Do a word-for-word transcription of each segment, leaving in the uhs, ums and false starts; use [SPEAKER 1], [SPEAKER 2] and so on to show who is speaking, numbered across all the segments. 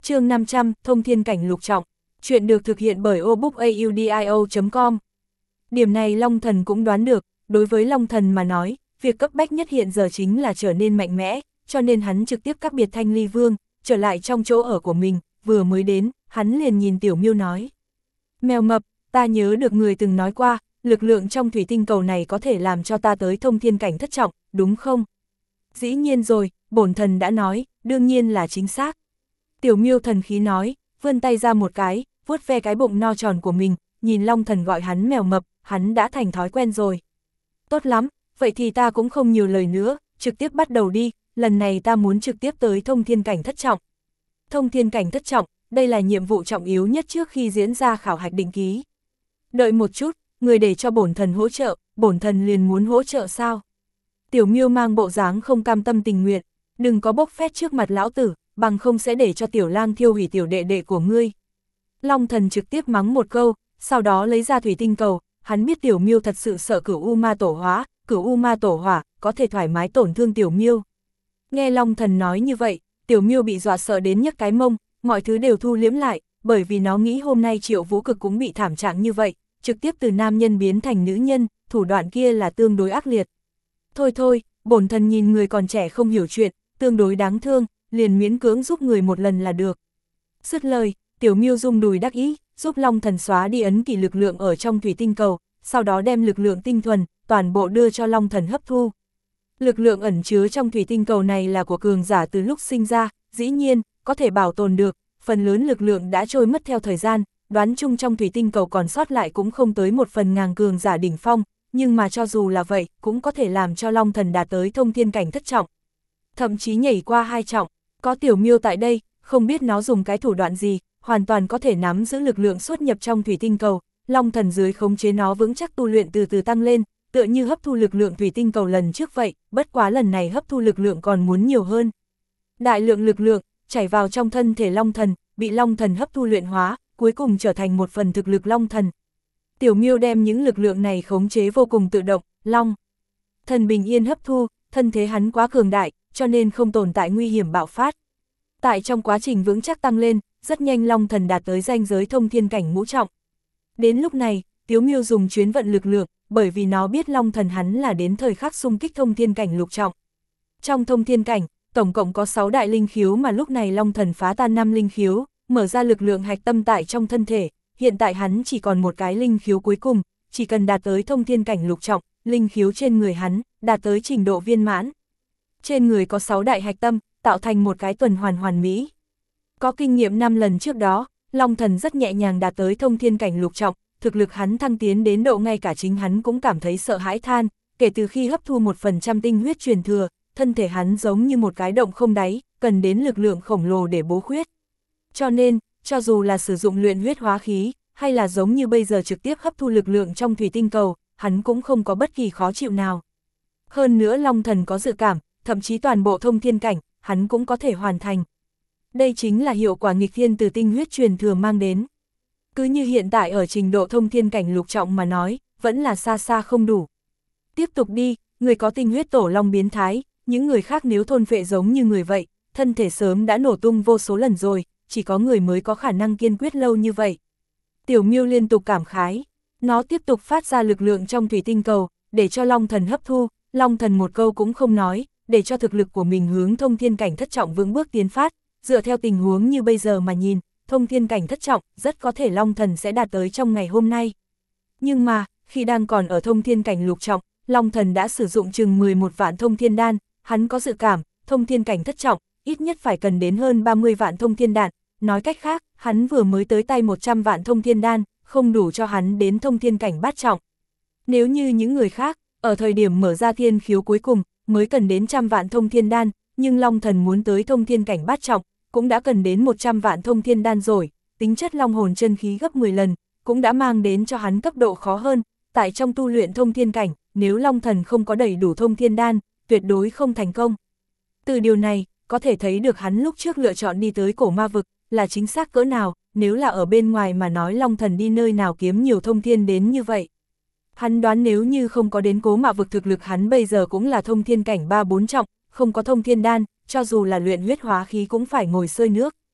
[SPEAKER 1] Chương năm trăm, Thông Thiên Cảnh Lục Trọng. Chuyện được thực hiện bởi obookaudio chấm com. Điểm này Long Thần cũng đoán được, đối với Long Thần mà nói, việc cấp bách nhất hiện giờ chính là trở nên mạnh mẽ, cho nên hắn trực tiếp cắt biệt Thanh Ly Vương, trở lại trong chỗ ở của mình, vừa mới đến, hắn liền nhìn Tiểu Miêu nói. Mèo mập, ta nhớ được người từng nói qua, lực lượng trong thủy tinh cầu này có thể làm cho ta tới thông thiên cảnh thất trọng, đúng không? Dĩ nhiên rồi, bổn thần đã nói, đương nhiên là chính xác. Tiểu Miêu thần khí nói, vươn tay ra một cái, vuốt ve cái bụng no tròn của mình, nhìn Long Thần gọi hắn mèo mập, hắn đã thành thói quen rồi. Tốt lắm, vậy thì ta cũng không nhiều lời nữa, trực tiếp bắt đầu đi, lần này ta muốn trực tiếp tới thông thiên cảnh thất trọng. Thông thiên cảnh thất trọng, đây là nhiệm vụ trọng yếu nhất trước khi diễn ra khảo hạch định ký. Đợi một chút, người để cho bổn thần hỗ trợ, bổn thần liền muốn hỗ trợ sao? Tiểu Miêu mang bộ dáng không cam tâm tình nguyện, đừng có bốc phét trước mặt lão tử, bằng không sẽ để cho tiểu lang thiêu hủy tiểu đệ đệ của ngươi. Long Thần trực tiếp mắng một câu, sau đó lấy ra thủy tinh cầu, hắn biết Tiểu Miêu thật sự sợ Cửu U Ma Tổ Hóa, Cửu U Ma Tổ Hỏa, có thể thoải mái tổn thương Tiểu Miêu. Nghe Long Thần nói như vậy, Tiểu Miêu bị dọa sợ đến nhấc cái mông, mọi thứ đều thu liếm lại, bởi vì nó nghĩ hôm nay Triệu Vũ Cực cũng bị thảm trạng như vậy, trực tiếp từ nam nhân biến thành nữ nhân, thủ đoạn kia là tương đối ác liệt. Thôi thôi, bổn thần nhìn người còn trẻ không hiểu chuyện, tương đối đáng thương, liền miễn cưỡng giúp người một lần là được. Dứt lời, Tiểu Miêu rung đùi đắc ý, giúp Long Thần xóa đi ấn kỷ lực lượng ở trong thủy tinh cầu, sau đó đem lực lượng tinh thuần, toàn bộ đưa cho Long Thần hấp thu. Lực lượng ẩn chứa trong thủy tinh cầu này là của cường giả từ lúc sinh ra, dĩ nhiên, có thể bảo tồn được, phần lớn lực lượng đã trôi mất theo thời gian, đoán chung trong thủy tinh cầu còn sót lại cũng không tới một phần ngàn cường giả đỉnh phong, nhưng mà cho dù là vậy, cũng có thể làm cho Long Thần đạt tới thông thiên cảnh thất trọng. Thậm chí nhảy qua hai trọng, có Tiểu Miêu tại đây, không biết nó dùng cái thủ đoạn gì, hoàn toàn có thể nắm giữ lực lượng xuất nhập trong thủy tinh cầu, Long Thần dưới khống chế nó vững chắc tu luyện từ từ tăng lên, tựa như hấp thu lực lượng thủy tinh cầu lần trước vậy, bất quá lần này hấp thu lực lượng còn muốn nhiều hơn. Đại lượng lực lượng chảy vào trong thân thể Long Thần, bị Long Thần hấp thu luyện hóa, cuối cùng trở thành một phần thực lực Long Thần. Tiểu Miêu đem những lực lượng này khống chế vô cùng tự động, Long Thần bình yên hấp thu, thân thế hắn quá cường đại, cho nên không tồn tại nguy hiểm bạo phát. Tại trong quá trình vững chắc tăng lên, rất nhanh Long Thần đạt tới ranh giới thông thiên cảnh ngũ trọng. Đến lúc này, Tiểu Miêu dùng chuyến vận lực lượng, bởi vì nó biết Long Thần hắn là đến thời khắc xung kích thông thiên cảnh lục trọng. Trong thông thiên cảnh, tổng cộng có sáu đại linh khiếu mà lúc này Long Thần phá tan năm linh khiếu, mở ra lực lượng hạch tâm tại trong thân thể, hiện tại hắn chỉ còn một cái linh khiếu cuối cùng, chỉ cần đạt tới thông thiên cảnh lục trọng, linh khiếu trên người hắn đạt tới trình độ viên mãn. Trên người có sáu đại hạch tâm, tạo thành một cái tuần hoàn hoàn mỹ. Có kinh nghiệm năm lần trước đó, Long Thần rất nhẹ nhàng đạt tới thông thiên cảnh lục trọng, thực lực hắn thăng tiến đến độ ngay cả chính hắn cũng cảm thấy sợ hãi than, kể từ khi hấp thu một phần trăm tinh huyết truyền thừa, thân thể hắn giống như một cái động không đáy, cần đến lực lượng khổng lồ để bố khuyết. Cho nên, cho dù là sử dụng luyện huyết hóa khí, hay là giống như bây giờ trực tiếp hấp thu lực lượng trong thủy tinh cầu, hắn cũng không có bất kỳ khó chịu nào. Hơn nữa Long Thần có dự cảm, thậm chí toàn bộ thông thiên cảnh, hắn cũng có thể hoàn thành. Đây chính là hiệu quả nghịch thiên từ tinh huyết truyền thừa mang đến. Cứ như hiện tại ở trình độ thông thiên cảnh lục trọng mà nói, vẫn là xa xa không đủ. Tiếp tục đi, người có tinh huyết tổ long biến thái, những người khác nếu thôn phệ giống như người vậy, thân thể sớm đã nổ tung vô số lần rồi, chỉ có người mới có khả năng kiên quyết lâu như vậy. Tiểu Miêu liên tục cảm khái, nó tiếp tục phát ra lực lượng trong thủy tinh cầu, để cho Long Thần hấp thu, Long Thần một câu cũng không nói, để cho thực lực của mình hướng thông thiên cảnh thất trọng vững bước tiến phát, dựa theo tình huống như bây giờ mà nhìn, thông thiên cảnh thất trọng, rất có thể Long Thần sẽ đạt tới trong ngày hôm nay. Nhưng mà, khi đang còn ở thông thiên cảnh lục trọng, Long Thần đã sử dụng chừng mười một vạn thông thiên đan, hắn có dự cảm, thông thiên cảnh thất trọng, ít nhất phải cần đến hơn ba mươi vạn thông thiên đan, nói cách khác, hắn vừa mới tới tay một trăm vạn thông thiên đan, không đủ cho hắn đến thông thiên cảnh bát trọng. Nếu như những người khác, ở thời điểm mở ra thiên khiếu cuối cùng, mới cần đến trăm vạn thông thiên đan, nhưng Long Thần muốn tới thông thiên cảnh bát trọng, cũng đã cần đến một trăm vạn thông thiên đan rồi, tính chất long hồn chân khí gấp mười lần, cũng đã mang đến cho hắn cấp độ khó hơn, tại trong tu luyện thông thiên cảnh, nếu Long Thần không có đầy đủ thông thiên đan, tuyệt đối không thành công. Từ điều này, có thể thấy được hắn lúc trước lựa chọn đi tới cổ ma vực, là chính xác cỡ nào, nếu là ở bên ngoài mà nói Long Thần đi nơi nào kiếm nhiều thông thiên đến như vậy. Hắn đoán nếu như không có đến cố mạ vực thực lực hắn bây giờ cũng là thông thiên cảnh ba bốn trọng, không có thông thiên đan, cho dù là luyện huyết hóa khí cũng phải ngồi sơi nước.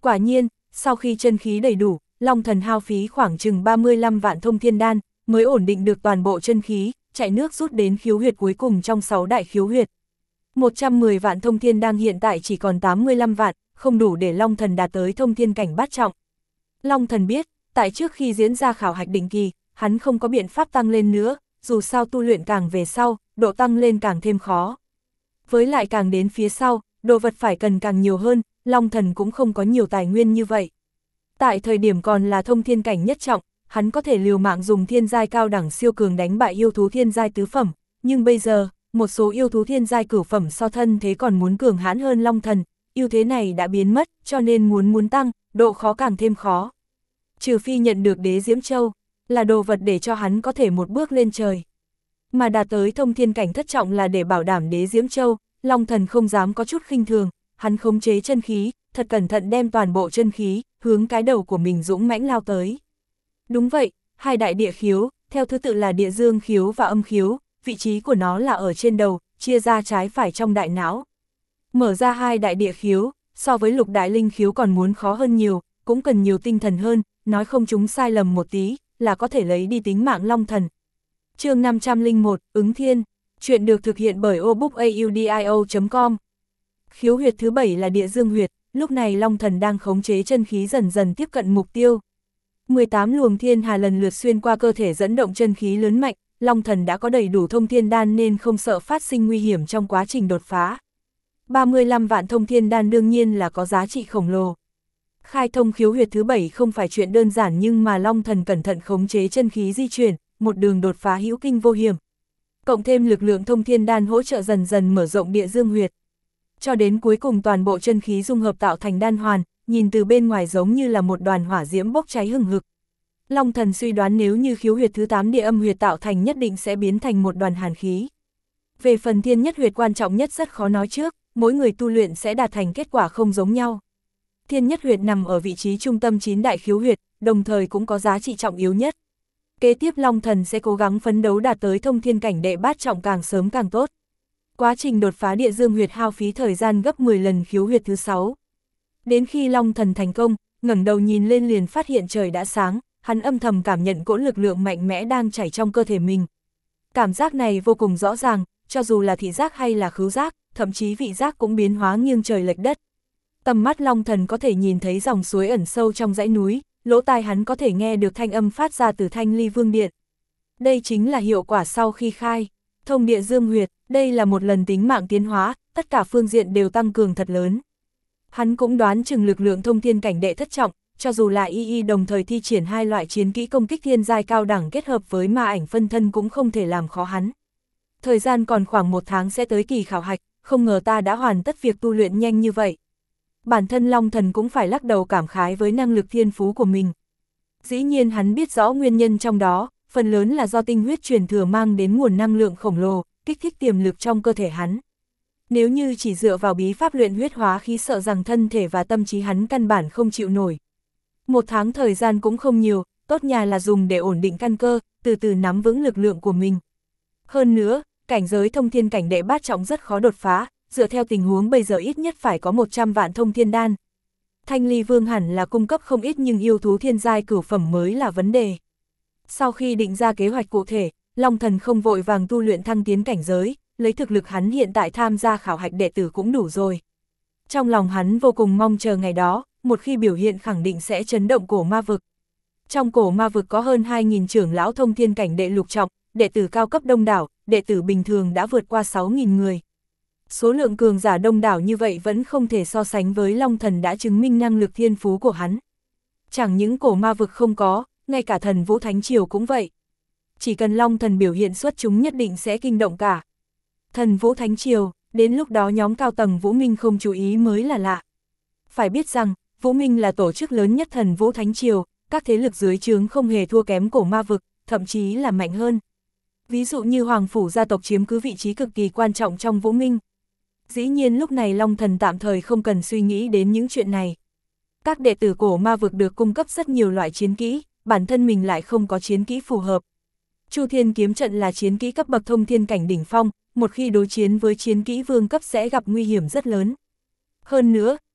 [SPEAKER 1] Quả nhiên, sau khi chân khí đầy đủ, Long Thần hao phí khoảng chừng ba mươi lăm vạn thông thiên đan, mới ổn định được toàn bộ chân khí, chạy nước rút đến khiếu huyệt cuối cùng trong sáu đại khiếu huyệt. một trăm mười vạn thông thiên đan hiện tại chỉ còn tám mươi lăm vạn, không đủ để Long Thần đạt tới thông thiên cảnh bát trọng. Long Thần biết, tại trước khi diễn ra khảo hạch định kỳ, hắn không có biện pháp tăng lên nữa, dù sao tu luyện càng về sau, độ tăng lên càng thêm khó. Với lại càng đến phía sau, đồ vật phải cần càng nhiều hơn, Long Thần cũng không có nhiều tài nguyên như vậy. Tại thời điểm còn là thông thiên cảnh nhất trọng, hắn có thể liều mạng dùng thiên giai cao đẳng siêu cường đánh bại yêu thú thiên giai tứ phẩm, nhưng bây giờ, một số yêu thú thiên giai cửu phẩm so thân thế còn muốn cường hãn hơn Long Thần, ưu thế này đã biến mất, cho nên muốn muốn tăng, độ khó càng thêm khó. Trừ phi nhận được đế diễm châu, là đồ vật để cho hắn có thể một bước lên trời. Mà đạt tới thông thiên cảnh thất trọng là để bảo đảm đế diễm châu, Long Thần không dám có chút khinh thường, hắn khống chế chân khí, thật cẩn thận đem toàn bộ chân khí, hướng cái đầu của mình dũng mãnh lao tới. Đúng vậy, hai đại địa khiếu, theo thứ tự là địa dương khiếu và âm khiếu, vị trí của nó là ở trên đầu, chia ra trái phải trong đại não. Mở ra hai đại địa khiếu, so với lục đại linh khiếu còn muốn khó hơn nhiều, cũng cần nhiều tinh thần hơn, nói không chúng sai lầm một tí, là có thể lấy đi tính mạng Long Thần. Chương năm trăm lẻ một, ứng thiên, chuyện được thực hiện bởi obookaudio chấm com. Khiếu huyệt thứ bảy là địa dương huyệt, lúc này Long Thần đang khống chế chân khí dần dần tiếp cận mục tiêu. mười tám luồng thiên hà lần lượt xuyên qua cơ thể dẫn động chân khí lớn mạnh, Long Thần đã có đầy đủ thông thiên đan nên không sợ phát sinh nguy hiểm trong quá trình đột phá. ba mươi lăm vạn thông thiên đan đương nhiên là có giá trị khổng lồ. Khai thông khiếu huyệt thứ bảy không phải chuyện đơn giản, nhưng mà Long Thần cẩn thận khống chế chân khí di chuyển, một đường đột phá hữu kinh vô hiểm. Cộng thêm lực lượng thông thiên đan hỗ trợ dần dần mở rộng địa dương huyệt. Cho đến cuối cùng toàn bộ chân khí dung hợp tạo thành đan hoàn, nhìn từ bên ngoài giống như là một đoàn hỏa diễm bốc cháy hừng hực. Long Thần suy đoán nếu như khiếu huyệt thứ tám địa âm huyệt tạo thành nhất định sẽ biến thành một đoàn hàn khí. Về phần thiên nhất huyệt quan trọng nhất rất khó nói trước, mỗi người tu luyện sẽ đạt thành kết quả không giống nhau. Thiên nhất huyệt nằm ở vị trí trung tâm chín đại khiếu huyệt, đồng thời cũng có giá trị trọng yếu nhất. Kế tiếp Long Thần sẽ cố gắng phấn đấu đạt tới thông thiên cảnh đệ bát trọng càng sớm càng tốt. Quá trình đột phá địa dương huyệt hao phí thời gian gấp mười lần khiếu huyệt thứ sáu. Đến khi Long Thần thành công, ngẩng đầu nhìn lên liền phát hiện trời đã sáng, hắn âm thầm cảm nhận cỗ lực lượng mạnh mẽ đang chảy trong cơ thể mình. Cảm giác này vô cùng rõ ràng, cho dù là thị giác hay là khứu giác, thậm chí vị giác cũng biến hóa nghiêng trời lệch đất. Tầm mắt Long Thần có thể nhìn thấy dòng suối ẩn sâu trong dãy núi, lỗ tai hắn có thể nghe được thanh âm phát ra từ Thanh Ly Vương Điện. Đây chính là hiệu quả sau khi khai thông địa dương huyệt, đây là một lần tính mạng tiến hóa, tất cả phương diện đều tăng cường thật lớn. Hắn cũng đoán chừng lực lượng thông thiên cảnh đệ thất trọng, cho dù là y y đồng thời thi triển hai loại chiến kỹ công kích thiên giai cao đẳng kết hợp với ma ảnh phân thân cũng không thể làm khó hắn. Thời gian còn khoảng một tháng sẽ tới kỳ khảo hạch, không ngờ ta đã hoàn tất việc tu luyện nhanh như vậy. Bản thân Long Thần cũng phải lắc đầu cảm khái với năng lực thiên phú của mình. Dĩ nhiên hắn biết rõ nguyên nhân trong đó, phần lớn là do tinh huyết truyền thừa mang đến nguồn năng lượng khổng lồ, kích thích tiềm lực trong cơ thể hắn. Nếu như chỉ dựa vào bí pháp luyện huyết hóa khí sợ rằng thân thể và tâm trí hắn căn bản không chịu nổi. Một tháng thời gian cũng không nhiều, tốt nhà là dùng để ổn định căn cơ, từ từ nắm vững lực lượng của mình. Hơn nữa, cảnh giới thông thiên cảnh đệ bát trọng rất khó đột phá, dựa theo tình huống bây giờ ít nhất phải có một trăm vạn thông thiên đan. Thanh Ly Vương hẳn là cung cấp không ít nhưng yêu thú thiên giai cửu phẩm mới là vấn đề. Sau khi định ra kế hoạch cụ thể, Long Thần không vội vàng tu luyện thăng tiến cảnh giới, lấy thực lực hắn hiện tại tham gia khảo hạch đệ tử cũng đủ rồi. Trong lòng hắn vô cùng mong chờ ngày đó, một khi biểu hiện khẳng định sẽ chấn động cổ ma vực. Trong cổ ma vực có hơn hai nghìn trưởng lão thông thiên cảnh đệ lục trọng, đệ tử cao cấp đông đảo, đệ tử bình thường đã vượt qua sáu nghìn người. Số lượng cường giả đông đảo như vậy vẫn không thể so sánh với Long Thần đã chứng minh năng lực thiên phú của hắn. Chẳng những cổ ma vực không có, ngay cả thần Vũ Thánh Triều cũng vậy. Chỉ cần Long Thần biểu hiện xuất chúng nhất định sẽ kinh động cả thần Vũ Thánh Triều, đến lúc đó nhóm cao tầng Vũ Minh không chú ý mới là lạ. Phải biết rằng, Vũ Minh là tổ chức lớn nhất thần Vũ Thánh Triều, các thế lực dưới trướng không hề thua kém cổ ma vực, thậm chí là mạnh hơn. Ví dụ như Hoàng Phủ gia tộc chiếm cứ vị trí cực kỳ quan trọng trong Vũ Minh. Dĩ nhiên lúc này Long Thần tạm thời không cần suy nghĩ đến những chuyện này. Các đệ tử cổ ma vực được cung cấp rất nhiều loại chiến kỹ, bản thân mình lại không có chiến kỹ phù hợp. Chu Thiên kiếm trận là chiến kỹ cấp bậc thông thiên cảnh đỉnh phong, một khi đối chiến với chiến kỹ vương cấp sẽ gặp nguy hiểm rất lớn. Hơn nữa,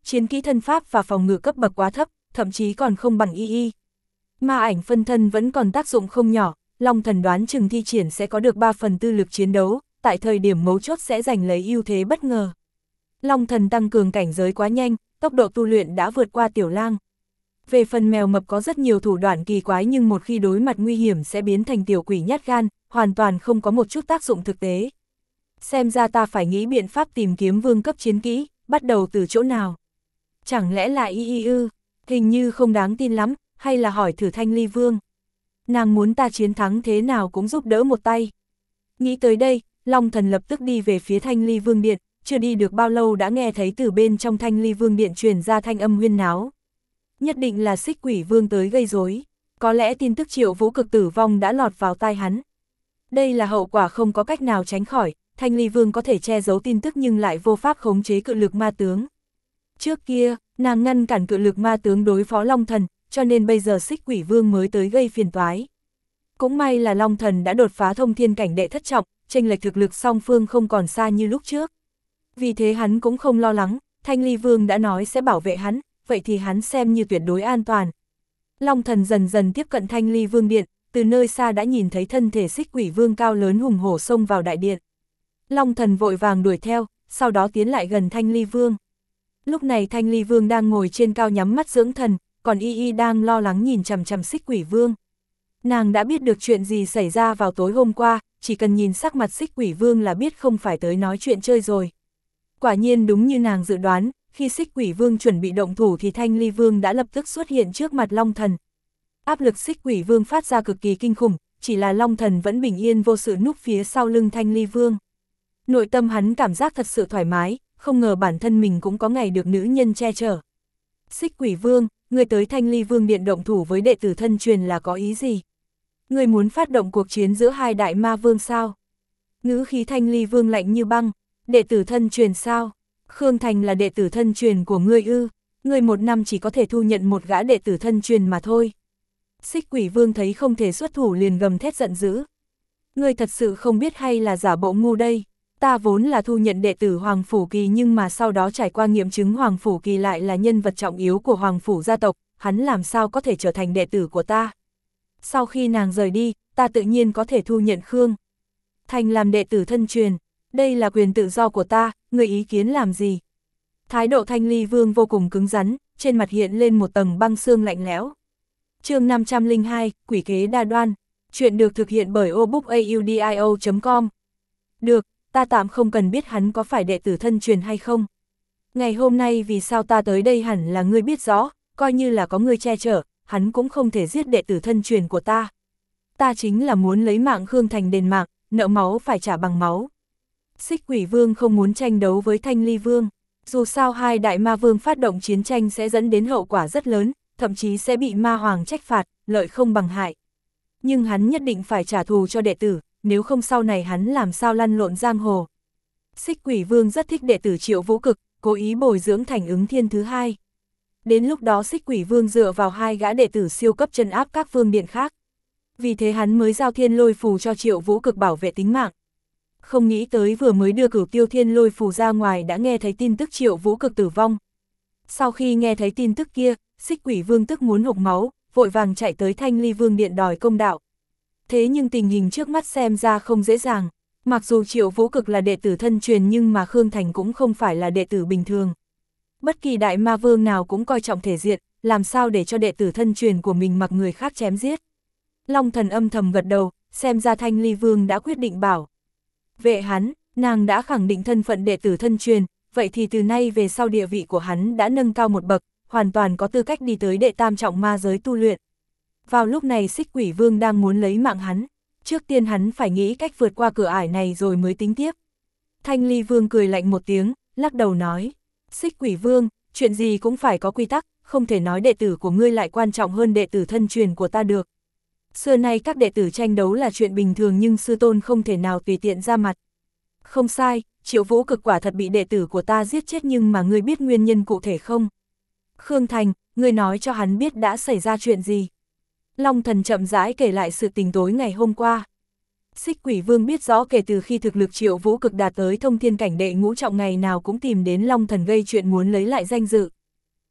[SPEAKER 1] chiến kỹ thân pháp và phòng ngự cấp bậc quá thấp, thậm chí còn không bằng y y. Ma ảnh phân thân vẫn còn tác dụng không nhỏ, Long Thần đoán chừng thi triển sẽ có được ba phần tư lực chiến đấu, tại thời điểm mấu chốt sẽ giành lấy ưu thế bất ngờ. Long Thần tăng cường cảnh giới quá nhanh, tốc độ tu luyện đã vượt qua Tiểu Lang. Về phần mèo mập có rất nhiều thủ đoạn kỳ quái nhưng một khi đối mặt nguy hiểm sẽ biến thành tiểu quỷ nhát gan, hoàn toàn không có một chút tác dụng thực tế. Xem ra ta phải nghĩ biện pháp tìm kiếm vương cấp chiến kỹ, bắt đầu từ chỗ nào? Chẳng lẽ là y y ư? Hình như không đáng tin lắm, hay là hỏi thử Thanh Ly Vương. Nàng muốn ta chiến thắng thế nào cũng giúp đỡ một tay. Nghĩ tới đây, Long Thần lập tức đi về phía Thanh Ly Vương Điện, chưa đi được bao lâu đã nghe thấy từ bên trong Thanh Ly Vương Điện truyền ra thanh âm huyên náo. Nhất định là Xích Quỷ Vương tới gây rối. Có lẽ tin tức Triệu Vũ Cực tử vong đã lọt vào tai hắn. Đây là hậu quả không có cách nào tránh khỏi, Thanh Ly Vương có thể che giấu tin tức nhưng lại vô pháp khống chế cự lực ma tướng. Trước kia, nàng ngăn cản cự lực ma tướng đối phó Long Thần, cho nên bây giờ Xích Quỷ Vương mới tới gây phiền toái. Cũng may là Long Thần đã đột phá thông thiên cảnh đệ thất trọng, chênh lệch thực lực song phương không còn xa như lúc trước. Vì thế hắn cũng không lo lắng, Thanh Ly Vương đã nói sẽ bảo vệ hắn, vậy thì hắn xem như tuyệt đối an toàn. Long Thần dần dần tiếp cận Thanh Ly Vương Điện, từ nơi xa đã nhìn thấy thân thể Xích Quỷ Vương cao lớn hùng hổ xông vào đại điện. Long Thần vội vàng đuổi theo, sau đó tiến lại gần Thanh Ly Vương. Lúc này Thanh Ly Vương đang ngồi trên cao nhắm mắt dưỡng thần, còn Y Y đang lo lắng nhìn chằm chằm Xích Quỷ Vương. Nàng đã biết được chuyện gì xảy ra vào tối hôm qua, chỉ cần nhìn sắc mặt Xích Quỷ Vương là biết không phải tới nói chuyện chơi rồi. Quả nhiên đúng như nàng dự đoán, khi Xích Quỷ Vương chuẩn bị động thủ thì Thanh Ly Vương đã lập tức xuất hiện trước mặt Long Thần. Áp lực Xích Quỷ Vương phát ra cực kỳ kinh khủng, chỉ là Long Thần vẫn bình yên vô sự núp phía sau lưng Thanh Ly Vương. Nội tâm hắn cảm giác thật sự thoải mái, không ngờ bản thân mình cũng có ngày được nữ nhân che chở. Xích Quỷ Vương, người tới Thanh Ly Vương Điện động thủ với đệ tử thân truyền là có ý gì? Người muốn phát động cuộc chiến giữa hai đại ma vương sao? Ngữ khí Thanh Ly Vương lạnh như băng, đệ tử thân truyền sao? Khương Thành là đệ tử thân truyền của ngươi ư? Ngươi một năm chỉ có thể thu nhận một gã đệ tử thân truyền mà thôi. Xích Quỷ Vương thấy không thể xuất thủ liền gầm thét giận dữ. Ngươi thật sự không biết hay là giả bộ ngu đây? Ta vốn là thu nhận đệ tử Hoàng Phủ Kỳ nhưng mà sau đó trải qua nghiệm chứng Hoàng Phủ Kỳ lại là nhân vật trọng yếu của Hoàng Phủ gia tộc, hắn làm sao có thể trở thành đệ tử của ta. Sau khi nàng rời đi, ta tự nhiên có thể thu nhận Khương Thành làm đệ tử thân truyền, đây là quyền tự do của ta, người ý kiến làm gì? Thái độ Thanh Ly Vương vô cùng cứng rắn, trên mặt hiện lên một tầng băng xương lạnh lẽo. Chương năm trăm lẻ hai, Quỷ kế đa đoan, chuyện được thực hiện bởi obookaudio chấm com. Được, ta tạm không cần biết hắn có phải đệ tử thân truyền hay không. Ngày hôm nay vì sao ta tới đây hẳn là ngươi biết rõ, coi như là có ngươi che chở, hắn cũng không thể giết đệ tử thân truyền của ta. Ta chính là muốn lấy mạng Khương Thành đền mạng, nợ máu phải trả bằng máu. Xích Quỷ Vương không muốn tranh đấu với Thanh Ly Vương, dù sao hai đại ma vương phát động chiến tranh sẽ dẫn đến hậu quả rất lớn, thậm chí sẽ bị ma hoàng trách phạt, lợi không bằng hại. Nhưng hắn nhất định phải trả thù cho đệ tử, nếu không sau này hắn làm sao lăn lộn giang hồ. Xích Quỷ Vương rất thích đệ tử Triệu Vũ Cực, cố ý bồi dưỡng thành ứng thiên thứ hai. Đến lúc đó Xích Quỷ Vương dựa vào hai gã đệ tử siêu cấp trấn áp các vương điện khác. Vì thế hắn mới giao thiên lôi phù cho Triệu Vũ Cực bảo vệ tính mạng. Không nghĩ tới vừa mới đưa Cửu Tiêu thiên lôi phù ra ngoài đã nghe thấy tin tức Triệu Vũ Cực tử vong. Sau khi nghe thấy tin tức kia, Xích Quỷ Vương tức muốn hộc máu, vội vàng chạy tới Thanh Ly Vương Điện đòi công đạo. Thế nhưng tình hình trước mắt xem ra không dễ dàng. Mặc dù Triệu Vũ Cực là đệ tử thân truyền nhưng mà Khương Thành cũng không phải là đệ tử bình thường. Bất kỳ đại ma vương nào cũng coi trọng thể diện, làm sao để cho đệ tử thân truyền của mình mặc người khác chém giết. Long Thần âm thầm gật đầu, xem ra Thanh Ly Vương đã quyết định bảo vệ hắn, nàng đã khẳng định thân phận đệ tử thân truyền, vậy thì từ nay về sau địa vị của hắn đã nâng cao một bậc, hoàn toàn có tư cách đi tới đệ tam trọng ma giới tu luyện. Vào lúc này Xích Quỷ Vương đang muốn lấy mạng hắn, trước tiên hắn phải nghĩ cách vượt qua cửa ải này rồi mới tính tiếp. Thanh Ly Vương cười lạnh một tiếng, lắc đầu nói, Xích Quỷ Vương, chuyện gì cũng phải có quy tắc, không thể nói đệ tử của ngươi lại quan trọng hơn đệ tử thân truyền của ta được. Xưa nay các đệ tử tranh đấu là chuyện bình thường nhưng sư tôn không thể nào tùy tiện ra mặt. Không sai, Triệu Vũ Cực quả thật bị đệ tử của ta giết chết nhưng mà ngươi biết nguyên nhân cụ thể không? Khương Thành, ngươi nói cho hắn biết đã xảy ra chuyện gì? Long Thần chậm rãi kể lại sự tình tối ngày hôm qua. Xích Quỷ Vương biết rõ kể từ khi thực lực Triệu Vũ Cực đạt tới thông thiên cảnh đệ ngũ trọng ngày nào cũng tìm đến Long Thần gây chuyện muốn lấy lại danh dự.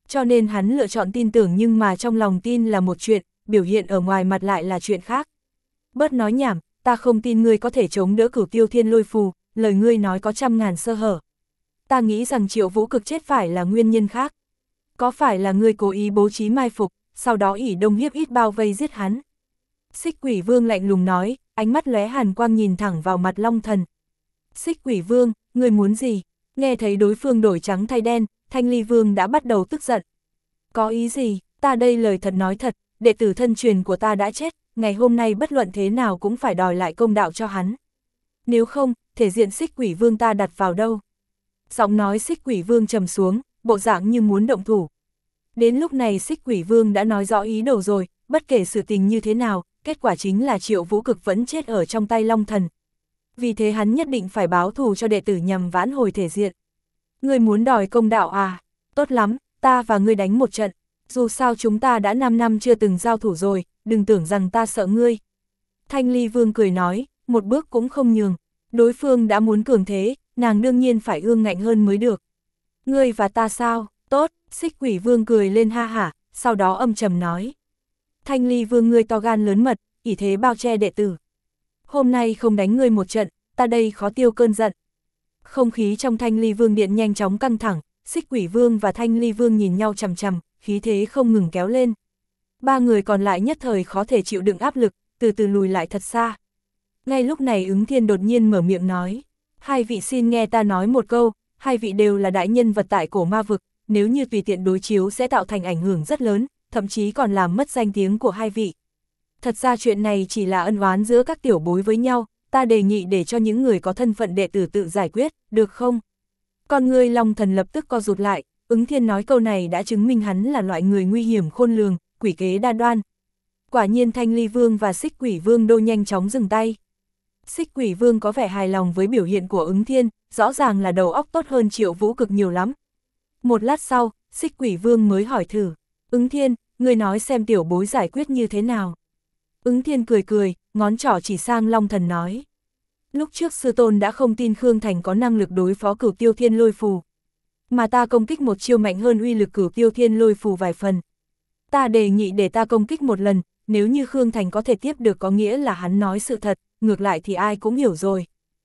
[SPEAKER 1] Cho nên hắn lựa chọn tin tưởng nhưng mà trong lòng tin là một chuyện, biểu hiện ở ngoài mặt lại là chuyện khác. Bớt nói nhảm, ta không tin ngươi có thể chống đỡ Cửu Tiêu Thiên Lôi Phù, lời ngươi nói có trăm ngàn sơ hở. Ta nghĩ rằng Triệu Vũ Cực chết phải là nguyên nhân khác. Có phải là ngươi cố ý bố trí mai phục, sau đó ỷ đông hiếp ít bao vây giết hắn? Xích Quỷ Vương lạnh lùng nói, ánh mắt lóe hàn quang nhìn thẳng vào mặt Long Thần. Xích Quỷ Vương, ngươi muốn gì? Nghe thấy đối phương đổi trắng thay đen, Thanh Ly Vương đã bắt đầu tức giận. Có ý gì? Ta đây lời thật nói thật, đệ tử thân truyền của ta đã chết, ngày hôm nay bất luận thế nào cũng phải đòi lại công đạo cho hắn. Nếu không, thể diện Xích Quỷ Vương ta đặt vào đâu? Giọng nói Xích Quỷ Vương trầm xuống, bộ dạng như muốn động thủ. Đến lúc này Xích Quỷ Vương đã nói rõ ý đồ rồi, bất kể sự tình như thế nào, kết quả chính là Triệu Vũ Cực vẫn chết ở trong tay Long Thần. Vì thế hắn nhất định phải báo thù cho đệ tử nhằm vãn hồi thể diện. Ngươi muốn đòi công đạo à? Tốt lắm, ta và ngươi đánh một trận. Dù sao chúng ta đã năm năm chưa từng giao thủ rồi, đừng tưởng rằng ta sợ ngươi. Thanh Ly Vương cười nói, một bước cũng không nhường. Đối phương đã muốn cường thế, nàng đương nhiên phải ương ngạnh hơn mới được. Ngươi và ta sao? Tốt, Xích Quỷ Vương cười lên ha hả, sau đó âm trầm nói. Thanh Ly Vương ngươi to gan lớn mật, ỷ thế bao che đệ tử. Hôm nay không đánh ngươi một trận, ta đây khó tiêu cơn giận. Không khí trong Thanh Ly Vương điện nhanh chóng căng thẳng, Xích Quỷ Vương và Thanh Ly Vương nhìn nhau chằm chằm, khí thế không ngừng kéo lên. Ba người còn lại nhất thời khó thể chịu đựng áp lực, từ từ lùi lại thật xa. Ngay lúc này Ứng Thiên đột nhiên mở miệng nói, hai vị xin nghe ta nói một câu, hai vị đều là đại nhân vật tại cổ ma vực, nếu như tùy tiện đối chiếu sẽ tạo thành ảnh hưởng rất lớn, thậm chí còn làm mất danh tiếng của hai vị. Thật ra chuyện này chỉ là ân oán giữa các tiểu bối với nhau, ta đề nghị để cho những người có thân phận đệ tử tự giải quyết, được không? Con ngươi Long Thần lập tức co rụt lại, Ứng Thiên nói câu này đã chứng minh hắn là loại người nguy hiểm khôn lường, quỷ kế đa đoan. Quả nhiên Thanh Ly Vương và Xích Quỷ Vương đô nhanh chóng dừng tay. Xích Quỷ Vương có vẻ hài lòng với biểu hiện của Ứng Thiên, rõ ràng là đầu óc tốt hơn Triệu Vũ Cực nhiều lắm. Một lát sau, Xích Quỷ Vương mới hỏi thử, Ứng Thiên, ngươi nói xem tiểu bối giải quyết như thế nào? Ứng Thiên cười cười, ngón trỏ chỉ sang Long Thần nói. Lúc trước sư tôn đã không tin Khương Thành có năng lực đối phó Cửu Tiêu Thiên Lôi Phù. Mà ta công kích một chiêu mạnh hơn uy lực Cửu Tiêu Thiên Lôi Phù vài phần. Ta đề nghị để ta công kích một lần, nếu như Khương Thành có thể tiếp được có nghĩa là hắn nói sự thật, ngược lại thì ai cũng hiểu rồi.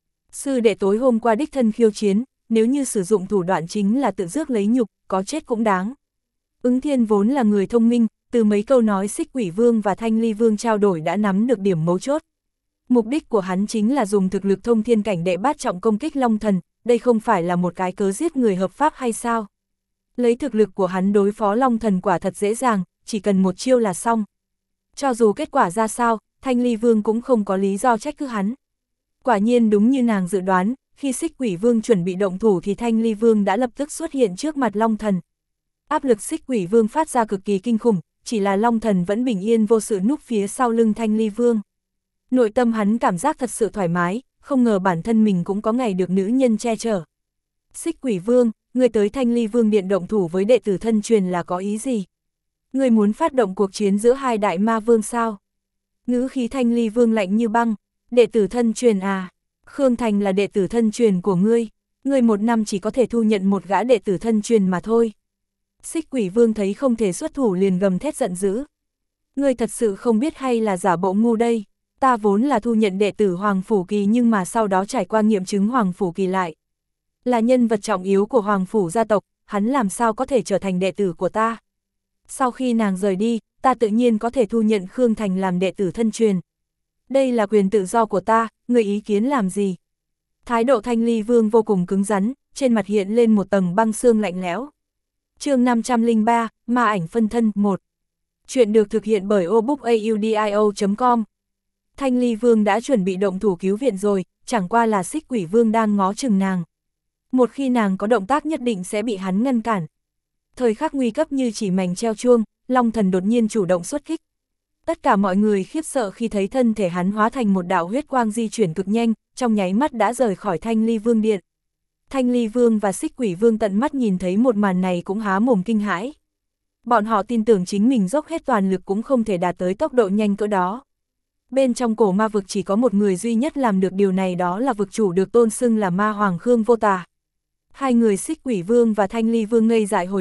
[SPEAKER 1] Sư đệ tối hôm qua đích thân khiêu chiến, nếu như sử dụng thủ đoạn chính là tự rước lấy nhục, có chết cũng đáng. Ứng Thiên vốn là người thông minh, từ mấy câu nói Xích Quỷ Vương và Thanh Ly Vương trao đổi đã nắm được điểm mấu chốt. Mục đích của hắn chính là dùng thực lực thông thiên cảnh đệ bát trọng công kích Long Thần, đây không phải là một cái cớ giết người hợp pháp hay sao? Lấy thực lực của hắn đối phó Long Thần quả thật dễ dàng, chỉ cần một chiêu là xong. Cho dù kết quả ra sao, Thanh Ly Vương cũng không có lý do trách cứ hắn. Quả nhiên đúng như nàng dự đoán, khi Xích Quỷ Vương chuẩn bị động thủ thì Thanh Ly Vương đã lập tức xuất hiện trước mặt Long Thần. Áp lực Xích Quỷ Vương phát ra cực kỳ kinh khủng, chỉ là Long Thần vẫn bình yên vô sự núp phía sau lưng Thanh Ly Vương. Nội tâm hắn cảm giác thật sự thoải mái, không ngờ bản thân mình cũng có ngày được nữ nhân che chở. Xích Quỷ Vương, người tới Thanh Ly Vương điện động thủ với đệ tử thân truyền là có ý gì? Người muốn phát động cuộc chiến giữa hai đại ma vương sao? Ngữ khí Thanh Ly Vương lạnh như băng, đệ tử thân truyền à? Khương Thành là đệ tử thân truyền của ngươi, ngươi một năm chỉ có thể thu nhận một gã đệ tử thân truyền mà thôi. Xích Quỷ Vương thấy không thể xuất thủ liền gầm thét giận dữ. Ngươi thật sự không biết hay là giả bộ ngu đây? Ta vốn là thu nhận đệ tử Hoàng Phủ Kỳ nhưng mà sau đó trải qua nghiệm chứng Hoàng Phủ Kỳ lại. Là nhân vật trọng yếu của Hoàng Phủ gia tộc, hắn làm sao có thể trở thành đệ tử của ta? Sau khi nàng rời đi, ta tự nhiên có thể thu nhận Khương Thành làm đệ tử thân truyền. Đây là quyền tự do của ta, người ý kiến làm gì? Thái độ Thanh Ly Vương vô cùng cứng rắn, trên mặt hiện lên một tầng băng xương lạnh lẽo. Chương năm trăm lẻ ba, Ma ảnh phân thân một. Chuyện được thực hiện bởi obookaudio chấm com. Thanh Ly Vương đã chuẩn bị động thủ cứu viện rồi, chẳng qua là Xích Quỷ Vương đang ngó chừng nàng. Một khi nàng có động tác nhất định sẽ bị hắn ngăn cản. Thời khắc nguy cấp như chỉ mảnh treo chuông, Long Thần đột nhiên chủ động xuất kích. Tất cả mọi người khiếp sợ khi thấy thân thể hắn hóa thành một đạo huyết quang di chuyển cực nhanh, trong nháy mắt đã rời khỏi Thanh Ly Vương điện. Thanh Ly Vương và Xích Quỷ Vương tận mắt nhìn thấy một màn này cũng há mồm kinh hãi. Bọn họ tin tưởng chính mình dốc hết toàn lực cũng không thể đạt tới tốc độ nhanh cỡ đó. Bên trong cổ ma vực chỉ có một người duy nhất làm được điều này, đó là vực chủ được tôn xưng là Ma Hoàng Khương Vô Tà. Hai người Xích Quỷ Vương và Thanh Ly Vương ngây dại hồi lâu,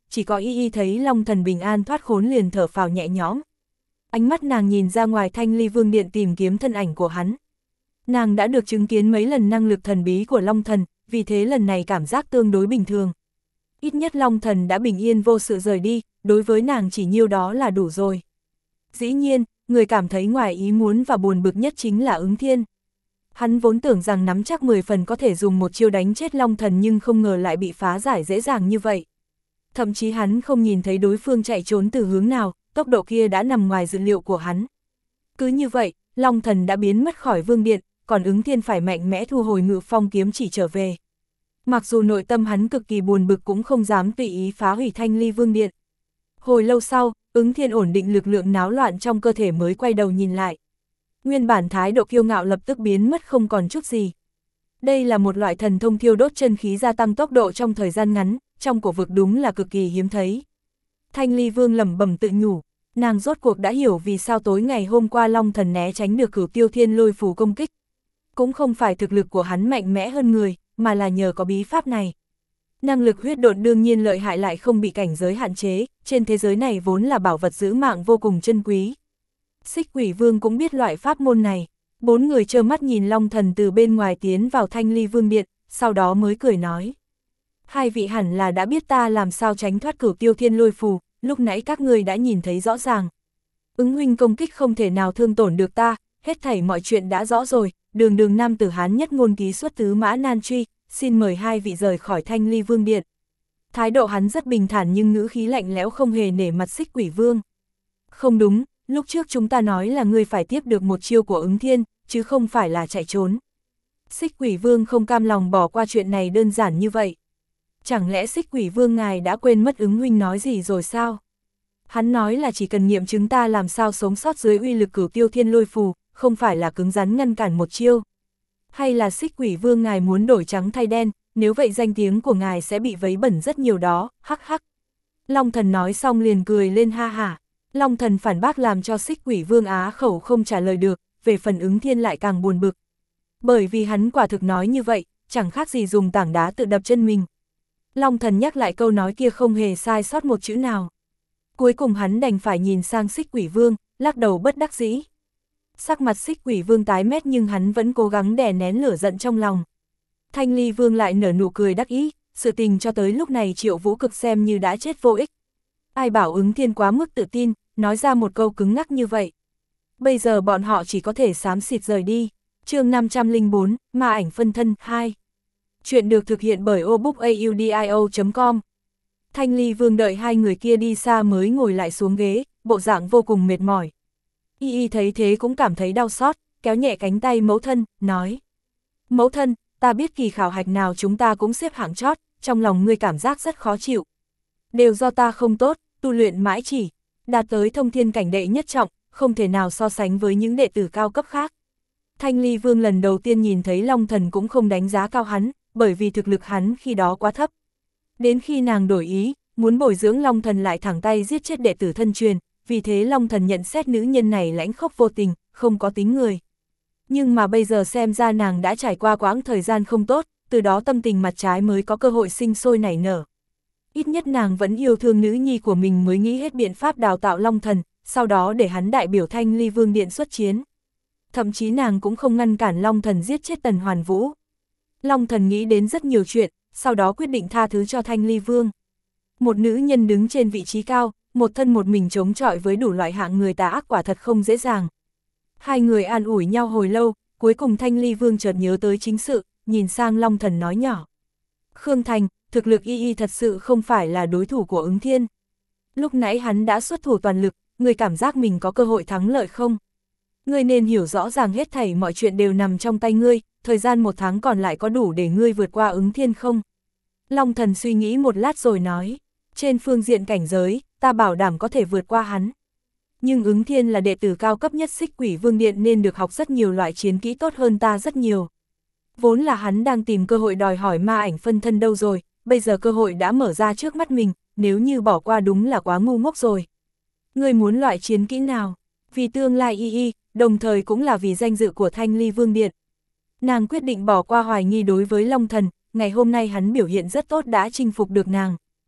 [SPEAKER 1] chỉ có Y Y thấy Long Thần bình an thoát khốn liền thở phào nhẹ nhõm. Ánh mắt nàng nhìn ra ngoài Thanh Ly Vương Điện tìm kiếm thân ảnh của hắn. Nàng đã được chứng kiến mấy lần năng lực thần bí của Long Thần, vì thế lần này cảm giác tương đối bình thường. Ít nhất Long Thần đã bình yên vô sự rời đi, đối với nàng chỉ nhiêu đó là đủ rồi. Dĩ nhiên, người cảm thấy ngoài ý muốn và buồn bực nhất chính là Ứng Thiên. Hắn vốn tưởng rằng nắm chắc mười phần có thể dùng một chiêu đánh chết Long Thần nhưng không ngờ lại bị phá giải dễ dàng như vậy. Thậm chí hắn không nhìn thấy đối phương chạy trốn từ hướng nào, tốc độ kia đã nằm ngoài dự liệu của hắn. Cứ như vậy, Long Thần đã biến mất khỏi Vương Điện, còn Ứng Thiên phải mạnh mẽ thu hồi Ngự Phong kiếm chỉ trở về. Mặc dù nội tâm hắn cực kỳ buồn bực cũng không dám tùy ý phá hủy Thanh Ly Vương Điện. Hồi lâu sau, Ứng Thiên ổn định lực lượng náo loạn trong cơ thể mới quay đầu nhìn lại. Nguyên bản thái độ kiêu ngạo lập tức biến mất không còn chút gì. Đây là một loại thần thông thiêu đốt chân khí gia tăng tốc độ trong thời gian ngắn, trong cổ vực đúng là cực kỳ hiếm thấy. Thanh Ly Vương lẩm bẩm tự nhủ, nàng rốt cuộc đã hiểu vì sao tối ngày hôm qua Long Thần né tránh được Cửu Tiêu Thiên Lôi Phù công kích. Cũng không phải thực lực của hắn mạnh mẽ hơn người, mà là nhờ có bí pháp này. Năng lực huyết độn đương nhiên lợi hại lại không bị cảnh giới hạn chế, trên thế giới này vốn là bảo vật giữ mạng vô cùng chân quý. Xích Quỷ Vương cũng biết loại pháp môn này. Bốn người trơ mắt nhìn Long Thần từ bên ngoài tiến vào Thanh Ly Vương Điện, sau đó mới cười nói. Hai vị hẳn là đã biết ta làm sao tránh thoát Cửu Tiêu Thiên Lôi Phù, lúc nãy các ngươi đã nhìn thấy rõ ràng. Ứng huynh công kích không thể nào thương tổn được ta, hết thảy mọi chuyện đã rõ rồi, đường đường nam tử Hán nhất ngôn ký xuất tứ mã nan truy, xin mời hai vị rời khỏi Thanh Ly Vương Điện. Thái độ hắn rất bình thản nhưng ngữ khí lạnh lẽo không hề nể mặt Xích Quỷ Vương. Không đúng, lúc trước chúng ta nói là ngươi phải tiếp được một chiêu của Ứng Thiên, chứ không phải là chạy trốn. Xích Quỷ Vương không cam lòng bỏ qua chuyện này đơn giản như vậy. Chẳng lẽ Xích Quỷ Vương ngài đã quên mất Ứng huynh nói gì rồi sao? Hắn nói là chỉ cần nghiệm chứng ta làm sao sống sót dưới uy lực Cửu Tiêu Thiên Lôi Phù, không phải là cứng rắn ngăn cản một chiêu. Hay là Xích Quỷ Vương ngài muốn đổi trắng thay đen, nếu vậy danh tiếng của ngài sẽ bị vấy bẩn rất nhiều đó, hắc hắc. Long Thần nói xong liền cười lên ha hả. Long Thần phản bác làm cho Xích Quỷ Vương á khẩu không trả lời được, về phần Ứng Thiên lại càng buồn bực. Bởi vì hắn quả thực nói như vậy, chẳng khác gì dùng tảng đá tự đập chân mình. Long Thần nhắc lại câu nói kia không hề sai sót một chữ nào. Cuối cùng hắn đành phải nhìn sang Xích Quỷ Vương, lắc đầu bất đắc dĩ. Sắc mặt Xích Quỷ Vương tái mét nhưng hắn vẫn cố gắng đè nén lửa giận trong lòng. Thanh Ly Vương lại nở nụ cười đắc ý, sự tình cho tới lúc này Triệu Vũ Cực xem như đã chết vô ích. Ai bảo Ứng Thiên quá mức tự tin, nói ra một câu cứng ngắc như vậy. Bây giờ bọn họ chỉ có thể xám xịt rời đi. Chương năm trăm lẻ bốn, Ma ảnh phân thân hai. Chuyện được thực hiện bởi obookaudio chấm com. Thanh Ly Vương đợi hai người kia đi xa mới ngồi lại xuống ghế, bộ dạng vô cùng mệt mỏi. Y Y thấy thế cũng cảm thấy đau xót, kéo nhẹ cánh tay mẫu thân, nói. Mẫu thân, ta biết kỳ khảo hạch nào chúng ta cũng xếp hạng chót, trong lòng ngươi cảm giác rất khó chịu. Đều do ta không tốt, tu luyện mãi chỉ, đạt tới thông thiên cảnh đệ nhất trọng, không thể nào so sánh với những đệ tử cao cấp khác. Thanh Ly Vương lần đầu tiên nhìn thấy Long Thần cũng không đánh giá cao hắn, bởi vì thực lực hắn khi đó quá thấp. Đến khi nàng đổi ý, muốn bồi dưỡng Long Thần lại thẳng tay giết chết đệ tử thân truyền, vì thế Long Thần nhận xét nữ nhân này lãnh khốc vô tình, không có tính người. Nhưng mà bây giờ xem ra nàng đã trải qua quãng thời gian không tốt, từ đó tâm tình mặt trái mới có cơ hội sinh sôi nảy nở. Ít nhất nàng vẫn yêu thương nữ nhi của mình mới nghĩ hết biện pháp đào tạo Long Thần, sau đó để hắn đại biểu Thanh Ly Vương Điện xuất chiến. Thậm chí nàng cũng không ngăn cản Long Thần giết chết Tần Hoàn Vũ. Long Thần nghĩ đến rất nhiều chuyện, sau đó quyết định tha thứ cho Thanh Ly Vương. Một nữ nhân đứng trên vị trí cao, một thân một mình chống chọi với đủ loại hạng người tà ác quả thật không dễ dàng. Hai người an ủi nhau hồi lâu, cuối cùng Thanh Ly Vương chợt nhớ tới chính sự, nhìn sang Long Thần nói nhỏ. Khương Thành, thực lực Y Y thật sự không phải là đối thủ của Ứng Thiên. Lúc nãy hắn đã xuất thủ toàn lực, ngươi cảm giác mình có cơ hội thắng lợi không? Ngươi nên hiểu rõ ràng hết thảy mọi chuyện đều nằm trong tay ngươi, thời gian một tháng còn lại có đủ để ngươi vượt qua Ứng Thiên không? Long Thần suy nghĩ một lát rồi nói, trên phương diện cảnh giới, ta bảo đảm có thể vượt qua hắn. Nhưng Ứng Thiên là đệ tử cao cấp nhất Xích Quỷ Vương Điện nên được học rất nhiều loại chiến kỹ tốt hơn ta rất nhiều. Vốn là hắn đang tìm cơ hội đòi hỏi ma ảnh phân thân đâu rồi, bây giờ cơ hội đã mở ra trước mắt mình, nếu như bỏ qua đúng là quá ngu ngốc rồi. Ngươi muốn loại chiến kỹ nào? Vì tương lai Y Y, đồng thời cũng là vì danh dự của Thanh Ly Vương Điện. Nàng quyết định bỏ qua hoài nghi đối với Long Thần, ngày hôm nay hắn biểu hiện rất tốt đã chinh phục được nàng.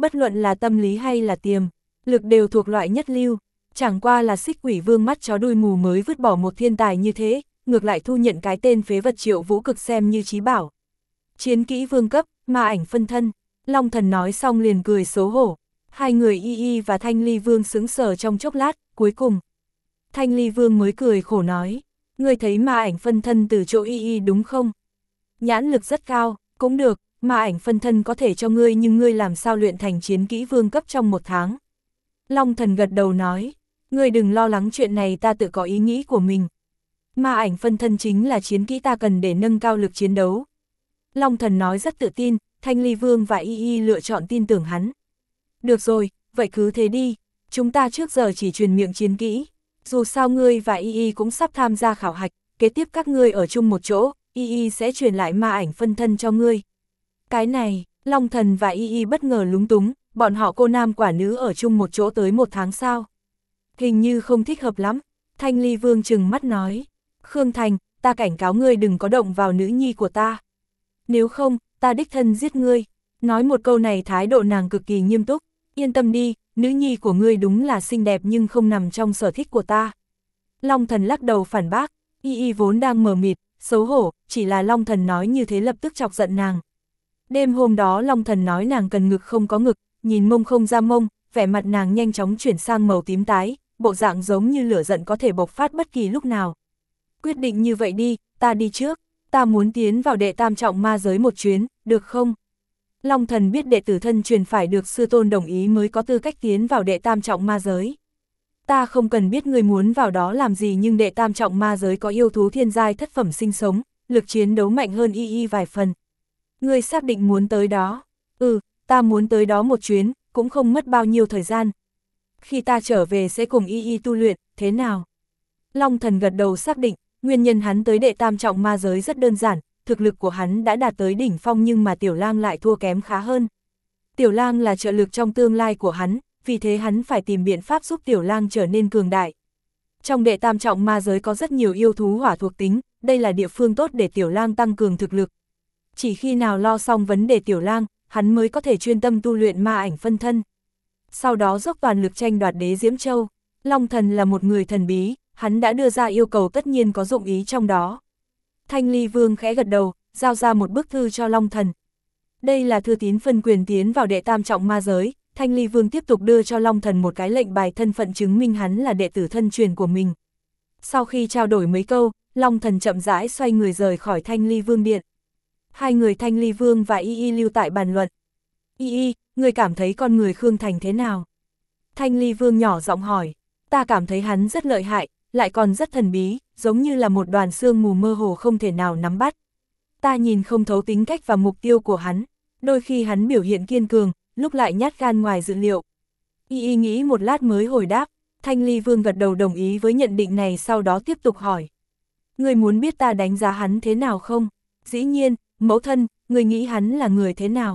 [SPEAKER 1] bất luận là tâm lý hay là tiềm lực đều thuộc loại nhất lưu, chẳng qua là Xích Quỷ Vương mắt chó đuôi mù mới vứt bỏ một thiên tài như thế, ngược lại thu nhận cái tên phế vật Triệu Vũ Cực xem như trí bảo. Chiến kỹ vương cấp, ma ảnh phân thân, Long Thần nói xong liền cười xấu hổ. Hai người Y Y và Thanh Ly Vương sững sờ trong chốc lát, cuối cùng Thanh Ly Vương mới cười khổ nói, ngươi thấy ma ảnh phân thân từ chỗ Y Y đúng không? Nhãn lực rất cao, cũng được, ma ảnh phân thân có thể cho ngươi nhưng ngươi làm sao luyện thành chiến kỹ vương cấp trong một tháng. Long Thần gật đầu nói, ngươi đừng lo lắng chuyện này, ta tự có ý nghĩ của mình. Ma ảnh phân thân chính là chiến kỹ ta cần để nâng cao lực chiến đấu. Long Thần nói rất tự tin, Thanh Ly Vương và Y Y lựa chọn tin tưởng hắn. Được rồi, vậy cứ thế đi, chúng ta trước giờ chỉ truyền miệng chiến kỹ. Dù sao ngươi và Y Y cũng sắp tham gia khảo hạch, kế tiếp các ngươi ở chung một chỗ, Y Y sẽ truyền lại ma ảnh phân thân cho ngươi. Cái này, Long Thần và Y Y bất ngờ lúng túng, bọn họ cô nam quả nữ ở chung một chỗ tới một tháng sao? Hình như không thích hợp lắm. Thanh Ly Vương trừng mắt nói, Khương Thành, ta cảnh cáo ngươi đừng có động vào nữ nhi của ta. Nếu không, ta đích thân giết ngươi. Nói một câu này thái độ nàng cực kỳ nghiêm túc. Yên tâm đi, nữ nhi của ngươi đúng là xinh đẹp nhưng không nằm trong sở thích của ta. Long Thần lắc đầu phản bác, Y Y vốn đang mờ mịt, xấu hổ, chỉ là Long Thần nói như thế lập tức chọc giận nàng. Đêm hôm đó Long Thần nói nàng cần ngực không có ngực, nhìn mông không ra mông, vẻ mặt nàng nhanh chóng chuyển sang màu tím tái, bộ dạng giống như lửa giận có thể bộc phát bất kỳ lúc nào. Quyết định như vậy đi, ta đi trước, ta muốn tiến vào đệ tam trọng ma giới một chuyến, được không? Long Thần biết đệ tử thân truyền phải được sư tôn đồng ý mới có tư cách tiến vào đệ tam trọng ma giới. Ta không cần biết ngươi muốn vào đó làm gì nhưng đệ tam trọng ma giới có yêu thú thiên giai thất phẩm sinh sống, lực chiến đấu mạnh hơn Y Y vài phần. Ngươi xác định muốn tới đó? Ừ, ta muốn tới đó một chuyến, cũng không mất bao nhiêu thời gian. Khi ta trở về sẽ cùng Y Y tu luyện, thế nào? Long Thần gật đầu xác định, nguyên nhân hắn tới đệ tam trọng ma giới rất đơn giản, thực lực của hắn đã đạt tới đỉnh phong nhưng mà Tiểu Lang lại thua kém khá hơn. Tiểu Lang là trợ lực trong tương lai của hắn, vì thế hắn phải tìm biện pháp giúp Tiểu Lang trở nên cường đại. Trong đệ tam trọng ma giới có rất nhiều yêu thú hỏa thuộc tính, đây là địa phương tốt để Tiểu Lang tăng cường thực lực. Chỉ khi nào lo xong vấn đề Tiểu Lang, hắn mới có thể chuyên tâm tu luyện ma ảnh phân thân. Sau đó dốc toàn lực tranh đoạt đế Diễm Châu. Long Thần là một người thần bí, hắn đã đưa ra yêu cầu tất nhiên có dụng ý trong đó. Thanh Ly Vương khẽ gật đầu, giao ra một bức thư cho Long Thần. Đây là thư tín phân quyền tiến vào đệ tam trọng ma giới. Thanh Ly Vương tiếp tục đưa cho Long Thần một cái lệnh bài thân phận chứng minh hắn là đệ tử thân truyền của mình. Sau khi trao đổi mấy câu, Long Thần chậm rãi xoay người rời khỏi Thanh Ly Vương điện. Hai người Thanh Ly Vương và Y Y lưu tại bàn luận. Y Y, người cảm thấy con người Khương Thành thế nào? Thanh Ly Vương nhỏ giọng hỏi. Ta cảm thấy hắn rất lợi hại, lại còn rất thần bí, giống như là một đoàn sương mù mơ hồ không thể nào nắm bắt. Ta nhìn không thấu tính cách và mục tiêu của hắn, đôi khi hắn biểu hiện kiên cường, lúc lại nhát gan ngoài dự liệu. Y Y nghĩ một lát mới hồi đáp, Thanh Ly Vương gật đầu đồng ý với nhận định này, sau đó tiếp tục hỏi. Người muốn biết ta đánh giá hắn thế nào không? Dĩ nhiên, mẫu thân, người nghĩ hắn là người thế nào?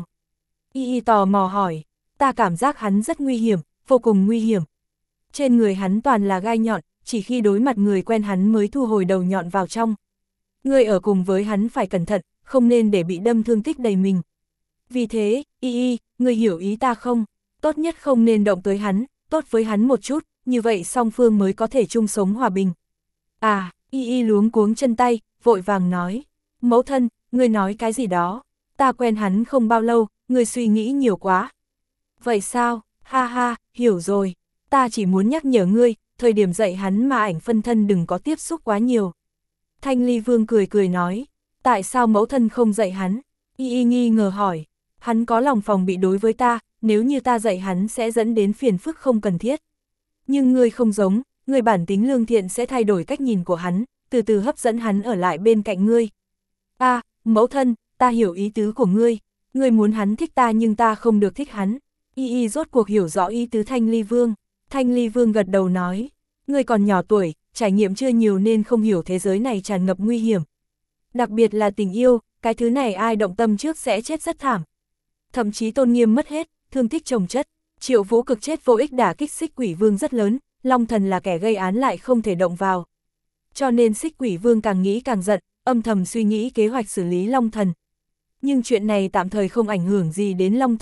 [SPEAKER 1] Y Y tò mò hỏi, ta cảm giác hắn rất nguy hiểm, vô cùng nguy hiểm. Trên người hắn toàn là gai nhọn, chỉ khi đối mặt người quen hắn mới thu hồi đầu nhọn vào trong. Người ở cùng với hắn phải cẩn thận, không nên để bị đâm thương tích đầy mình. Vì thế, Y Y, người hiểu ý ta không? Tốt nhất không nên động tới hắn, tốt với hắn một chút, như vậy song phương mới có thể chung sống hòa bình. À, Y Y luống cuống chân tay, vội vàng nói. Mẫu thân, người nói cái gì đó? Ta quen hắn không bao lâu, người suy nghĩ nhiều quá. Vậy sao? Ha ha, hiểu rồi. Ta chỉ muốn nhắc nhở ngươi, thời điểm dạy hắn ma ảnh phân thân đừng có tiếp xúc quá nhiều. Thanh Ly Vương cười cười nói. Tại sao mẫu thân không dạy hắn? Y Y nghi ngờ hỏi. Hắn có lòng phòng bị đối với ta, nếu như ta dạy hắn sẽ dẫn đến phiền phức không cần thiết. Nhưng ngươi không giống, ngươi bản tính lương thiện sẽ thay đổi cách nhìn của hắn, từ từ hấp dẫn hắn ở lại bên cạnh ngươi. À, mẫu thân, ta hiểu ý tứ của ngươi, ngươi muốn hắn thích ta nhưng ta không được thích hắn. Y Y rốt cuộc hiểu rõ ý tứ Thanh Ly Vương. Thanh Ly Vương gật đầu nói, ngươi còn nhỏ tuổi, trải nghiệm chưa nhiều nên không hiểu thế giới này tràn ngập nguy hiểm. Đặc biệt là tình yêu, cái thứ này ai động tâm trước sẽ chết rất thảm. Thậm chí tôn nghiêm mất hết, thương tích chồng chất. Triệu Vũ Cực chết vô ích đả kích Xích Quỷ Vương rất lớn, Long Thần là kẻ gây án lại không thể động vào. Cho nên Xích Quỷ Vương càng nghĩ càng giận, âm thầm suy nghĩ kế hoạch xử lý Long Thần. Nhưng chuyện này tạm thời không ảnh hưởng gì đến Long Thần,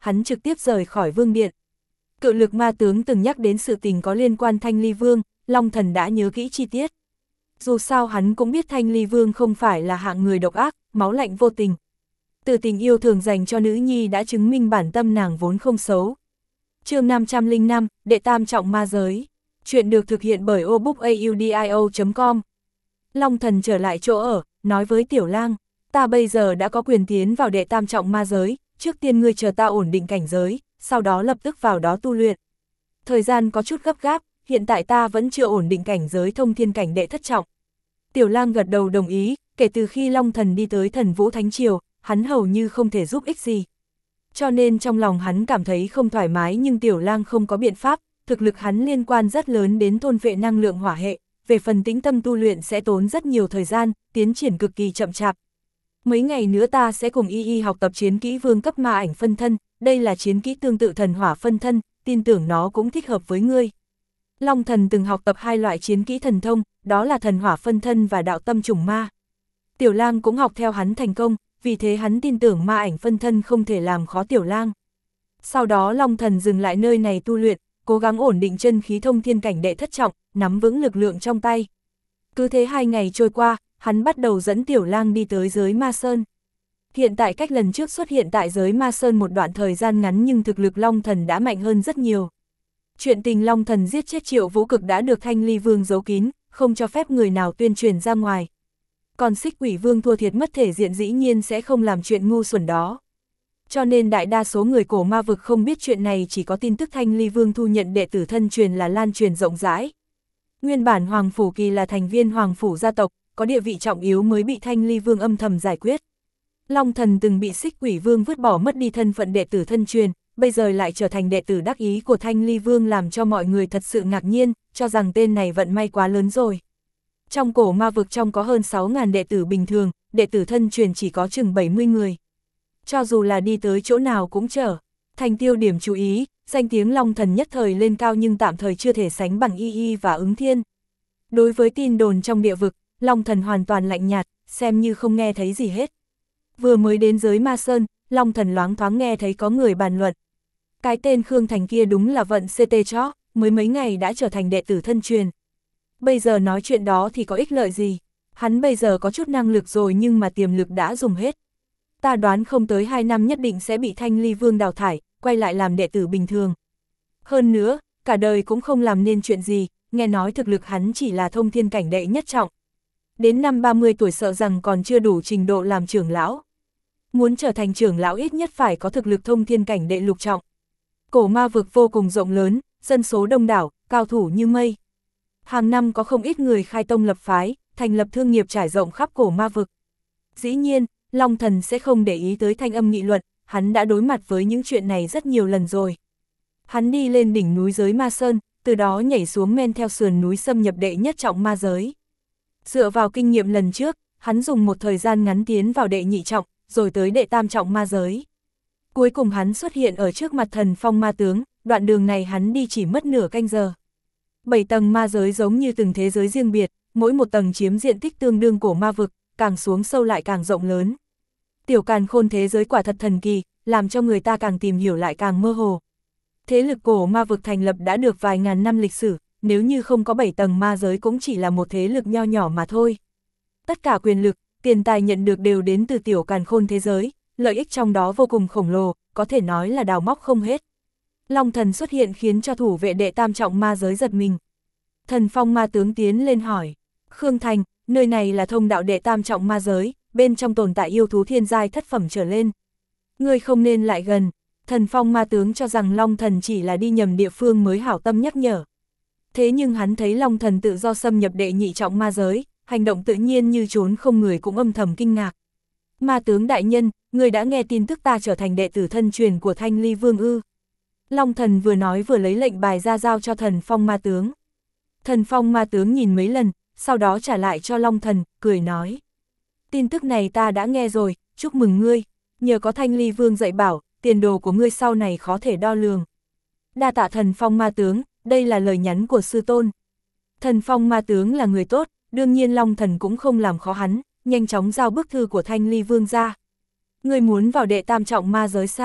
[SPEAKER 1] hắn trực tiếp rời khỏi vương điện. Cự lực ma tướng từng nhắc đến sự tình có liên quan Thanh Ly Vương, Long Thần đã nhớ kỹ chi tiết. Dù sao hắn cũng biết Thanh Ly Vương không phải là hạng người độc ác, máu lạnh vô tình. Từ tình yêu thường dành cho nữ nhi đã chứng minh bản tâm nàng vốn không xấu. Chương năm trăm lẻ năm, Đệ Tam Trọng Ma Giới. Chuyện được thực hiện bởi o book audio chấm com. Long Thần trở lại chỗ ở, nói với Tiểu Lang, ta bây giờ đã có quyền tiến vào Đệ Tam Trọng Ma Giới, trước tiên ngươi chờ ta ổn định cảnh giới, sau đó lập tức vào đó tu luyện. Thời gian có chút gấp gáp, hiện tại ta vẫn chưa ổn định cảnh giới thông thiên cảnh đệ thất trọng. Tiểu Lang gật đầu đồng ý, kể từ khi Long Thần đi tới Thần Vũ Thánh Triều, hắn hầu như không thể giúp ích gì. Cho nên trong lòng hắn cảm thấy không thoải mái, nhưng Tiểu Lang không có biện pháp, thực lực hắn liên quan rất lớn đến thôn vệ năng lượng hỏa hệ, về phần tĩnh tâm tu luyện sẽ tốn rất nhiều thời gian, tiến triển cực kỳ chậm chạp. Mấy ngày nữa ta sẽ cùng Y Y học tập chiến kỹ vương cấp ma ảnh phân thân, đây là chiến kỹ tương tự thần hỏa phân thân, tin tưởng nó cũng thích hợp với ngươi. Long Thần từng học tập hai loại chiến kỹ thần thông, đó là thần hỏa phân thân và đạo tâm trùng ma. Tiểu Lang cũng học theo hắn thành công, vì thế hắn tin tưởng ma ảnh phân thân không thể làm khó Tiểu Lang. Sau đó Long Thần dừng lại nơi này tu luyện, cố gắng ổn định chân khí thông thiên cảnh đệ thất trọng, nắm vững lực lượng trong tay. Cứ thế hai ngày trôi qua, hắn bắt đầu dẫn Tiểu Lang đi tới giới Ma Sơn. Hiện tại cách lần trước xuất hiện tại giới Ma Sơn một đoạn thời gian ngắn, nhưng thực lực Long Thần đã mạnh hơn rất nhiều. Chuyện tình Long Thần giết chết Triệu Vũ Cực đã được Thanh Ly Vương giấu kín, không cho phép người nào tuyên truyền ra ngoài. Còn Xích Quỷ Vương thua thiệt mất thể diện dĩ nhiên sẽ không làm chuyện ngu xuẩn đó. Cho nên đại đa số người cổ ma vực không biết chuyện này, chỉ có tin tức Thanh Ly Vương thu nhận đệ tử thân truyền là lan truyền rộng rãi. Nguyên bản Hoàng Phủ Kỳ là thành viên Hoàng Phủ gia tộc, có địa vị trọng yếu mới bị Thanh Ly Vương âm thầm giải quyết. Long Thần từng bị Xích Quỷ Vương vứt bỏ mất đi thân phận đệ tử thân truyền, bây giờ lại trở thành đệ tử đắc ý của Thanh Ly Vương, làm cho mọi người thật sự ngạc nhiên, cho rằng tên này vận may quá lớn rồi. Trong cổ ma vực trong có hơn sáu nghìn đệ tử bình thường, đệ tử thân truyền chỉ có chừng bảy mươi người. Cho dù là đi tới chỗ nào cũng trở thành tiêu điểm chú ý, danh tiếng Long Thần nhất thời lên cao, nhưng tạm thời chưa thể sánh bằng Y Y và Ứng Thiên. Đối với tin đồn trong địa vực, Long Thần hoàn toàn lạnh nhạt, xem như không nghe thấy gì hết. Vừa mới đến giới Ma Sơn, Long Thần loáng thoáng nghe thấy có người bàn luận. Cái tên Khương Thành kia đúng là vận xê tê chó, mới mấy ngày đã trở thành đệ tử thân truyền. Bây giờ nói chuyện đó thì có ích lợi gì? Hắn bây giờ có chút năng lực rồi nhưng mà tiềm lực đã dùng hết. Ta đoán không tới hai năm nhất định sẽ bị Thanh Ly Vương đào thải, quay lại làm đệ tử bình thường. Hơn nữa, cả đời cũng không làm nên chuyện gì, nghe nói thực lực hắn chỉ là thông thiên cảnh đệ nhất trọng. Đến năm ba mươi tuổi sợ rằng còn chưa đủ trình độ làm trưởng lão. Muốn trở thành trưởng lão ít nhất phải có thực lực thông thiên cảnh đệ lục trọng. Cổ ma vực vô cùng rộng lớn, dân số đông đảo, cao thủ như mây. Hàng năm có không ít người khai tông lập phái, thành lập thương nghiệp trải rộng khắp cổ ma vực. Dĩ nhiên, Long Thần sẽ không để ý tới thanh âm nghị luận, hắn đã đối mặt với những chuyện này rất nhiều lần rồi. Hắn đi lên đỉnh núi giới Ma Sơn, từ đó nhảy xuống men theo sườn núi xâm nhập đệ nhất trọng ma giới. Dựa vào kinh nghiệm lần trước, hắn dùng một thời gian ngắn tiến vào đệ nhị trọng, rồi tới đệ tam trọng ma giới. Cuối cùng hắn xuất hiện ở trước mặt Thần Phong ma tướng, đoạn đường này hắn đi chỉ mất nửa canh giờ. Bảy tầng ma giới giống như từng thế giới riêng biệt, mỗi một tầng chiếm diện tích tương đương của ma vực, càng xuống sâu lại càng rộng lớn. Tiểu càn khôn thế giới quả thật thần kỳ, làm cho người ta càng tìm hiểu lại càng mơ hồ. Thế lực cổ ma vực thành lập đã được vài ngàn năm lịch sử, nếu như không có bảy tầng ma giới cũng chỉ là một thế lực nho nhỏ mà thôi. Tất cả quyền lực, tiền tài nhận được đều đến từ tiểu càn khôn thế giới, lợi ích trong đó vô cùng khổng lồ, có thể nói là đào móc không hết. Long Thần xuất hiện khiến cho thủ vệ đệ tam trọng ma giới giật mình. Thần Phong ma tướng tiến lên hỏi, Khương Thành, nơi này là thông đạo đệ tam trọng ma giới, bên trong tồn tại yêu thú thiên giai thất phẩm trở lên. Ngươi không nên lại gần. Thần Phong ma tướng cho rằng Long Thần chỉ là đi nhầm địa phương mới hảo tâm nhắc nhở. Thế nhưng hắn thấy Long Thần tự do xâm nhập đệ nhị trọng ma giới, hành động tự nhiên như trốn không người, cũng âm thầm kinh ngạc. Ma tướng đại nhân, người đã nghe tin tức ta trở thành đệ tử thân truyền của Thanh Ly Vương ư? Long Thần vừa nói vừa lấy lệnh bài ra giao cho Thần Phong ma tướng. Thần Phong ma tướng nhìn mấy lần, sau đó trả lại cho Long Thần, cười nói. Tin tức này ta đã nghe rồi, chúc mừng ngươi, nhờ có Thanh Ly Vương dạy bảo, tiền đồ của ngươi sau này khó thể đo lường. Đa tạ Thần Phong ma tướng, đây là lời nhắn của sư tôn. Thần Phong ma tướng là người tốt, đương nhiên Long Thần cũng không làm khó hắn, nhanh chóng giao bức thư của Thanh Ly Vương ra. Ngươi muốn vào đệ tam trọng ma giới sao?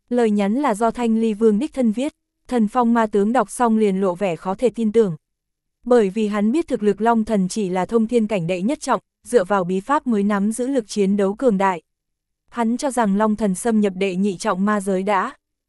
[SPEAKER 1] Lời nhắn là do Thanh Ly Vương đích thân viết, Thần Phong ma tướng đọc xong liền lộ vẻ khó thể tin tưởng. Bởi vì hắn biết thực lực Long Thần chỉ là thông thiên cảnh đệ nhất trọng, dựa vào bí pháp mới nắm giữ lực chiến đấu cường đại. Hắn cho rằng Long Thần xâm nhập đệ nhị trọng ma giới đã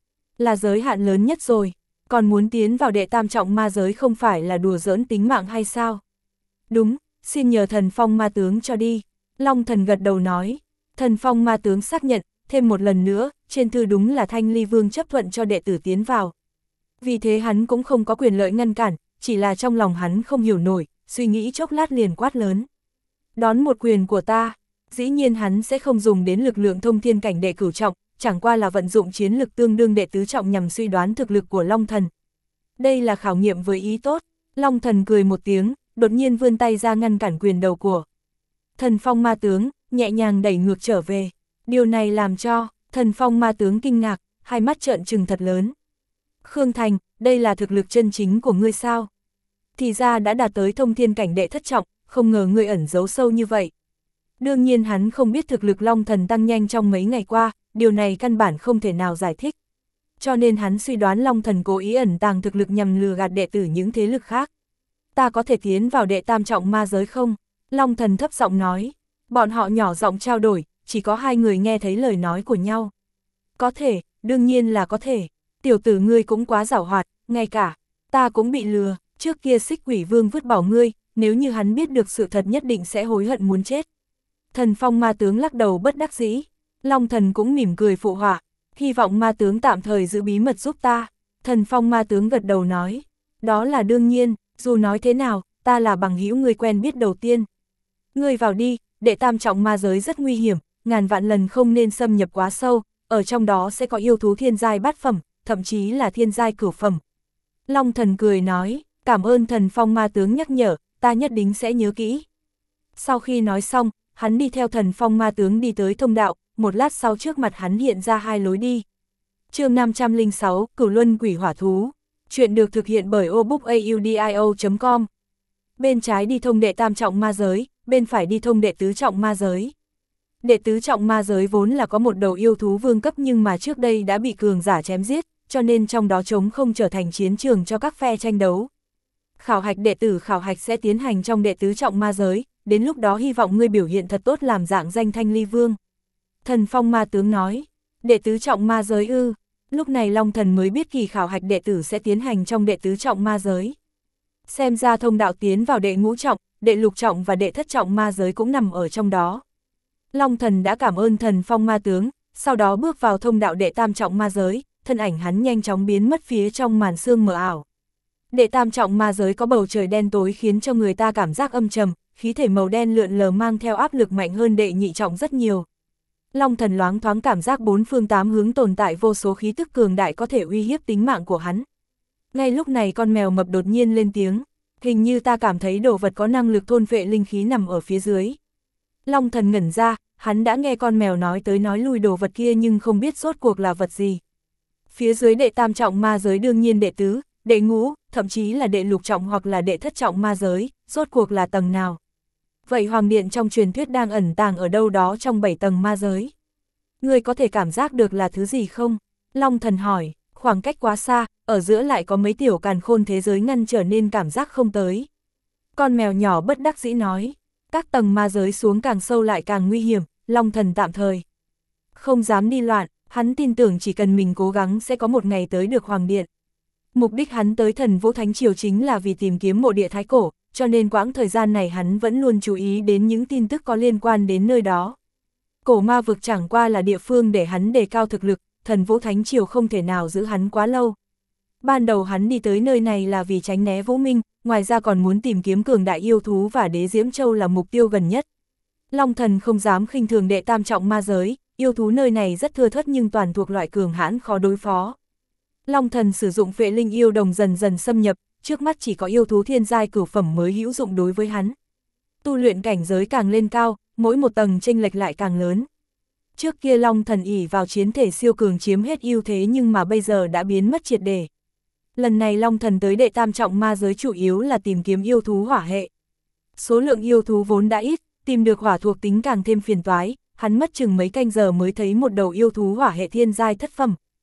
[SPEAKER 1] là giới hạn lớn nhất rồi, còn muốn tiến vào đệ tam trọng ma giới không phải là đùa giỡn tính mạng hay sao? Đúng, xin nhờ Thần Phong ma tướng cho đi. Long Thần gật đầu nói. Thần Phong ma tướng xác nhận, thêm một lần nữa, trên thư đúng là Thanh Ly Vương chấp thuận cho đệ tử tiến vào. Vì thế hắn cũng không có quyền lợi ngăn cản, chỉ là trong lòng hắn không hiểu nổi, suy nghĩ chốc lát liền quát lớn. Đón một quyền của ta, dĩ nhiên hắn sẽ không dùng đến lực lượng thông thiên cảnh đệ cửu trọng, chẳng qua là vận dụng chiến lực tương đương đệ tứ trọng nhằm suy đoán thực lực của Long Thần. Đây là khảo nghiệm với ý tốt. Long Thần cười một tiếng, đột nhiên vươn tay ra ngăn cản quyền đầu của Thần Phong ma tướng, nhẹ nhàng đẩy ngược trở về. Điều này làm cho Thần Phong ma tướng kinh ngạc, hai mắt trợn trừng thật lớn. Khương Thành, đây là thực lực chân chính của ngươi sao? Thì ra đã đạt tới thông thiên cảnh đệ thất trọng, không ngờ ngươi ẩn giấu sâu như vậy. Đương nhiên hắn không biết thực lực Long Thần tăng nhanh trong mấy ngày qua, điều này căn bản không thể nào giải thích. Cho nên hắn suy đoán Long Thần cố ý ẩn tàng thực lực nhằm lừa gạt đệ tử những thế lực khác. Ta có thể tiến vào đệ tam trọng ma giới không? Long Thần thấp giọng nói. Bọn họ nhỏ giọng trao đổi, chỉ có hai người nghe thấy lời nói của nhau. Có thể, đương nhiên là có thể. Tiểu tử ngươi cũng quá giảo hoạt, ngay cả ta cũng bị lừa, trước kia Xích Quỷ Vương vứt bỏ ngươi, nếu như hắn biết được sự thật nhất định sẽ hối hận muốn chết. Thần Phong ma tướng lắc đầu bất đắc dĩ. Long Thần cũng mỉm cười phụ họa, hy vọng ma tướng tạm thời giữ bí mật giúp ta. Thần Phong ma tướng gật đầu nói, đó là đương nhiên, dù nói thế nào, ta là bằng hữu ngươi quen biết đầu tiên. Ngươi vào đi, đệ tam trọng ma giới rất nguy hiểm, ngàn vạn lần không nên xâm nhập quá sâu, ở trong đó sẽ có yêu thú thiên giai bát phẩm, thậm chí là thiên giai cửu phẩm. Long Thần cười nói, cảm ơn Thần Phong ma tướng nhắc nhở, ta nhất định sẽ nhớ kỹ. Sau khi nói xong, hắn đi theo Thần Phong ma tướng đi tới thông đạo, một lát sau trước mặt hắn hiện ra hai lối đi. Chương năm trăm lẻ sáu, Cửu Luân Quỷ Hỏa Thú. Chuyện được thực hiện bởi obookaudio chấm com. Bên trái đi thông đệ tam trọng ma giới, bên phải đi thông đệ tứ trọng ma giới. Đệ tứ trọng ma giới vốn là có một đầu yêu thú vương cấp nhưng mà trước đây đã bị cường giả chém giết, cho nên trong đó trống không trở thành chiến trường cho các phe tranh đấu. Khảo hạch đệ tử khảo hạch sẽ tiến hành trong đệ tứ trọng ma giới, đến lúc đó hy vọng ngươi biểu hiện thật tốt làm dạng danh Thanh Ly Vương. Thần Phong ma tướng nói, đệ tứ trọng ma giới ư, lúc này Long Thần mới biết kỳ khảo hạch đệ tử sẽ tiến hành trong đệ tứ trọng ma giới. Xem ra thông đạo tiến vào đệ ngũ trọng, đệ lục trọng và đệ thất trọng ma giới cũng nằm ở trong đó. Long Thần đã cảm ơn Thần Phong ma tướng, sau đó bước vào thông đạo đệ tam trọng ma giới, thân ảnh hắn nhanh chóng biến mất phía trong màn sương mờ ảo. Đệ tam trọng ma giới có bầu trời đen tối khiến cho người ta cảm giác âm trầm, khí thể màu đen lượn lờ mang theo áp lực mạnh hơn đệ nhị trọng rất nhiều. Long Thần loáng thoáng cảm giác bốn phương tám hướng tồn tại vô số khí tức cường đại có thể uy hiếp tính mạng của hắn. Ngay lúc này con mèo mập đột nhiên lên tiếng, hình như ta cảm thấy đồ vật có năng lực thôn phệ linh khí nằm ở phía dưới. Long Thần ngẩn ra, hắn đã nghe con mèo nói tới nói lui đồ vật kia nhưng không biết rốt cuộc là vật gì. Phía dưới đệ tam trọng ma giới đương nhiên đệ tứ, đệ ngũ, thậm chí là đệ lục trọng hoặc là đệ thất trọng ma giới, rốt cuộc là tầng nào? Vậy Hoàng Điện trong truyền thuyết đang ẩn tàng ở đâu đó trong bảy tầng ma giới? Ngươi có thể cảm giác được là thứ gì không? Long Thần hỏi, khoảng cách quá xa, ở giữa lại có mấy tiểu càn khôn thế giới ngăn trở nên cảm giác không tới. Con mèo nhỏ bất đắc dĩ nói, các tầng ma giới xuống càng sâu lại càng nguy hiểm, Long Thần tạm thời không dám đi loạn, hắn tin tưởng chỉ cần mình cố gắng sẽ có một ngày tới được Hoàng Điện. Mục đích hắn tới Thần Vũ Thánh Triều chính là vì tìm kiếm mộ địa thái cổ, cho nên quãng thời gian này hắn vẫn luôn chú ý đến những tin tức có liên quan đến nơi đó. Cổ ma vực chẳng qua là địa phương để hắn đề cao thực lực, Thần Vũ Thánh Triều không thể nào giữ hắn quá lâu. Ban đầu hắn đi tới nơi này là vì tránh né Vũ Minh, ngoài ra còn muốn tìm kiếm cường đại yêu thú và đế Diễm Châu là mục tiêu gần nhất. Long Thần không dám khinh thường đệ tam trọng ma giới, yêu thú nơi này rất thưa thớt nhưng toàn thuộc loại cường hãn khó đối phó. Long Thần sử dụng phệ linh yêu đồng dần dần xâm nhập, trước mắt chỉ có yêu thú thiên giai cửu phẩm mới hữu dụng đối với hắn. Tu luyện cảnh giới càng lên cao, mỗi một tầng chênh lệch lại càng lớn. Trước kia Long Thần ỷ vào chiến thể siêu cường chiếm hết ưu thế nhưng mà bây giờ đã biến mất triệt để. Lần này Long Thần tới đệ tam trọng ma giới chủ yếu là tìm kiếm yêu thú hỏa hệ. Số lượng yêu thú vốn đã ít, tìm được hỏa thuộc tính càng thêm phiền toái, hắn mất chừng mấy canh giờ mới thấy một đầu yêu thú hỏa hệ thiên giai thất phẩm.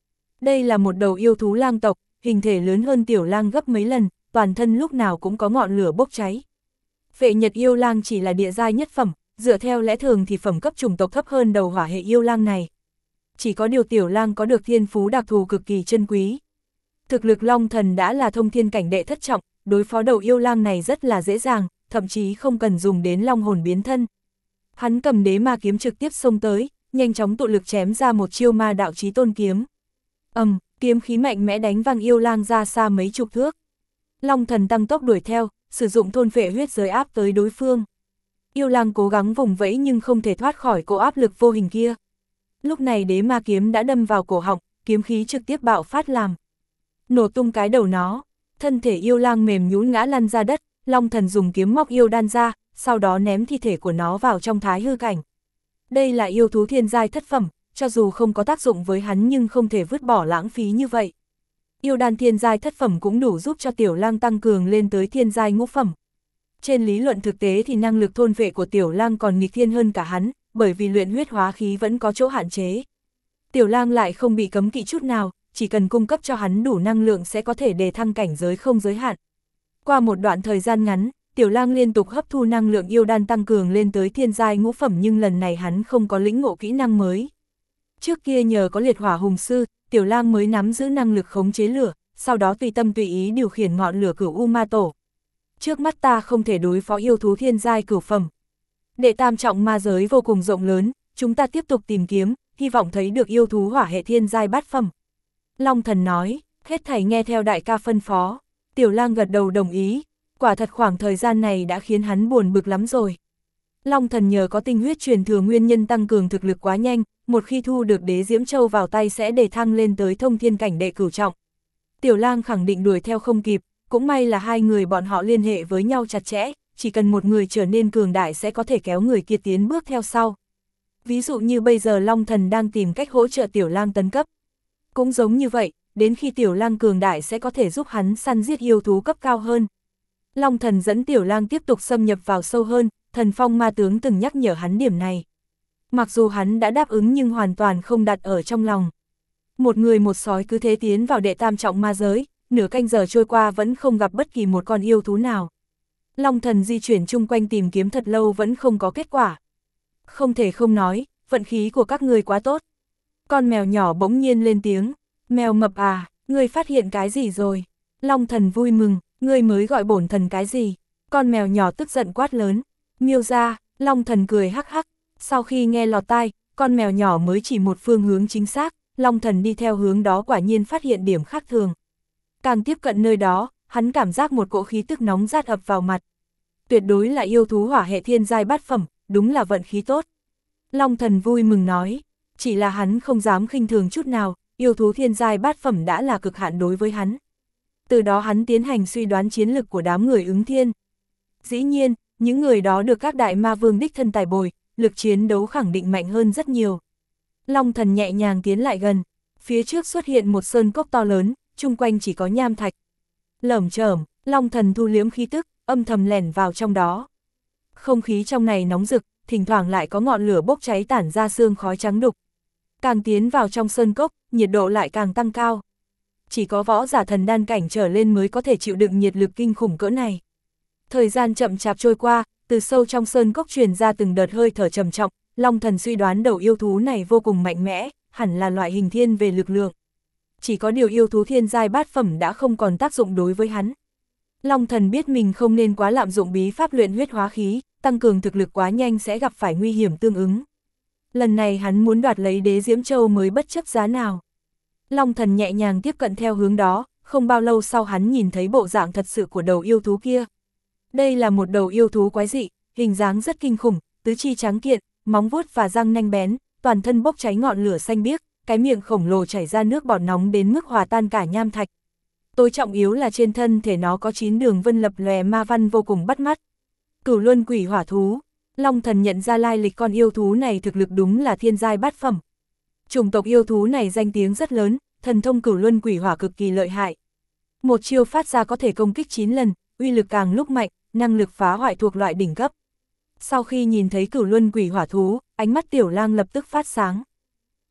[SPEAKER 1] Đây là một đầu yêu thú lang tộc, hình thể lớn hơn tiểu lang gấp mấy lần, toàn thân lúc nào cũng có ngọn lửa bốc cháy. Phệ Nhật yêu lang chỉ là địa giai nhất phẩm, dựa theo lẽ thường thì phẩm cấp chủng tộc thấp hơn đầu hỏa hệ yêu lang này. Chỉ có điều tiểu lang có được thiên phú đặc thù cực kỳ chân quý. Thực lực Long Thần đã là thông thiên cảnh đệ thất trọng, đối phó đầu yêu lang này rất là dễ dàng, thậm chí không cần dùng đến long hồn biến thân. Hắn cầm đế ma kiếm trực tiếp xông tới, nhanh chóng tụ lực chém ra một chiêu ma đạo chí tôn kiếm. Ầm, um, kiếm khí mạnh mẽ đánh văng yêu lang ra xa mấy chục thước. Long Thần tăng tốc đuổi theo, sử dụng thôn phệ huyết giới áp tới đối phương. Yêu lang cố gắng vùng vẫy nhưng không thể thoát khỏi cỗ áp lực vô hình kia. Lúc này đế ma kiếm đã đâm vào cổ họng, kiếm khí trực tiếp bạo phát làm nổ tung cái đầu nó. Thân thể yêu lang mềm nhũn ngã lăn ra đất, Long Thần dùng kiếm móc yêu đan ra, sau đó ném thi thể của nó vào trong thái hư cảnh. Đây là yêu thú thiên giai thất phẩm, cho dù không có tác dụng với hắn nhưng không thể vứt bỏ lãng phí như vậy. Yêu đan thiên giai thất phẩm cũng đủ giúp cho tiểu lang tăng cường lên tới thiên giai ngũ phẩm. Trên lý luận thực tế thì năng lực thôn vệ của tiểu lang còn nghịch thiên hơn cả hắn, bởi vì luyện huyết hóa khí vẫn có chỗ hạn chế. Tiểu lang lại không bị cấm kỵ chút nào, chỉ cần cung cấp cho hắn đủ năng lượng sẽ có thể đề thăng cảnh giới không giới hạn. Qua một đoạn thời gian ngắn, tiểu lang liên tục hấp thu năng lượng yêu đan tăng cường lên tới thiên giai ngũ phẩm, nhưng lần này hắn không có lĩnh ngộ kỹ năng mới. Trước kia nhờ có liệt hỏa hùng sư, tiểu lang mới nắm giữ năng lực khống chế lửa, sau đó tùy tâm tùy ý điều khiển ngọn lửa cửu u ma tổ. Trước mắt ta không thể đối phó yêu thú thiên giai cửu phẩm. Đệ tam trọng ma giới vô cùng rộng lớn, chúng ta tiếp tục tìm kiếm, hy vọng thấy được yêu thú hỏa hệ thiên giai bát phẩm. Long Thần nói, hết thảy nghe theo đại ca phân phó. Tiểu lang gật đầu đồng ý, quả thật khoảng thời gian này đã khiến hắn buồn bực lắm rồi. Long Thần nhờ có tinh huyết truyền thừa nguyên nhân tăng cường thực lực quá nhanh, một khi thu được đế diễm châu vào tay sẽ đề thăng lên tới thông thiên cảnh đệ cửu trọng. Tiểu lang khẳng định đuổi theo không kịp, cũng may là hai người bọn họ liên hệ với nhau chặt chẽ, chỉ cần một người trở nên cường đại sẽ có thể kéo người kia tiến bước theo sau. Ví dụ như bây giờ Long Thần đang tìm cách hỗ trợ tiểu lang tấn cấp. Cũng giống như vậy, đến khi tiểu lang cường đại sẽ có thể giúp hắn săn giết yêu thú cấp cao hơn. Long Thần dẫn tiểu lang tiếp tục xâm nhập vào sâu hơn, Thần Phong ma tướng từng nhắc nhở hắn điểm này. Mặc dù hắn đã đáp ứng nhưng hoàn toàn không đặt ở trong lòng. Một người một sói cứ thế tiến vào đệ tam trọng ma giới, nửa canh giờ trôi qua vẫn không gặp bất kỳ một con yêu thú nào. Long Thần di chuyển chung quanh tìm kiếm thật lâu vẫn không có kết quả. Không thể không nói, vận khí của các người quá tốt. Con mèo nhỏ bỗng nhiên lên tiếng, mèo mập à, ngươi phát hiện cái gì rồi? Long Thần vui mừng, ngươi mới gọi bổn thần cái gì? Con mèo nhỏ tức giận quát lớn, miêu ra. Long Thần cười hắc hắc, sau khi nghe lọt tai, con mèo nhỏ mới chỉ một phương hướng chính xác, Long Thần đi theo hướng đó quả nhiên phát hiện điểm khác thường. Càng tiếp cận nơi đó, hắn cảm giác một cỗ khí tức nóng rát ập vào mặt. Tuyệt đối là yêu thú hỏa hệ thiên giai bát phẩm, đúng là vận khí tốt. Long Thần vui mừng nói, chỉ là hắn không dám khinh thường chút nào, yêu thú thiên giai bát phẩm đã là cực hạn đối với hắn. Từ đó hắn tiến hành suy đoán chiến lực của đám người ứng thiên. Dĩ nhiên, những người đó được các đại ma vương đích thân tài bồi, lực chiến đấu khẳng định mạnh hơn rất nhiều. Long Thần nhẹ nhàng tiến lại gần, phía trước xuất hiện một sơn cốc to lớn, chung quanh chỉ có nham thạch. Lởm chởm, Long Thần thu liếm khí tức, âm thầm lẻn vào trong đó. Không khí trong này nóng rực, thỉnh thoảng lại có ngọn lửa bốc cháy tản ra sương khói trắng đục. Càng tiến vào trong sơn cốc, nhiệt độ lại càng tăng cao. Chỉ có võ giả thần đan cảnh trở lên mới có thể chịu đựng nhiệt lực kinh khủng cỡ này. Thời gian chậm chạp trôi qua, từ sâu trong sơn cốc truyền ra từng đợt hơi thở trầm trọng, Long Thần suy đoán đầu yêu thú này vô cùng mạnh mẽ, hẳn là loại hình thiên về lực lượng. Chỉ có điều yêu thú thiên giai bát phẩm đã không còn tác dụng đối với hắn. Long Thần biết mình không nên quá lạm dụng bí pháp luyện huyết hóa khí, tăng cường thực lực quá nhanh sẽ gặp phải nguy hiểm tương ứng. Lần này hắn muốn đoạt lấy đế diễm châu mới bất chấp giá nào. Long Thần nhẹ nhàng tiếp cận theo hướng đó, không bao lâu sau hắn nhìn thấy bộ dạng thật sự của đầu yêu thú kia. Đây là một đầu yêu thú quái dị, hình dáng rất kinh khủng, tứ chi trắng kiện, móng vuốt và răng nanh bén, toàn thân bốc cháy ngọn lửa xanh biếc, cái miệng khổng lồ chảy ra nước bọt nóng đến mức hòa tan cả nham thạch. Tối trọng yếu là trên thân thể nó có chín đường vân lập lòe ma văn vô cùng bắt mắt. Cửu Luân Quỷ Hỏa thú. Long Thần nhận ra lai lịch con yêu thú này thực lực đúng là thiên giai bát phẩm. Chủng tộc yêu thú này danh tiếng rất lớn, thần thông Cửu Luân Quỷ Hỏa cực kỳ lợi hại. Một chiêu phát ra có thể công kích chín lần, uy lực càng lúc mạnh, năng lực phá hoại thuộc loại đỉnh cấp. Sau khi nhìn thấy Cửu Luân Quỷ Hỏa thú, ánh mắt tiểu lang lập tức phát sáng.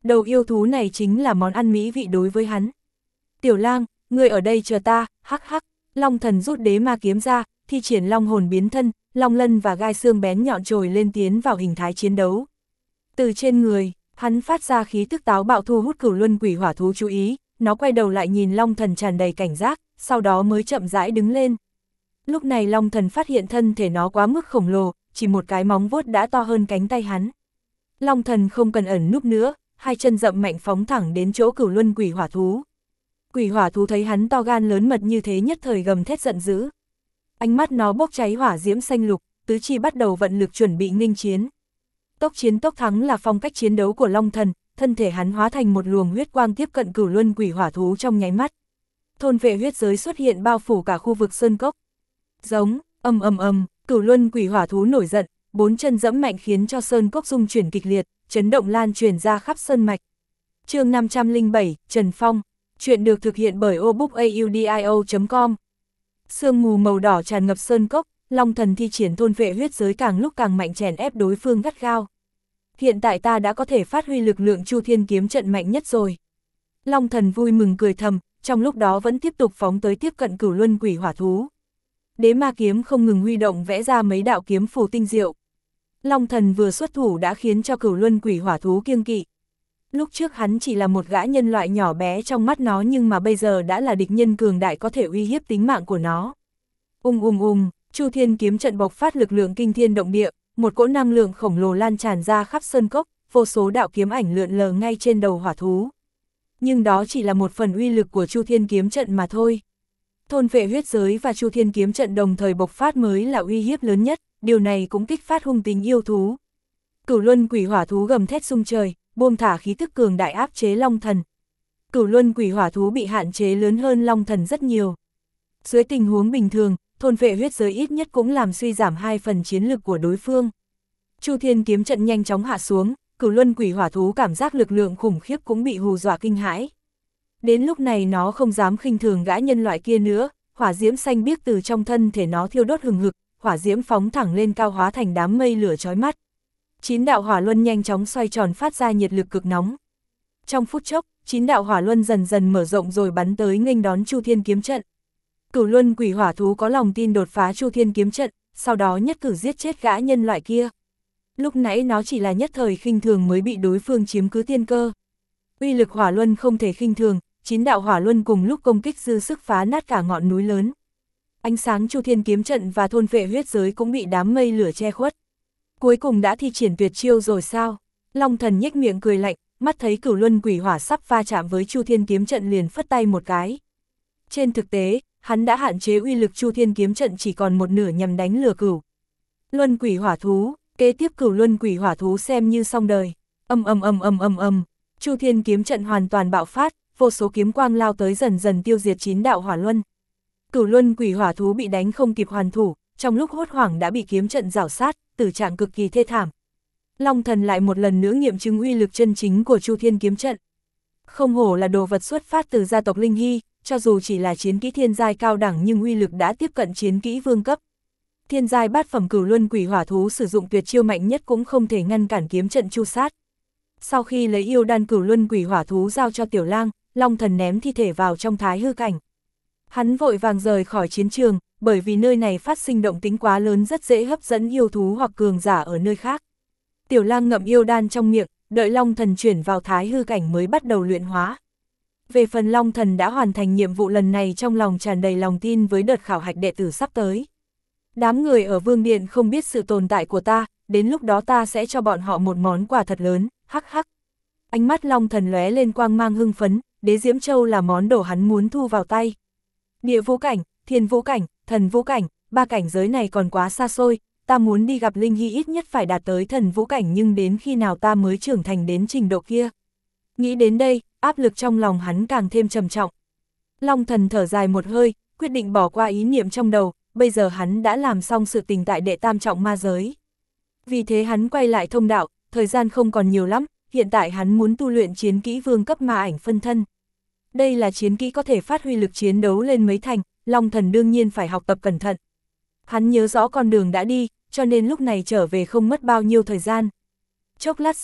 [SPEAKER 1] Đầu yêu thú này chính là món ăn mỹ vị đối với hắn. Tiểu lang, ngươi ở đây chờ ta, hắc hắc. Long thần rút đế ma kiếm ra, thi triển long hồn biến thân, long lân và gai xương bén nhọn trồi lên tiến vào hình thái chiến đấu. Từ trên người, hắn phát ra khí tức táo bạo thu hút cửu luân quỷ hỏa thú chú ý, nó quay đầu lại nhìn long thần tràn đầy cảnh giác, sau đó mới chậm rãi đứng lên. Lúc này long thần phát hiện thân thể nó quá mức khổng lồ, chỉ một cái móng vuốt đã to hơn cánh tay hắn. Long thần không cần ẩn núp nữa, hai chân rậm mạnh phóng thẳng đến chỗ cửu luân quỷ hỏa thú. Quỷ hỏa thú thấy hắn to gan lớn mật như thế nhất thời gầm thét giận dữ. Ánh mắt nó bốc cháy hỏa diễm xanh lục, tứ chi bắt đầu vận lực chuẩn bị nghênh chiến. Tốc chiến tốc thắng là phong cách chiến đấu của long thần, thân thể hắn hóa thành một luồng huyết quang tiếp cận cửu luân quỷ hỏa thú trong nháy mắt. Thôn vệ huyết giới xuất hiện bao phủ cả khu vực sơn cốc. Giống, ầm ầm ầm, cửu luân quỷ hỏa thú nổi giận, bốn chân dẫm mạnh khiến cho sơn cốc rung chuyển kịch liệt, chấn động lan truyền ra khắp sơn mạch. Chương năm trăm lẻ bảy, Trần Phong. Chuyện được thực hiện bởi obookaudio chấm com. Sương mù màu đỏ tràn ngập sơn cốc, long thần thi triển thôn vệ huyết giới càng lúc càng mạnh chèn ép đối phương gắt gao. Hiện tại ta đã có thể phát huy lực lượng Chu Thiên kiếm trận mạnh nhất rồi. Long thần vui mừng cười thầm, trong lúc đó vẫn tiếp tục phóng tới tiếp cận cửu luân quỷ hỏa thú. Đế ma kiếm không ngừng huy động vẽ ra mấy đạo kiếm phù tinh diệu. Long thần vừa xuất thủ đã khiến cho cửu luân quỷ hỏa thú kiêng kỵ. Lúc trước hắn chỉ là một gã nhân loại nhỏ bé trong mắt nó nhưng mà bây giờ đã là địch nhân cường đại có thể uy hiếp tính mạng của nó. Ung ung ung, Chu Thiên kiếm trận bộc phát lực lượng kinh thiên động địa, một cỗ năng lượng khổng lồ lan tràn ra khắp sơn cốc, vô số đạo kiếm ảnh lượn lờ ngay trên đầu hỏa thú. Nhưng đó chỉ là một phần uy lực của Chu Thiên kiếm trận mà thôi. Thôn vệ huyết giới và Chu Thiên kiếm trận đồng thời bộc phát mới là uy hiếp lớn nhất, điều này cũng kích phát hung tính yêu thú. Cửu luân quỷ hỏa thú gầm thét rung trời, buông thả khí tức cường đại áp chế long thần. Cửu luân quỷ hỏa thú bị hạn chế lớn hơn long thần rất nhiều. Dưới tình huống bình thường, thôn vệ huyết giới ít nhất cũng làm suy giảm hai phần chiến lực của đối phương. Chu Thiên kiếm trận nhanh chóng hạ xuống, cửu luân quỷ hỏa thú cảm giác lực lượng khủng khiếp cũng bị hù dọa kinh hãi. Đến lúc này nó không dám khinh thường gã nhân loại kia nữa, hỏa diễm xanh biếc từ trong thân thể nó thiêu đốt hừng hực, hỏa diễm phóng thẳng lên cao hóa thành đám mây lửa chói mắt. Chín đạo hỏa luân nhanh chóng xoay tròn phát ra nhiệt lực cực nóng. Trong phút chốc, chín đạo hỏa luân dần dần mở rộng rồi bắn tới nghênh đón Chu Thiên kiếm trận. Cửu luân quỷ hỏa thú có lòng tin đột phá Chu Thiên kiếm trận, sau đó nhất cử giết chết gã nhân loại kia. Lúc nãy nó chỉ là nhất thời khinh thường mới bị đối phương chiếm cứ tiên cơ. Uy lực hỏa luân không thể khinh thường, chín đạo hỏa luân cùng lúc công kích dư sức phá nát cả ngọn núi lớn. Ánh sáng Chu Thiên kiếm trận và thôn vệ huyết giới cũng bị đám mây lửa che khuất. Cuối cùng đã thi triển tuyệt chiêu rồi sao? Long thần nhếch miệng cười lạnh, mắt thấy cửu luân quỷ hỏa sắp va chạm với Chu Thiên kiếm trận liền phất tay một cái. Trên thực tế, hắn đã hạn chế uy lực Chu Thiên kiếm trận chỉ còn một nửa nhằm đánh lừa cửu luân quỷ hỏa thú, kế tiếp cửu luân quỷ hỏa thú xem như xong đời. Ầm ầm ầm ầm ầm ầm, Chu Thiên kiếm trận hoàn toàn bạo phát, vô số kiếm quang lao tới dần dần tiêu diệt chín đạo hỏa luân. Cửu luân quỷ hỏa thú bị đánh không kịp hoàn thủ, trong lúc hốt hoảng đã bị kiếm trận rảo sát, tử trạng cực kỳ thê thảm. Long thần lại một lần nữa nghiệm chứng uy lực chân chính của Chu Thiên kiếm trận. Không hổ là đồ vật xuất phát từ gia tộc Linh Hy, cho dù chỉ là chiến kỹ thiên giai cao đẳng nhưng uy lực đã tiếp cận chiến kỹ vương cấp. Thiên giai bát phẩm cửu luân quỷ hỏa thú sử dụng tuyệt chiêu mạnh nhất cũng không thể ngăn cản kiếm trận chu sát. Sau khi lấy yêu đan cửu luân quỷ hỏa thú giao cho Tiểu Lang, Long thần ném thi thể vào trong thái hư cảnh. Hắn vội vàng rời khỏi chiến trường, bởi vì nơi này phát sinh động tính quá lớn rất dễ hấp dẫn yêu thú hoặc cường giả ở nơi khác. Tiểu Lang ngậm yêu đan trong miệng, đợi Long thần chuyển vào thái hư cảnh mới bắt đầu luyện hóa. Về phần Long thần đã hoàn thành nhiệm vụ lần này trong lòng tràn đầy lòng tin với đợt khảo hạch đệ tử sắp tới. Đám người ở Vương Điện không biết sự tồn tại của ta, đến lúc đó ta sẽ cho bọn họ một món quà thật lớn, hắc hắc. Ánh mắt Long thần lóe lên quang mang hưng phấn, đế diễm châu là món đồ hắn muốn thu vào tay. Địa vũ cảnh, thiên vũ cảnh, thần vũ cảnh, ba cảnh giới này còn quá xa xôi, ta muốn đi gặp Linh Hy ít nhất phải đạt tới thần vũ cảnh nhưng đến khi nào ta mới trưởng thành đến trình độ kia. Nghĩ đến đây, áp lực trong lòng hắn càng thêm trầm trọng. Long thần thở dài một hơi, quyết định bỏ qua ý niệm trong đầu, bây giờ hắn đã làm xong sự tình tại đệ tam trọng ma giới. Vì thế hắn quay lại thông đạo, thời gian không còn nhiều lắm, hiện tại hắn muốn tu luyện chiến kỹ vương cấp ma ảnh phân thân. Đây là chiến kỹ có thể phát huy lực chiến đấu lên mấy thành, Long thần đương nhiên phải học tập cẩn thận. Hắn nhớ rõ con đường đã đi, cho nên lúc này trở về không mất bao nhiêu thời gian. Chốc lát sau,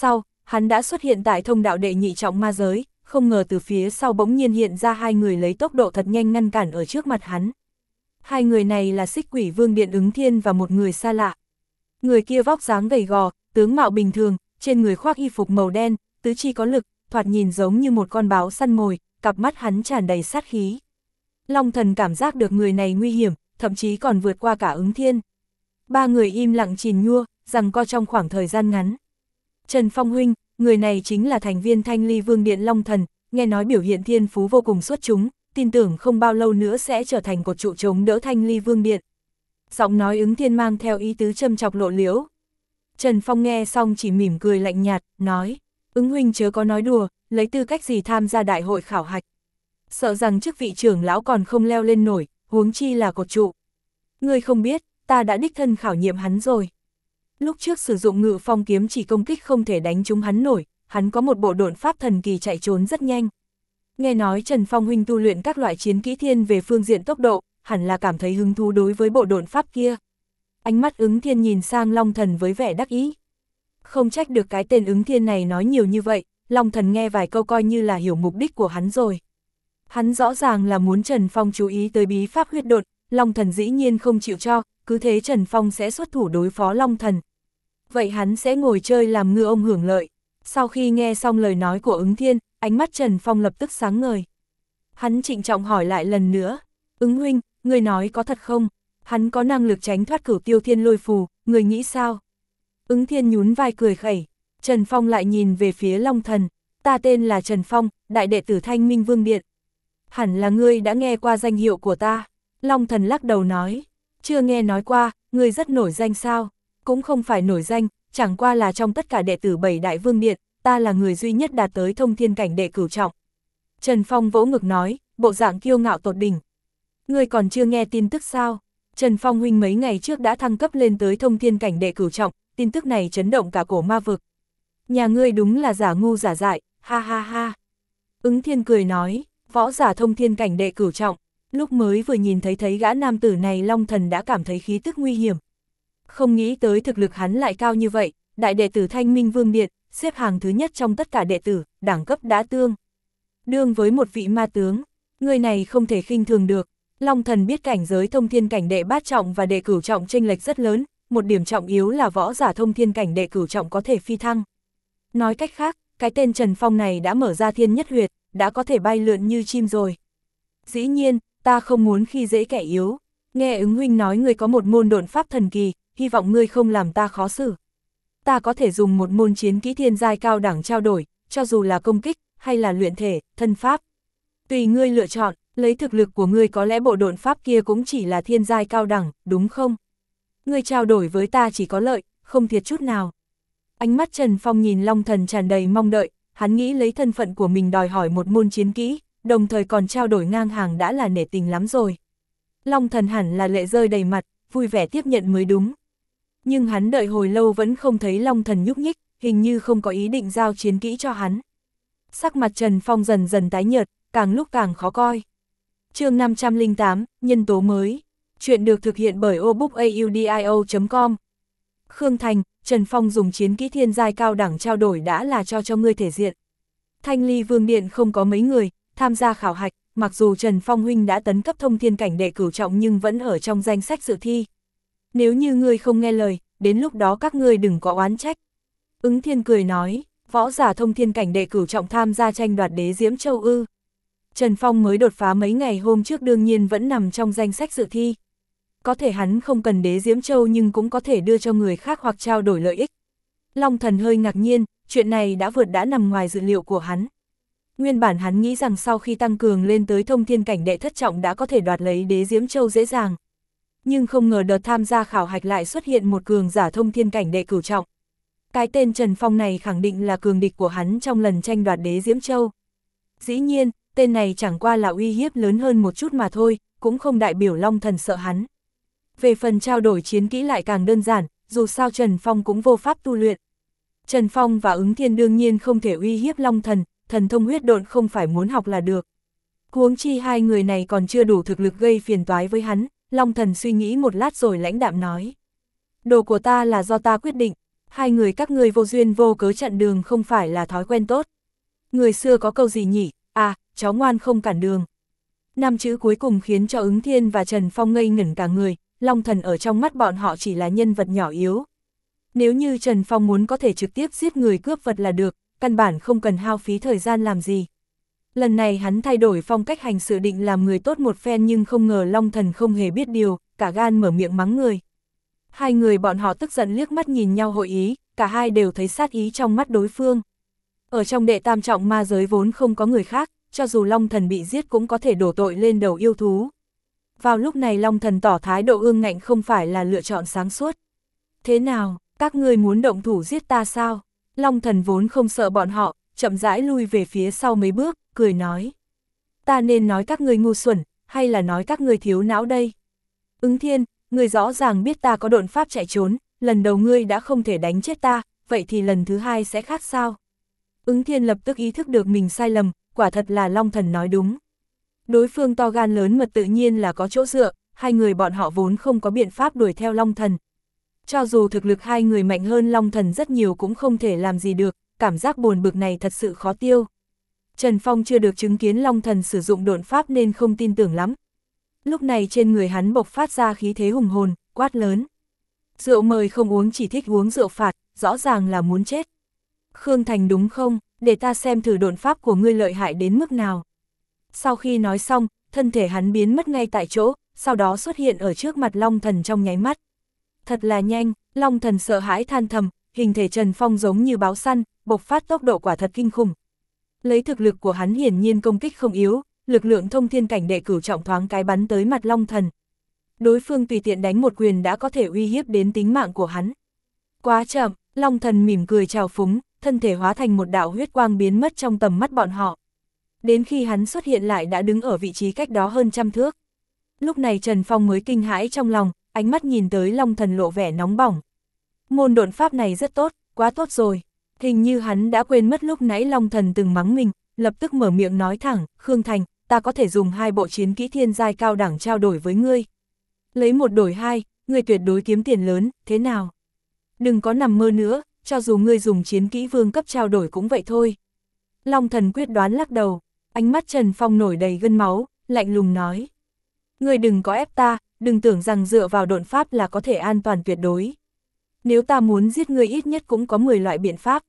[SPEAKER 1] Hắn đã xuất hiện tại thông đạo đệ nhị trọng ma giới, không ngờ từ phía sau bỗng nhiên hiện ra hai người lấy tốc độ thật nhanh ngăn cản ở trước mặt hắn. Hai người này là Xích Quỷ Vương Điện Ứng Thiên và một người xa lạ. Người kia vóc dáng gầy gò, tướng mạo bình thường, trên người khoác y phục màu đen, tứ chi có lực, thoạt nhìn giống như một con báo săn mồi, cặp mắt hắn tràn đầy sát khí. Long Thần cảm giác được người này nguy hiểm, thậm chí còn vượt qua cả Ứng Thiên. Ba người im lặng chìn nhua, giằng co trong khoảng thời gian ngắn. Trần Phong huynh, người này chính là thành viên Thanh Ly Vương Điện Long Thần, nghe nói biểu hiện thiên phú vô cùng xuất chúng, tin tưởng không bao lâu nữa sẽ trở thành cột trụ chống đỡ Thanh Ly Vương Điện. Giọng nói Ứng Thiên mang theo ý tứ châm chọc lộ liễu. Trần Phong nghe xong chỉ mỉm cười lạnh nhạt, nói, Ứng huynh chớ có nói đùa, lấy tư cách gì tham gia đại hội khảo hạch. Sợ rằng chức vị trưởng lão còn không leo lên nổi, huống chi là cột trụ. Ngươi không biết, ta đã đích thân khảo nghiệm hắn rồi. Lúc trước sử dụng Ngự Phong kiếm chỉ công kích không thể đánh trúng hắn nổi, hắn có một bộ độn pháp thần kỳ chạy trốn rất nhanh. Nghe nói Trần Phong huynh tu luyện các loại chiến kỹ thiên về phương diện tốc độ, hẳn là cảm thấy hứng thú đối với bộ độn pháp kia. Ánh mắt Ứng Thiên nhìn sang Long Thần với vẻ đắc ý. Không trách được cái tên Ứng Thiên này nói nhiều như vậy, Long Thần nghe vài câu coi như là hiểu mục đích của hắn rồi. Hắn rõ ràng là muốn Trần Phong chú ý tới bí pháp huyết độn, Long Thần dĩ nhiên không chịu cho, cứ thế Trần Phong sẽ xuất thủ đối phó Long Thần. Vậy hắn sẽ ngồi chơi làm ngư ông hưởng lợi. Sau khi nghe xong lời nói của Ứng Thiên, ánh mắt Trần Phong lập tức sáng ngời. Hắn trịnh trọng hỏi lại lần nữa, Ứng huynh, người nói có thật không? Hắn có năng lực tránh thoát Cửu Tiêu Thiên Lôi Phù, người nghĩ sao? Ứng Thiên nhún vai cười khẩy. Trần Phong lại nhìn về phía Long Thần, ta tên là Trần Phong, đại đệ tử Thanh Minh Vương Điện. Hẳn là ngươi đã nghe qua danh hiệu của ta. Long Thần lắc đầu nói, chưa nghe nói qua, ngươi rất nổi danh sao? Cũng không phải nổi danh, chẳng qua là trong tất cả đệ tử bảy đại vương điện, ta là người duy nhất đạt tới thông thiên cảnh đệ cửu trọng. Trần Phong vỗ ngực nói, bộ dạng kiêu ngạo tột đỉnh. Ngươi còn chưa nghe tin tức sao? Trần Phong huynh mấy ngày trước đã thăng cấp lên tới thông thiên cảnh đệ cửu trọng, tin tức này chấn động cả cổ ma vực. Nhà ngươi đúng là giả ngu giả dại, ha ha ha. Ứng Thiên cười nói, võ giả thông thiên cảnh đệ cửu trọng, lúc mới vừa nhìn thấy thấy gã nam tử này Long Thần đã cảm thấy khí tức nguy hiểm. Không nghĩ tới thực lực hắn lại cao như vậy, đại đệ tử Thanh Minh Vương Điện, xếp hàng thứ nhất trong tất cả đệ tử, đẳng cấp đã tương đương với một vị ma tướng, người này không thể khinh thường được. Long Thần biết cảnh giới thông thiên cảnh đệ bát trọng và đệ cửu trọng chênh lệch rất lớn, một điểm trọng yếu là võ giả thông thiên cảnh đệ cửu trọng có thể phi thăng. Nói cách khác, cái tên Trần Phong này đã mở ra thiên nhất huyệt, đã có thể bay lượn như chim rồi. Dĩ nhiên, ta không muốn khi dễ kẻ yếu. Nghe Ứng huynh nói ngươi có một môn độn pháp thần kỳ, hy vọng ngươi không làm ta khó xử. Ta có thể dùng một môn chiến kỹ thiên giai cao đẳng trao đổi, cho dù là công kích, hay là luyện thể, thân pháp. Tùy ngươi lựa chọn, lấy thực lực của ngươi có lẽ bộ độn pháp kia cũng chỉ là thiên giai cao đẳng, đúng không? Ngươi trao đổi với ta chỉ có lợi, không thiệt chút nào. Ánh mắt Trần Phong nhìn Long Thần tràn đầy mong đợi, hắn nghĩ lấy thân phận của mình đòi hỏi một môn chiến kỹ, đồng thời còn trao đổi ngang hàng đã là nể tình lắm rồi. Long Thần hẳn là lệ rơi đầy mặt, vui vẻ tiếp nhận mới đúng. Nhưng hắn đợi hồi lâu vẫn không thấy Long Thần nhúc nhích, hình như không có ý định giao chiến kỹ cho hắn. Sắc mặt Trần Phong dần dần tái nhợt, càng lúc càng khó coi. Chương năm trăm lẻ tám, nhân tố mới. Chuyện được thực hiện bởi obookaudio chấm com. Khương Thành, Trần Phong dùng chiến kỹ thiên giai cao đẳng trao đổi đã là cho cho ngươi thể diện. Thanh Ly Vương Điện không có mấy người tham gia khảo hạch, mặc dù Trần Phong huynh đã tấn cấp thông thiên cảnh đệ cửu trọng nhưng vẫn ở trong danh sách dự thi. Nếu như ngươi không nghe lời, đến lúc đó các ngươi đừng có oán trách. Ứng Thiên cười nói, võ giả thông thiên cảnh đệ cửu trọng tham gia tranh đoạt đế Diễm Châu ư? Trần Phong mới đột phá mấy ngày hôm trước đương nhiên vẫn nằm trong danh sách dự thi. Có thể hắn không cần đế Diễm Châu nhưng cũng có thể đưa cho người khác hoặc trao đổi lợi ích. Long Thần hơi ngạc nhiên, chuyện này đã vượt đã nằm ngoài dự liệu của hắn. Nguyên bản hắn nghĩ rằng sau khi tăng cường lên tới thông thiên cảnh đệ thất trọng đã có thể đoạt lấy đế Diễm Châu dễ dàng. Nhưng không ngờ đợt tham gia khảo hạch lại xuất hiện một cường giả thông thiên cảnh đệ cửu trọng. Cái tên Trần Phong này khẳng định là cường địch của hắn trong lần tranh đoạt đế Diễm Châu. Dĩ nhiên, tên này chẳng qua là uy hiếp lớn hơn một chút mà thôi, cũng không đại biểu Long Thần sợ hắn. Về phần trao đổi chiến kỹ lại càng đơn giản, dù sao Trần Phong cũng vô pháp tu luyện. Trần Phong và Ứng Thiên đương nhiên không thể uy hiếp Long Thần, thần thông huyết độn không phải muốn học là được. Huống chi hai người này còn chưa đủ thực lực gây phiền toái với hắn, Long Thần suy nghĩ một lát rồi lãnh đạm nói. Đồ của ta là do ta quyết định, Hai người các ngươi vô duyên vô cớ chặn đường không phải là thói quen tốt. Người xưa có câu gì nhỉ, à, chó ngoan không cản đường. Năm chữ cuối cùng khiến cho Ứng Thiên và Trần Phong ngây ngẩn cả người, Long Thần ở trong mắt bọn họ chỉ là nhân vật nhỏ yếu. Nếu như Trần Phong muốn có thể trực tiếp giết người cướp vật là được, căn bản không cần hao phí thời gian làm gì. Lần này hắn thay đổi phong cách hành sự định làm người tốt một phen nhưng không ngờ Long Thần không hề biết điều, cả gan mở miệng mắng người. Hai người bọn họ tức giận liếc mắt nhìn nhau hội ý, cả hai đều thấy sát ý trong mắt đối phương. Ở trong đệ tam trọng ma giới vốn không có người khác, cho dù Long Thần bị giết cũng có thể đổ tội lên đầu yêu thú. Vào lúc này Long Thần tỏ thái độ ương ngạnh không phải là lựa chọn sáng suốt. Thế nào, các ngươi muốn động thủ giết ta sao? Long Thần vốn không sợ bọn họ, chậm rãi lui về phía sau mấy bước, cười nói. Ta nên nói các ngươi ngu xuẩn, hay là nói các ngươi thiếu não đây? Ứng Thiên, ngươi rõ ràng biết ta có độn pháp chạy trốn, lần đầu ngươi đã không thể đánh chết ta, vậy thì lần thứ hai sẽ khác sao? Ứng Thiên lập tức ý thức được mình sai lầm, quả thật là Long Thần nói đúng. Đối phương to gan lớn mật tự nhiên là có chỗ dựa, hai người bọn họ vốn không có biện pháp đuổi theo Long Thần. Cho dù thực lực hai người mạnh hơn Long Thần rất nhiều cũng không thể làm gì được, cảm giác buồn bực này thật sự khó tiêu. Trần Phong chưa được chứng kiến Long Thần sử dụng độn pháp nên không tin tưởng lắm. Lúc này trên người hắn bộc phát ra khí thế hùng hồn, quát lớn. Rượu mời không uống chỉ thích uống rượu phạt, rõ ràng là muốn chết. Khương Thành đúng không, để ta xem thử độn pháp của ngươi lợi hại đến mức nào. Sau khi nói xong, thân thể hắn biến mất ngay tại chỗ, sau đó xuất hiện ở trước mặt Long Thần trong nháy mắt. Thật là nhanh, Long Thần sợ hãi than thầm, hình thể Trần Phong giống như báo săn, bộc phát tốc độ quả thật kinh khủng. Lấy thực lực của hắn hiển nhiên công kích không yếu, lực lượng thông thiên cảnh đệ cửu trọng thoáng cái bắn tới mặt Long Thần. Đối phương tùy tiện đánh một quyền đã có thể uy hiếp đến tính mạng của hắn. Quá chậm, Long Thần mỉm cười chào phúng, thân thể hóa thành một đạo huyết quang biến mất trong tầm mắt bọn họ. Đến khi hắn xuất hiện lại đã đứng ở vị trí cách đó hơn trăm thước. Lúc này Trần Phong mới kinh hãi trong lòng, ánh mắt nhìn tới Long Thần lộ vẻ nóng bỏng. Môn độn pháp này rất tốt, quá tốt rồi. Hình như hắn đã quên mất lúc nãy Long Thần từng mắng mình, lập tức mở miệng nói thẳng, Khương Thành, ta có thể dùng hai bộ chiến kỹ thiên giai cao đẳng trao đổi với ngươi. Lấy một đổi hai, ngươi tuyệt đối kiếm tiền lớn, thế nào? Đừng có nằm mơ nữa, cho dù ngươi dùng chiến kỹ vương cấp trao đổi cũng vậy thôi. Long Thần quyết đoán lắc đầu, ánh mắt Trần Phong nổi đầy gân máu, lạnh lùng nói. Ngươi đừng có ép ta, đừng tưởng rằng dựa vào độn pháp là có thể an toàn tuyệt đối. Nếu ta muốn giết ngươi ít nhất cũng có mười loại biện pháp.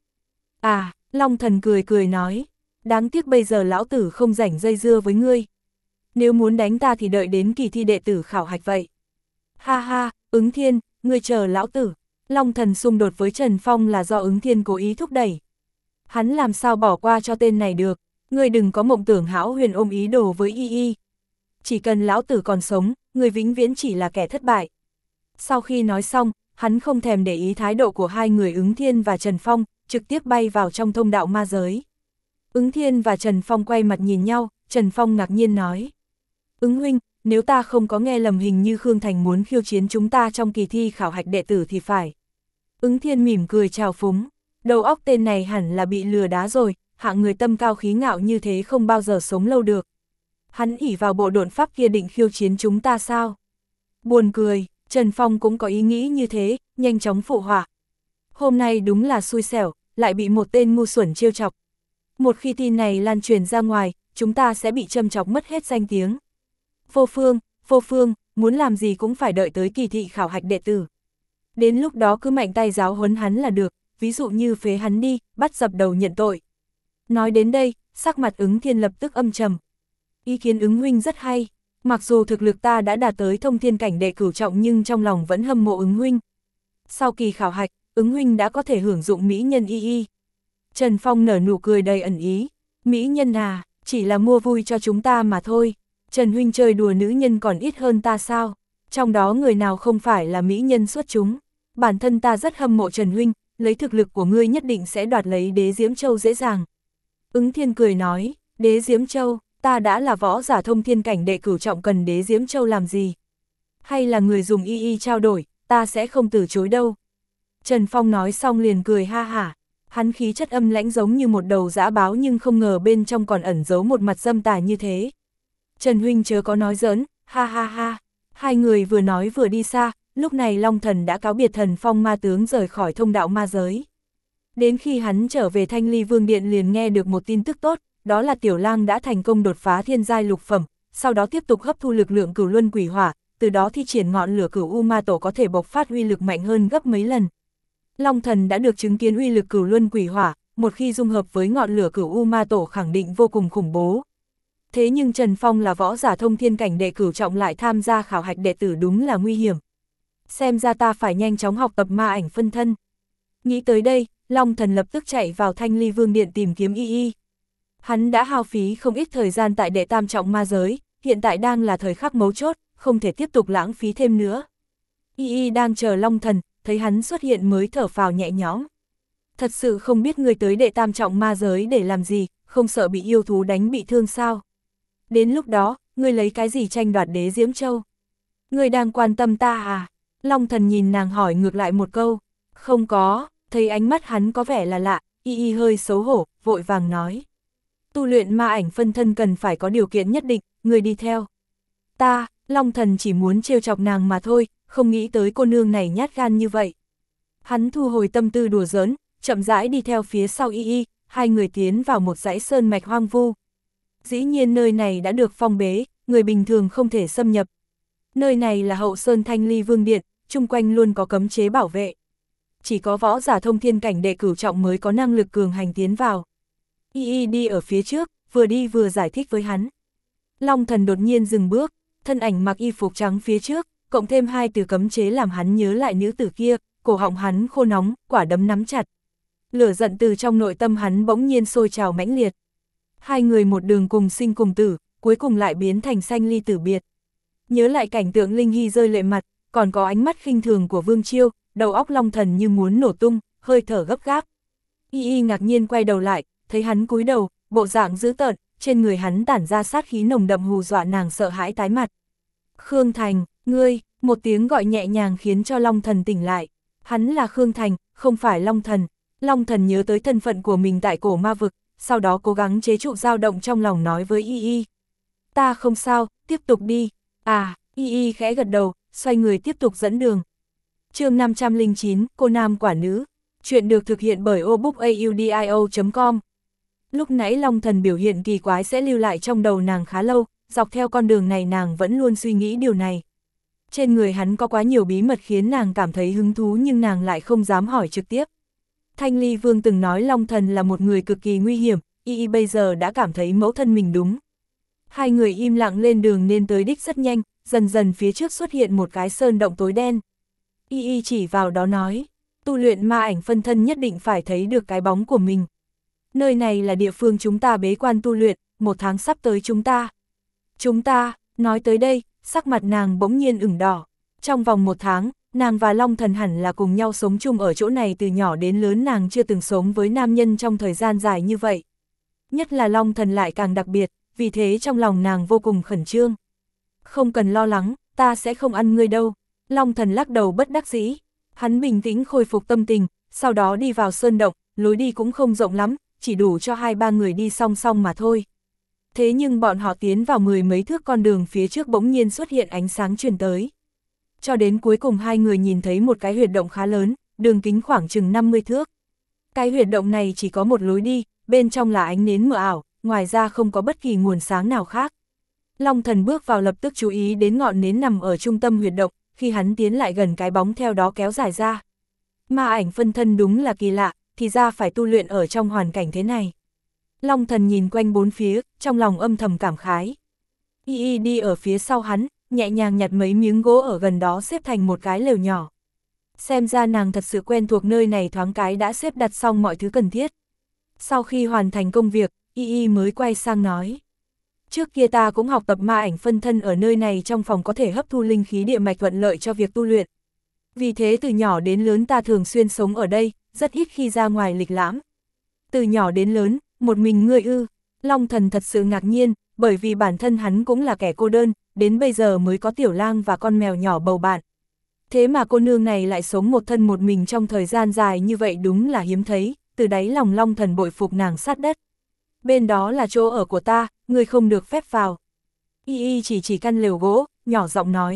[SPEAKER 1] À, Long Thần cười cười nói, đáng tiếc bây giờ lão tử không rảnh dây dưa với ngươi. Nếu muốn đánh ta thì đợi đến kỳ thi đệ tử khảo hạch vậy. Ha ha, Ứng Thiên, ngươi chờ lão tử. Long Thần xung đột với Trần Phong là do Ứng Thiên cố ý thúc đẩy. Hắn làm sao bỏ qua cho tên này được, ngươi đừng có mộng tưởng hão huyền ôm ý đồ với y y. Chỉ cần lão tử còn sống, ngươi vĩnh viễn chỉ là kẻ thất bại. Sau khi nói xong, hắn không thèm để ý thái độ của hai người Ứng Thiên và Trần Phong, trực tiếp bay vào trong thông đạo ma giới. Ứng Thiên và Trần Phong quay mặt nhìn nhau, Trần Phong ngạc nhiên nói. Ứng huynh, nếu ta không có nghe lầm hình như Khương Thành muốn khiêu chiến chúng ta trong kỳ thi khảo hạch đệ tử thì phải. Ứng Thiên mỉm cười chào phúng, đầu óc tên này hẳn là bị lừa đá rồi, hạng người tâm cao khí ngạo như thế không bao giờ sống lâu được. Hắn ỷ vào bộ độn pháp kia định khiêu chiến chúng ta sao? Buồn cười, Trần Phong cũng có ý nghĩ như thế, nhanh chóng phụ họa. Hôm nay đúng là xui xẻo, lại bị một tên ngu xuẩn trêu chọc. Một khi tin này lan truyền ra ngoài, chúng ta sẽ bị châm chọc mất hết danh tiếng. Vô Phương, Vô Phương, muốn làm gì cũng phải đợi tới kỳ thị khảo hạch đệ tử. Đến lúc đó cứ mạnh tay giáo huấn hắn là được, ví dụ như phế hắn đi, bắt dập đầu nhận tội. Nói đến đây, sắc mặt Ứng Thiên lập tức âm trầm. Ý kiến Ứng huynh rất hay, mặc dù thực lực ta đã đạt tới thông thiên cảnh đệ cửu trọng nhưng trong lòng vẫn hâm mộ Ứng huynh. Sau kỳ khảo hạch, Ứng huynh đã có thể hưởng dụng mỹ nhân y y. Trần Phong nở nụ cười đầy ẩn ý, mỹ nhân à, chỉ là mua vui cho chúng ta mà thôi. Trần huynh chơi đùa nữ nhân còn ít hơn ta sao? Trong đó người nào không phải là mỹ nhân xuất chúng? Bản thân ta rất hâm mộ Trần huynh, lấy thực lực của ngươi nhất định sẽ đoạt lấy đế Diễm Châu dễ dàng. Ứng Thiên cười nói, đế Diễm Châu, ta đã là võ giả thông thiên cảnh đệ cửu trọng cần đế Diễm Châu làm gì? Hay là người dùng y y trao đổi, ta sẽ không từ chối đâu. Trần Phong nói xong liền cười ha hả, hắn khí chất âm lãnh giống như một đầu dã báo nhưng không ngờ bên trong còn ẩn giấu một mặt dâm tà như thế. Trần huynh chớ có nói giỡn, ha ha ha, hai người vừa nói vừa đi xa, lúc này Long Thần đã cáo biệt Thần Phong ma tướng rời khỏi thông đạo ma giới. Đến khi hắn trở về Thanh Ly Vương Điện liền nghe được một tin tức tốt, đó là Tiểu Lang đã thành công đột phá thiên giai lục phẩm, sau đó tiếp tục hấp thu lực lượng cửu luân quỷ hỏa, từ đó thi triển ngọn lửa cửu u ma tổ có thể bộc phát uy lực mạnh hơn gấp mấy lần. Long Thần đã được chứng kiến uy lực cửu luân quỷ hỏa, một khi dung hợp với ngọn lửa cửu u ma tổ khẳng định vô cùng khủng bố. Thế nhưng Trần Phong là võ giả thông thiên cảnh đệ cửu trọng lại tham gia khảo hạch đệ tử đúng là nguy hiểm. Xem ra ta phải nhanh chóng học tập ma ảnh phân thân. Nghĩ tới đây, Long Thần lập tức chạy vào Thanh Ly Vương Điện tìm kiếm Y Y. Hắn đã hao phí không ít thời gian tại đệ tam trọng ma giới, hiện tại đang là thời khắc mấu chốt, không thể tiếp tục lãng phí thêm nữa. Y Y đang chờ Long Thần, thấy hắn xuất hiện mới thở phào nhẹ nhõm. Thật sự không biết ngươi tới đệ tam trọng ma giới để làm gì, không sợ bị yêu thú đánh bị thương sao? Đến lúc đó, ngươi lấy cái gì tranh đoạt đế Diễm Châu? Ngươi đang quan tâm ta à? Long Thần nhìn nàng hỏi ngược lại một câu. Không có, thấy ánh mắt hắn có vẻ là lạ, Y Y hơi xấu hổ, vội vàng nói. Tu luyện ma ảnh phân thân cần phải có điều kiện nhất định, ngươi đi theo. Ta, Long Thần chỉ muốn trêu chọc nàng mà thôi, không nghĩ tới cô nương này nhát gan như vậy. Hắn thu hồi tâm tư đùa giỡn, chậm rãi đi theo phía sau Y Y, hai người tiến vào một dãy sơn mạch hoang vu. Dĩ nhiên nơi này đã được phong bế, người bình thường không thể xâm nhập. Nơi này là hậu sơn Thanh Ly Vương Điện, chung quanh luôn có cấm chế bảo vệ. Chỉ có võ giả thông thiên cảnh đệ cửu trọng mới có năng lực cường hành tiến vào. Y Y đi ở phía trước, vừa đi vừa giải thích với hắn. Long Thần đột nhiên dừng bước, thân ảnh mặc y phục trắng phía trước, cộng thêm hai từ cấm chế làm hắn nhớ lại nữ tử kia, cổ họng hắn khô nóng, quả đấm nắm chặt. Lửa giận từ trong nội tâm hắn bỗng nhiên sôi trào mãnh liệt. Hai người một đường cùng sinh cùng tử, cuối cùng lại biến thành sanh ly tử biệt. Nhớ lại cảnh tượng Linh Hy rơi lệ mặt, còn có ánh mắt khinh thường của Vương Chiêu, đầu óc Long Thần như muốn nổ tung, hơi thở gấp gáp. Y Y ngạc nhiên quay đầu lại, thấy hắn cúi đầu, bộ dạng dữ tợn, trên người hắn tản ra sát khí nồng đậm hù dọa nàng sợ hãi tái mặt. Khương Thành, ngươi, một tiếng gọi nhẹ nhàng khiến cho Long Thần tỉnh lại. Hắn là Khương Thành, không phải Long Thần. Long Thần nhớ tới thân phận của mình tại cổ ma vực, sau đó cố gắng chế trụ dao động trong lòng nói với Y Y. Ta không sao, tiếp tục đi. À, Y Y khẽ gật đầu, xoay người tiếp tục dẫn đường. Chương năm trăm lẻ chín, cô nam quả nữ. Chuyện được thực hiện bởi obookaudio chấm com. Lúc nãy Long Thần biểu hiện kỳ quái sẽ lưu lại trong đầu nàng khá lâu, dọc theo con đường này nàng vẫn luôn suy nghĩ điều này. Trên người hắn có quá nhiều bí mật khiến nàng cảm thấy hứng thú nhưng nàng lại không dám hỏi trực tiếp. Thanh Ly Vương từng nói Long Thần là một người cực kỳ nguy hiểm, Y Y bây giờ đã cảm thấy mẫu thân mình đúng. Hai người im lặng lên đường nên tới đích rất nhanh, dần dần phía trước xuất hiện một cái sơn động tối đen. Y Y chỉ vào đó nói, tu luyện ma ảnh phân thân nhất định phải thấy được cái bóng của mình. Nơi này là địa phương chúng ta bế quan tu luyện, một tháng sắp tới chúng ta. Chúng ta, nói tới đây, sắc mặt nàng bỗng nhiên ửng đỏ. Trong vòng một tháng, nàng và Long Thần hẳn là cùng nhau sống chung ở chỗ này từ nhỏ đến lớn, nàng chưa từng sống với nam nhân trong thời gian dài như vậy. Nhất là Long Thần lại càng đặc biệt, vì thế trong lòng nàng vô cùng khẩn trương. Không cần lo lắng, ta sẽ không ăn ngươi đâu. Long Thần lắc đầu bất đắc dĩ. Hắn bình tĩnh khôi phục tâm tình, sau đó đi vào sơn động, lối đi cũng không rộng lắm, chỉ đủ cho hai ba người đi song song mà thôi. Thế nhưng bọn họ tiến vào mười mấy thước con đường phía trước bỗng nhiên xuất hiện ánh sáng truyền tới. Cho đến cuối cùng hai người nhìn thấy một cái huyệt động khá lớn, đường kính khoảng chừng năm mươi thước. Cái huyệt động này chỉ có một lối đi, bên trong là ánh nến mờ ảo, ngoài ra không có bất kỳ nguồn sáng nào khác. Long Thần bước vào lập tức chú ý đến ngọn nến nằm ở trung tâm huyệt động, khi hắn tiến lại gần cái bóng theo đó kéo dài ra. Ma ảnh phân thân đúng là kỳ lạ, thì ra phải tu luyện ở trong hoàn cảnh thế này. Long Thần nhìn quanh bốn phía, trong lòng âm thầm cảm khái. Y Y đi ở phía sau hắn, nhẹ nhàng nhặt mấy miếng gỗ ở gần đó xếp thành một cái lều nhỏ. Xem ra nàng thật sự quen thuộc nơi này, thoáng cái đã xếp đặt xong mọi thứ cần thiết. Sau khi hoàn thành công việc, Y Y mới quay sang nói. Trước kia ta cũng học tập ma ảnh phân thân ở nơi này, trong phòng có thể hấp thu linh khí địa mạch thuận lợi cho việc tu luyện. Vì thế từ nhỏ đến lớn ta thường xuyên sống ở đây, rất ít khi ra ngoài lịch lãm. Từ nhỏ đến lớn, một mình ngươi ư? Long Thần thật sự ngạc nhiên, bởi vì bản thân hắn cũng là kẻ cô đơn, đến bây giờ mới có Tiểu Lang và con mèo nhỏ bầu bạn. Thế mà cô nương này lại sống một thân một mình trong thời gian dài như vậy đúng là hiếm thấy, từ đáy lòng Long Thần bội phục nàng sát đất. Bên đó là chỗ ở của ta, ngươi không được phép vào. Y Y chỉ chỉ căn lều gỗ, nhỏ giọng nói.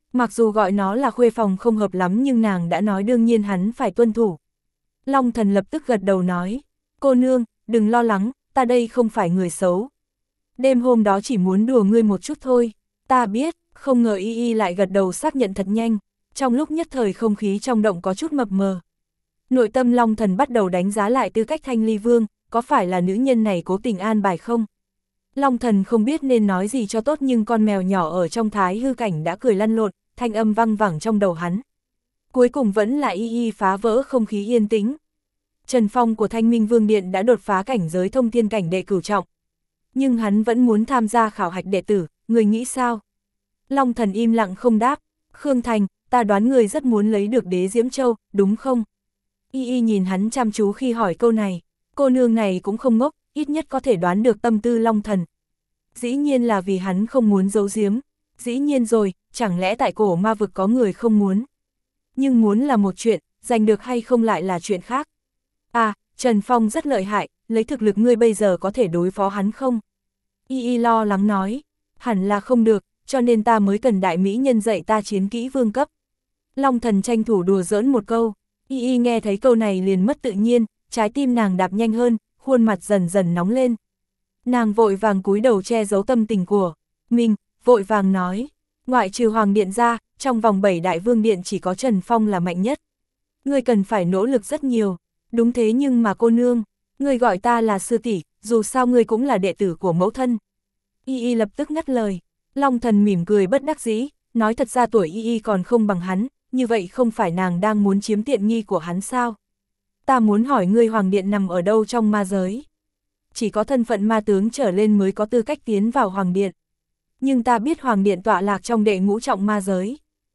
[SPEAKER 1] Mặc dù gọi nó là khuê phòng không hợp lắm nhưng nàng đã nói đương nhiên hắn phải tuân thủ. Long Thần lập tức gật đầu nói, cô nương, đừng lo lắng, ta đây không phải người xấu. Đêm hôm đó chỉ muốn đùa ngươi một chút thôi, ta biết, không ngờ Y Y lại gật đầu xác nhận thật nhanh, trong lúc nhất thời không khí trong động có chút mập mờ. Nội tâm Long Thần bắt đầu đánh giá lại tư cách Thanh Ly Vương, có phải là nữ nhân này cố tình an bài không? Long Thần không biết nên nói gì cho tốt nhưng con mèo nhỏ ở trong thái hư cảnh đã cười lăn lộn, thanh âm văng vẳng trong đầu hắn. Cuối cùng vẫn là Y Y phá vỡ không khí yên tĩnh. Trần Phong của Thanh Minh Vương Điện đã đột phá cảnh giới thông thiên cảnh đệ cửu trọng. Nhưng hắn vẫn muốn tham gia khảo hạch đệ tử, người nghĩ sao? Long Thần im lặng không đáp. Khương Thành, ta đoán người rất muốn lấy được đế Diễm Châu, đúng không? Y Y nhìn hắn chăm chú khi hỏi câu này. Cô nương này cũng không ngốc, ít nhất có thể đoán được tâm tư Long Thần. Dĩ nhiên là vì hắn không muốn giấu giếm. Dĩ nhiên rồi, chẳng lẽ tại cổ ma vực có người không muốn? Nhưng muốn là một chuyện, giành được hay không lại là chuyện khác. À, Trần Phong rất lợi hại, lấy thực lực ngươi bây giờ có thể đối phó hắn không? Y Y lo lắng nói, hẳn là không được, cho nên ta mới cần đại mỹ nhân dạy ta chiến kỹ vương cấp. Long Thần tranh thủ đùa giỡn một câu, Y Y nghe thấy câu này liền mất tự nhiên, trái tim nàng đạp nhanh hơn, khuôn mặt dần dần nóng lên. Nàng vội vàng cúi đầu che giấu tâm tình của mình, vội vàng nói, ngoại trừ Hoàng Điện ra, trong vòng bảy đại vương điện chỉ có Trần Phong là mạnh nhất. Ngươi cần phải nỗ lực rất nhiều, đúng thế nhưng mà cô nương, ngươi gọi ta là sư tỷ, dù sao ngươi cũng là đệ tử của mẫu thân. Y Y lập tức ngắt lời, Long Thần mỉm cười bất đắc dĩ, nói thật ra tuổi Y Y còn không bằng hắn, như vậy không phải nàng đang muốn chiếm tiện nghi của hắn sao? Ta muốn hỏi ngươi Hoàng Điện nằm ở đâu trong ma giới? Chỉ có thân phận ma tướng trở lên mới có tư cách tiến vào Hoàng Điện. Nhưng ta biết Hoàng Điện tọa lạc trong đệ ngũ trọng ma giới.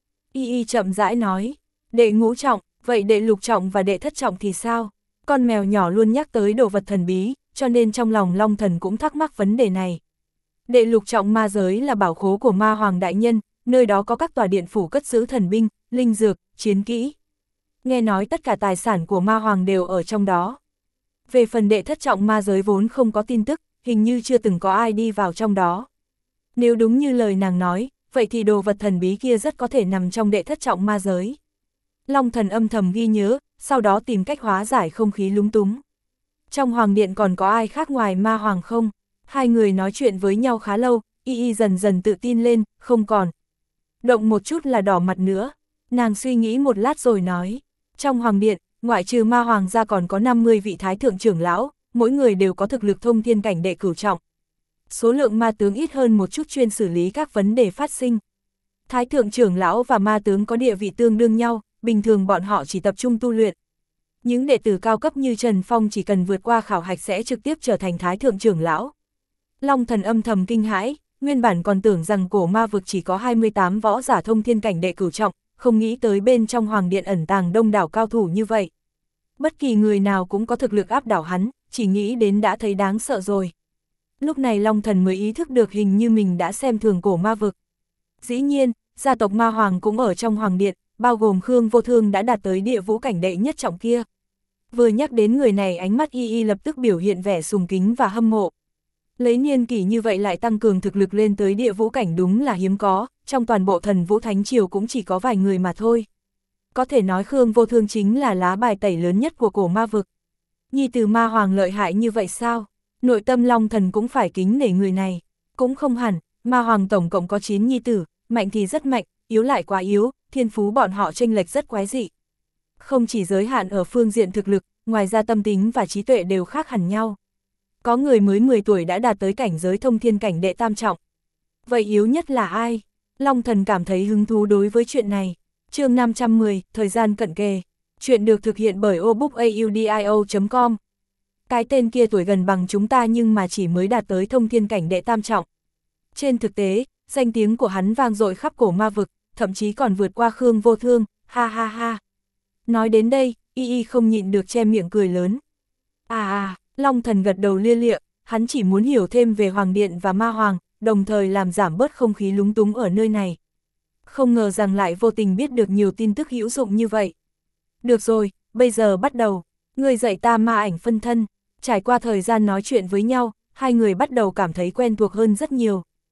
[SPEAKER 1] Y Y chậm rãi nói, đệ ngũ trọng, vậy đệ lục trọng và đệ thất trọng thì sao? Con mèo nhỏ luôn nhắc tới đồ vật thần bí, cho nên trong lòng Long Thần cũng thắc mắc vấn đề này. Đệ lục trọng ma giới là bảo khố của ma hoàng đại nhân, nơi đó có các tòa điện phủ cất giữ thần binh, linh dược, chiến kỹ. Nghe nói tất cả tài sản của ma hoàng đều ở trong đó. Về phần đệ thất trọng ma giới vốn không có tin tức, hình như chưa từng có ai đi vào trong đó. Nếu đúng như lời nàng nói, vậy thì đồ vật thần bí kia rất có thể nằm trong đệ thất trọng ma giới. Long Thần âm thầm ghi nhớ, sau đó tìm cách hóa giải không khí lúng túng. Trong Hoàng Điện còn có ai khác ngoài ma hoàng không? Hai người nói chuyện với nhau khá lâu, Y Y dần dần tự tin lên, không còn. Động một chút là đỏ mặt nữa. Nàng suy nghĩ một lát rồi nói, trong Hoàng Điện, ngoại trừ ma hoàng ra còn có năm mươi vị thái thượng trưởng lão, mỗi người đều có thực lực thông thiên cảnh đệ cửu trọng. Số lượng ma tướng ít hơn một chút chuyên xử lý các vấn đề phát sinh. Thái thượng trưởng lão và ma tướng có địa vị tương đương nhau, bình thường bọn họ chỉ tập trung tu luyện. Những đệ tử cao cấp như Trần Phong chỉ cần vượt qua khảo hạch sẽ trực tiếp trở thành thái thượng trưởng lão. Long Thần âm thầm kinh hãi, nguyên bản còn tưởng rằng cổ ma vực chỉ có hai mươi tám võ giả thông thiên cảnh đệ cửu trọng, không nghĩ tới bên trong Hoàng Điện ẩn tàng đông đảo cao thủ như vậy. Bất kỳ người nào cũng có thực lực áp đảo hắn, chỉ nghĩ đến đã thấy đáng sợ rồi. Lúc này Long Thần mới ý thức được hình như mình đã xem thường cổ ma vực. Dĩ nhiên, gia tộc ma hoàng cũng ở trong Hoàng Điện, bao gồm Khương Vô Thương đã đạt tới địa vũ cảnh đệ nhất trọng kia. Vừa nhắc đến người này ánh mắt Y Y lập tức biểu hiện vẻ sùng kính và hâm mộ. Lấy niên kỷ như vậy lại tăng cường thực lực lên tới địa vũ cảnh đúng là hiếm có, trong toàn bộ Thần Vũ Thánh Triều cũng chỉ có vài người mà thôi. Có thể nói Khương Vô Thương chính là lá bài tẩy lớn nhất của cổ ma vực. Nhi tử ma hoàng lợi hại như vậy sao? Nội tâm Long Thần cũng phải kính nể người này. Cũng không hẳn, ma hoàng tổng cộng có chín nhi tử, mạnh thì rất mạnh, yếu lại quá yếu, thiên phú bọn họ chênh lệch rất quái dị. Không chỉ giới hạn ở phương diện thực lực, ngoài ra tâm tính và trí tuệ đều khác hẳn nhau. Có người mới mười tuổi đã đạt tới cảnh giới thông thiên cảnh đệ tam trọng. Vậy yếu nhất là ai? Long Thần cảm thấy hứng thú đối với chuyện này. Chương năm trăm mười, thời gian cận kề. Chuyện được thực hiện bởi obookaudio chấm com. Cái tên kia tuổi gần bằng chúng ta nhưng mà chỉ mới đạt tới thông thiên cảnh đệ tam trọng. Trên thực tế, danh tiếng của hắn vang dội khắp cổ ma vực, thậm chí còn vượt qua Khương Vô Thương, ha ha ha. Nói đến đây, Y Y không nhịn được che miệng cười lớn. À à, Long Thần gật đầu lia lịa, hắn chỉ muốn hiểu thêm về Hoàng Điện và ma hoàng, đồng thời làm giảm bớt không khí lúng túng ở nơi này. Không ngờ rằng lại vô tình biết được nhiều tin tức hữu dụng như vậy. Được rồi, bây giờ bắt đầu, người dạy ta ma ảnh phân thân. Trải qua thời gian nói chuyện với nhau, hai người bắt đầu cảm thấy quen thuộc hơn rất nhiều.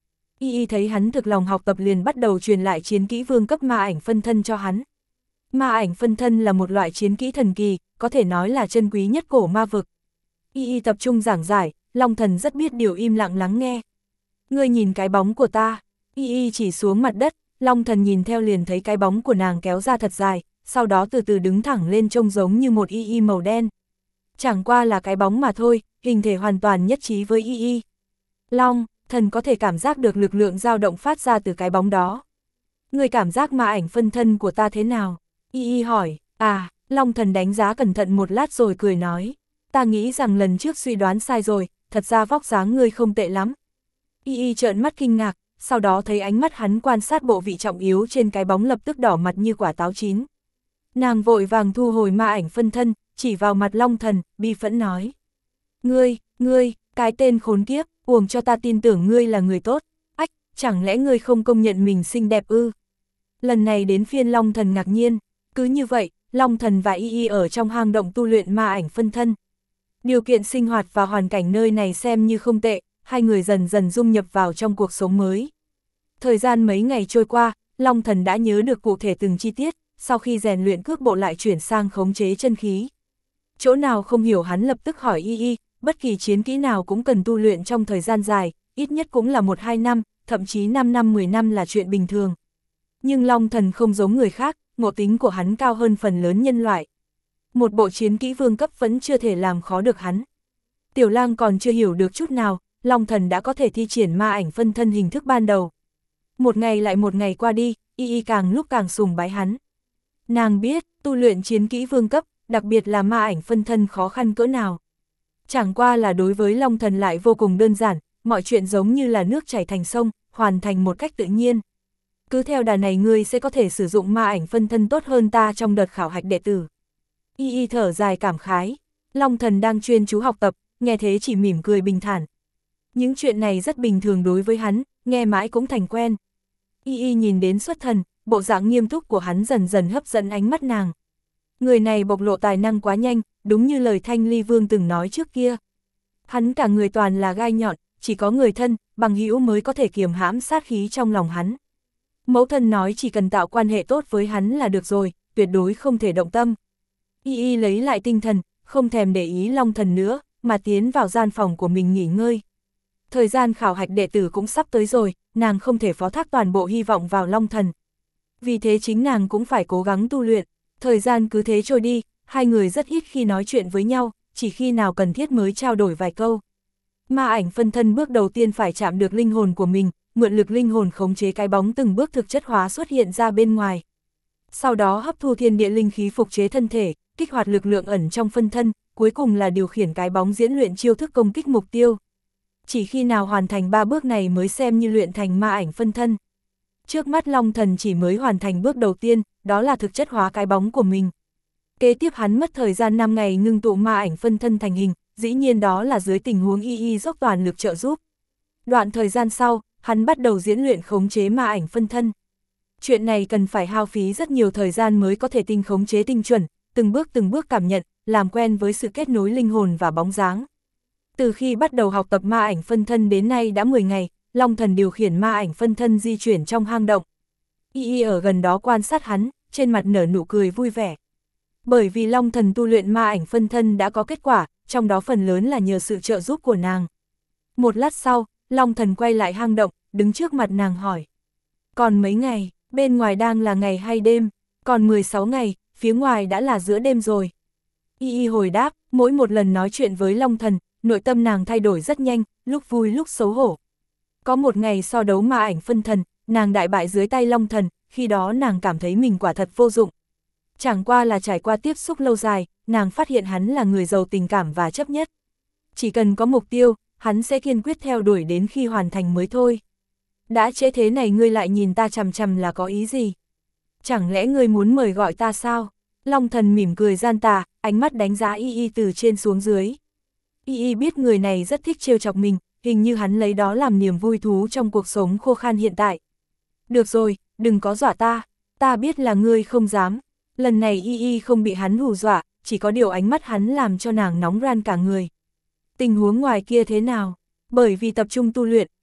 [SPEAKER 1] Y Y thấy hắn thực lòng học tập liền bắt đầu truyền lại chiến kỹ vương cấp ma ảnh phân thân cho hắn. Ma ảnh phân thân là một loại chiến kỹ thần kỳ, có thể nói là chân quý nhất cổ ma vực. Y Y tập trung giảng giải, Long Thần rất biết điều im lặng lắng nghe. Ngươi nhìn cái bóng của ta. Y Y chỉ xuống mặt đất, Long Thần nhìn theo liền thấy cái bóng của nàng kéo ra thật dài, sau đó từ từ đứng thẳng lên trông giống như một Y Y màu đen. Chẳng qua là cái bóng mà thôi, hình thể hoàn toàn nhất trí với Y Y. Long Thần có thể cảm giác được lực lượng dao động phát ra từ cái bóng đó. Ngươi cảm giác ma ảnh phân thân của ta thế nào? Y Y hỏi. À, Long Thần đánh giá cẩn thận một lát rồi cười nói. Ta nghĩ rằng lần trước suy đoán sai rồi, thật ra vóc dáng ngươi không tệ lắm. Y Y trợn mắt kinh ngạc, sau đó thấy ánh mắt hắn quan sát bộ vị trọng yếu trên cái bóng lập tức đỏ mặt như quả táo chín. Nàng vội vàng thu hồi ma ảnh phân thân, chỉ vào mặt Long Thần, bi phẫn nói. Ngươi, ngươi, cái tên khốn kiếp, uổng cho ta tin tưởng ngươi là người tốt. Ách, chẳng lẽ ngươi không công nhận mình xinh đẹp ư? Lần này đến phiên Long Thần ngạc nhiên, cứ như vậy, Long Thần và Y Y ở trong hang động tu luyện ma ảnh phân thân. Điều kiện sinh hoạt và hoàn cảnh nơi này xem như không tệ, hai người dần dần dung nhập vào trong cuộc sống mới. Thời gian mấy ngày trôi qua, Long Thần đã nhớ được cụ thể từng chi tiết, sau khi rèn luyện cước bộ lại chuyển sang khống chế chân khí. Chỗ nào không hiểu hắn lập tức hỏi Y Y, bất kỳ chiến kỹ nào cũng cần tu luyện trong thời gian dài, ít nhất cũng là một hai năm, thậm chí năm năm mười năm là chuyện bình thường. Nhưng Long Thần không giống người khác, ngộ tính của hắn cao hơn phần lớn nhân loại. Một bộ chiến kỹ vương cấp vẫn chưa thể làm khó được hắn. Tiểu Lang còn chưa hiểu được chút nào, Long Thần đã có thể thi triển ma ảnh phân thân hình thức ban đầu. Một ngày lại một ngày qua đi, Y Y càng lúc càng sùng bái hắn. Nàng biết, tu luyện chiến kỹ vương cấp, đặc biệt là ma ảnh phân thân khó khăn cỡ nào. Chẳng qua là đối với Long Thần lại vô cùng đơn giản, mọi chuyện giống như là nước chảy thành sông, hoàn thành một cách tự nhiên. Cứ theo đà này ngươi sẽ có thể sử dụng ma ảnh phân thân tốt hơn ta trong đợt khảo hạch đệ tử. Y Y thở dài cảm khái, Long Thần đang chuyên chú học tập, nghe thế chỉ mỉm cười bình thản. Những chuyện này rất bình thường đối với hắn, nghe mãi cũng thành quen. Y Y nhìn đến xuất thần, bộ dạng nghiêm túc của hắn dần dần hấp dẫn ánh mắt nàng. Người này bộc lộ tài năng quá nhanh, đúng như lời Thanh Ly Vương từng nói trước kia. Hắn cả người toàn là gai nhọn, chỉ có người thân, bằng hữu mới có thể kiềm hãm sát khí trong lòng hắn. Mẫu thân nói chỉ cần tạo quan hệ tốt với hắn là được rồi, tuyệt đối không thể động tâm. Y Y lấy lại tinh thần, không thèm để ý Long Thần nữa, mà tiến vào gian phòng của mình nghỉ ngơi. Thời gian khảo hạch đệ tử cũng sắp tới rồi, nàng không thể phó thác toàn bộ hy vọng vào Long Thần. Vì thế chính nàng cũng phải cố gắng tu luyện. Thời gian cứ thế trôi đi, hai người rất ít khi nói chuyện với nhau, chỉ khi nào cần thiết mới trao đổi vài câu. Ma ảnh phân thân bước đầu tiên phải chạm được linh hồn của mình, mượn lực linh hồn khống chế cái bóng từng bước thực chất hóa xuất hiện ra bên ngoài. Sau đó hấp thu thiên địa linh khí phục chế thân thể, kích hoạt lực lượng ẩn trong phân thân, cuối cùng là điều khiển cái bóng diễn luyện chiêu thức công kích mục tiêu. Chỉ khi nào hoàn thành ba bước này mới xem như luyện thành ma ảnh phân thân. Trước mắt Long Thần chỉ mới hoàn thành bước đầu tiên, đó là thực chất hóa cái bóng của mình. Kế tiếp hắn mất thời gian năm ngày ngưng tụ ma ảnh phân thân thành hình, dĩ nhiên đó là dưới tình huống Y Y dốc toàn lực trợ giúp. Đoạn thời gian sau, hắn bắt đầu diễn luyện khống chế ma ảnh phân thân. Chuyện này cần phải hao phí rất nhiều thời gian mới có thể tinh khống chế tinh chuẩn, từng bước từng bước cảm nhận, làm quen với sự kết nối linh hồn và bóng dáng. Từ khi bắt đầu học tập ma ảnh phân thân đến nay đã mười ngày, Long Thần điều khiển ma ảnh phân thân di chuyển trong hang động. Y Y ở gần đó quan sát hắn, trên mặt nở nụ cười vui vẻ. Bởi vì Long Thần tu luyện ma ảnh phân thân đã có kết quả, trong đó phần lớn là nhờ sự trợ giúp của nàng. Một lát sau, Long Thần quay lại hang động, đứng trước mặt nàng hỏi. Còn mấy ngày, bên ngoài đang là ngày hay đêm? Còn mười sáu ngày, phía ngoài đã là giữa đêm rồi. Y Y hồi đáp, mỗi một lần nói chuyện với Long Thần, nội tâm nàng thay đổi rất nhanh, lúc vui lúc xấu hổ. Có một ngày so đấu ma ảnh phân thần, nàng đại bại dưới tay Long Thần, khi đó nàng cảm thấy mình quả thật vô dụng. Chẳng qua là trải qua tiếp xúc lâu dài, nàng phát hiện hắn là người giàu tình cảm và chấp nhất. Chỉ cần có mục tiêu, hắn sẽ kiên quyết theo đuổi đến khi hoàn thành mới thôi. Đã trễ thế này ngươi lại nhìn ta chằm chằm là có ý gì? Chẳng lẽ ngươi muốn mời gọi ta sao? Long Thần mỉm cười gian tà, ánh mắt đánh giá Y Y từ trên xuống dưới. Y Y biết người này rất thích trêu chọc mình, hình như hắn lấy đó làm niềm vui thú trong cuộc sống khô khan hiện tại. Được rồi, đừng có dọa ta, ta biết là ngươi không dám. Lần này Y Y không bị hắn hù dọa, chỉ có điều ánh mắt hắn làm cho nàng nóng ran cả người. Tình huống ngoài kia thế nào? Bởi vì tập trung tu luyện,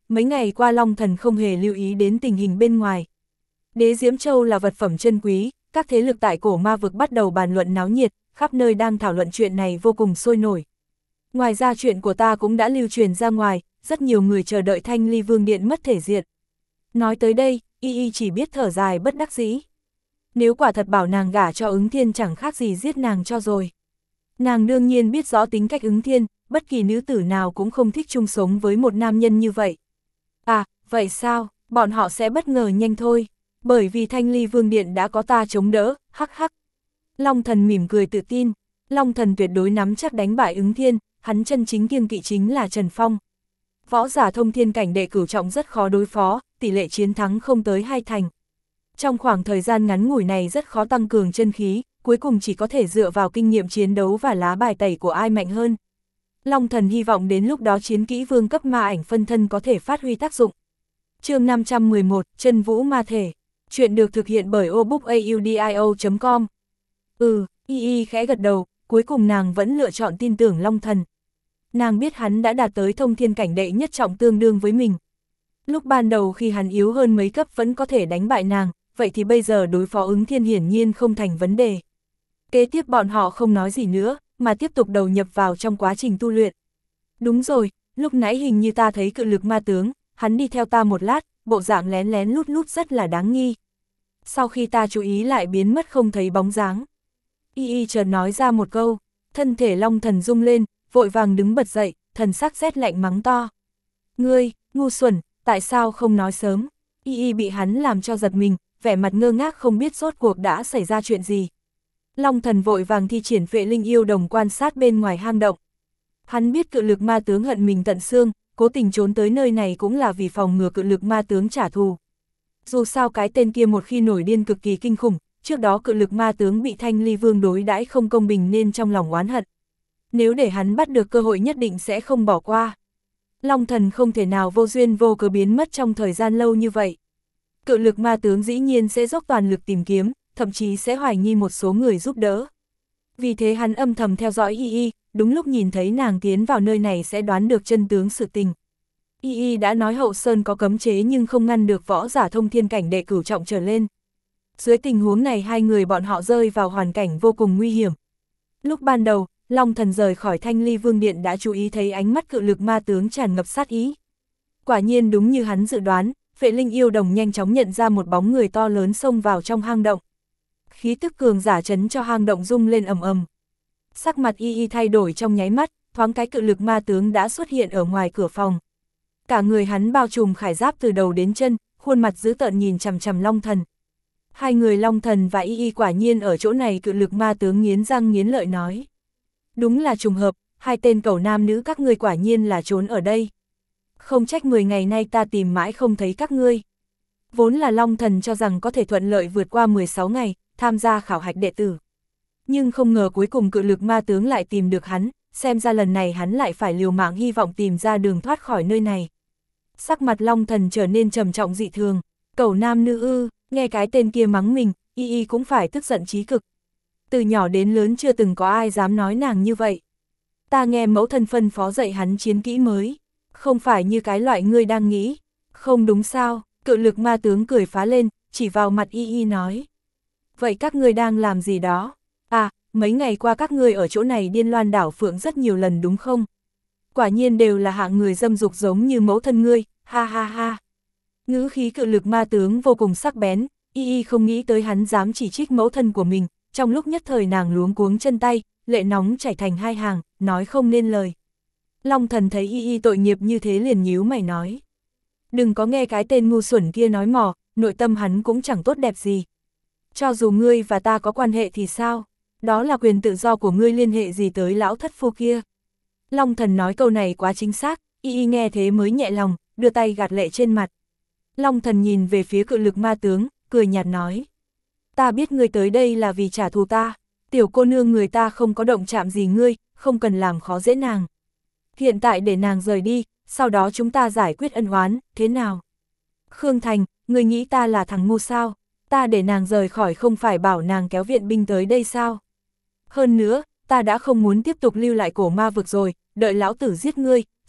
[SPEAKER 1] mấy ngày qua Long Thần không hề lưu ý đến tình hình bên ngoài. Đế Diễm Châu là vật phẩm chân quý, các thế lực tại cổ ma vực bắt đầu bàn luận náo nhiệt, khắp nơi đang thảo luận chuyện này vô cùng sôi nổi. Ngoài ra chuyện của ta cũng đã lưu truyền ra ngoài, rất nhiều người chờ đợi Thanh Ly Vương Điện mất thể diện. Nói tới đây, Y Y chỉ biết thở dài bất đắc dĩ. Nếu quả thật bảo nàng gả cho Ứng Thiên chẳng khác gì giết nàng cho rồi. Nàng đương nhiên biết rõ tính cách Ứng Thiên, bất kỳ nữ tử nào cũng không thích chung sống với một nam nhân như vậy. À, vậy sao, bọn họ sẽ bất ngờ nhanh thôi, bởi vì Thanh Ly Vương Điện đã có ta chống đỡ, hắc hắc. Long Thần mỉm cười tự tin, Long Thần tuyệt đối nắm chắc đánh bại Ứng Thiên, hắn chân chính kiêng kỵ chính là Trần Phong. Võ giả thông thiên cảnh đệ cửu trọng rất khó đối phó, tỷ lệ chiến thắng không tới hai thành. Trong khoảng thời gian ngắn ngủi này rất khó tăng cường chân khí, cuối cùng chỉ có thể dựa vào kinh nghiệm chiến đấu và lá bài tẩy của ai mạnh hơn. Long Thần hy vọng đến lúc đó chiến kỹ vương cấp ma ảnh phân thân có thể phát huy tác dụng. Chương năm trăm mười một, Chân Vũ Ma Thể. Chuyện được thực hiện bởi obookaudio chấm com. Ừ, Y Y khẽ gật đầu, cuối cùng nàng vẫn lựa chọn tin tưởng Long Thần. Nàng biết hắn đã đạt tới thông thiên cảnh đệ nhất trọng tương đương với mình. Lúc ban đầu khi hắn yếu hơn mấy cấp vẫn có thể đánh bại nàng, vậy thì bây giờ đối phó Ứng Thiên hiển nhiên không thành vấn đề. Kế tiếp bọn họ không nói gì nữa, mà tiếp tục đầu nhập vào trong quá trình tu luyện. Đúng rồi, lúc nãy hình như ta thấy cự lực ma tướng, hắn đi theo ta một lát, bộ dạng lén lén lút lút rất là đáng nghi. Sau khi ta chú ý lại biến mất không thấy bóng dáng. Y Y chợt nói ra một câu, thân thể Long Thần rung lên, vội vàng đứng bật dậy, thần sắc rét lạnh mắng to. Ngươi, ngu xuẩn, tại sao không nói sớm? Y Y bị hắn làm cho giật mình, vẻ mặt ngơ ngác không biết rốt cuộc đã xảy ra chuyện gì. Long Thần vội vàng thi triển Phệ Linh Yêu Đồng quan sát bên ngoài hang động. Hắn biết cự lực ma tướng hận mình tận xương, cố tình trốn tới nơi này cũng là vì phòng ngừa cự lực ma tướng trả thù. Dù sao cái tên kia một khi nổi điên cực kỳ kinh khủng, trước đó cự lực ma tướng bị Thanh Ly Vương đối đãi không công bình nên trong lòng oán hận. Nếu để hắn bắt được cơ hội nhất định sẽ không bỏ qua. Long Thần không thể nào vô duyên vô cớ biến mất trong thời gian lâu như vậy. Cự lực ma tướng dĩ nhiên sẽ dốc toàn lực tìm kiếm, thậm chí sẽ hoài nghi một số người giúp đỡ. Vì thế hắn âm thầm theo dõi Y Y, đúng lúc nhìn thấy nàng tiến vào nơi này sẽ đoán được chân tướng sự tình. Y Y đã nói Hậu Sơn có cấm chế nhưng không ngăn được võ giả thông thiên cảnh đệ cửu trọng trở lên. Dưới tình huống này hai người bọn họ rơi vào hoàn cảnh vô cùng nguy hiểm. Lúc ban đầu, Long Thần rời khỏi Thanh Ly Vương Điện đã chú ý thấy ánh mắt cự lực ma tướng tràn ngập sát ý. Quả nhiên đúng như hắn dự đoán, Phệ Linh Yêu Đồng nhanh chóng nhận ra một bóng người to lớn xông vào trong hang động. Khí tức cường giả chấn cho hang động rung lên ầm ầm. Sắc mặt Y Y thay đổi trong nháy mắt, thoáng cái cự lực ma tướng đã xuất hiện ở ngoài cửa phòng. Cả người hắn bao trùm khải giáp từ đầu đến chân, khuôn mặt dữ tợn nhìn chằm chằm Long Thần. Hai người Long Thần và Y Y quả nhiên ở chỗ này, cự lực ma tướng nghiến răng nghiến lợi nói. Đúng là trùng hợp, hai tên cẩu nam nữ các ngươi quả nhiên là trốn ở đây. Không trách mười ngày nay ta tìm mãi không thấy các ngươi. Vốn là Long Thần cho rằng có thể thuận lợi vượt qua mười sáu ngày, tham gia khảo hạch đệ tử. Nhưng không ngờ cuối cùng cự lực ma tướng lại tìm được hắn, xem ra lần này hắn lại phải liều mạng hy vọng tìm ra đường thoát khỏi nơi này. Sắc mặt Long Thần trở nên trầm trọng dị thường, cẩu nam nữ ư, nghe cái tên kia mắng mình, Y Y cũng phải tức giận chí cực. Từ nhỏ đến lớn chưa từng có ai dám nói nàng như vậy. Ta nghe mẫu thân phân phó dạy hắn chiến kỹ mới, không phải như cái loại ngươi đang nghĩ. Không đúng sao, cự lực ma tướng cười phá lên, chỉ vào mặt Y Y nói. Vậy các ngươi đang làm gì đó? À, mấy ngày qua các ngươi ở chỗ này điên loan đảo phượng rất nhiều lần đúng không? Quả nhiên đều là hạng người dâm dục giống như mẫu thân ngươi, ha ha ha. Ngữ khí cự lực ma tướng vô cùng sắc bén, Y Y không nghĩ tới hắn dám chỉ trích mẫu thân của mình, trong lúc nhất thời nàng luống cuống chân tay, lệ nóng chảy thành hai hàng, nói không nên lời. Long Thần thấy Y Y tội nghiệp như thế liền nhíu mày nói. Đừng có nghe cái tên ngu xuẩn kia nói mò, nội tâm hắn cũng chẳng tốt đẹp gì. Cho dù ngươi và ta có quan hệ thì sao? Đó là quyền tự do của ngươi, liên hệ gì tới lão thất phu kia? Long Thần nói câu này quá chính xác, Y Y nghe thế mới nhẹ lòng, đưa tay gạt lệ trên mặt. Long Thần nhìn về phía cự lực ma tướng, cười nhạt nói. Ta biết ngươi tới đây là vì trả thù ta, tiểu cô nương người ta không có động chạm gì ngươi, không cần làm khó dễ nàng. Hiện tại để nàng rời đi, sau đó chúng ta giải quyết ân oán, thế nào? Khương Thành, ngươi nghĩ ta là thằng ngu sao? Ta để nàng rời khỏi không phải bảo nàng kéo viện binh tới đây sao? Hơn nữa, ta đã không muốn tiếp tục lưu lại cổ ma vực rồi, đợi lão tử giết ngươi,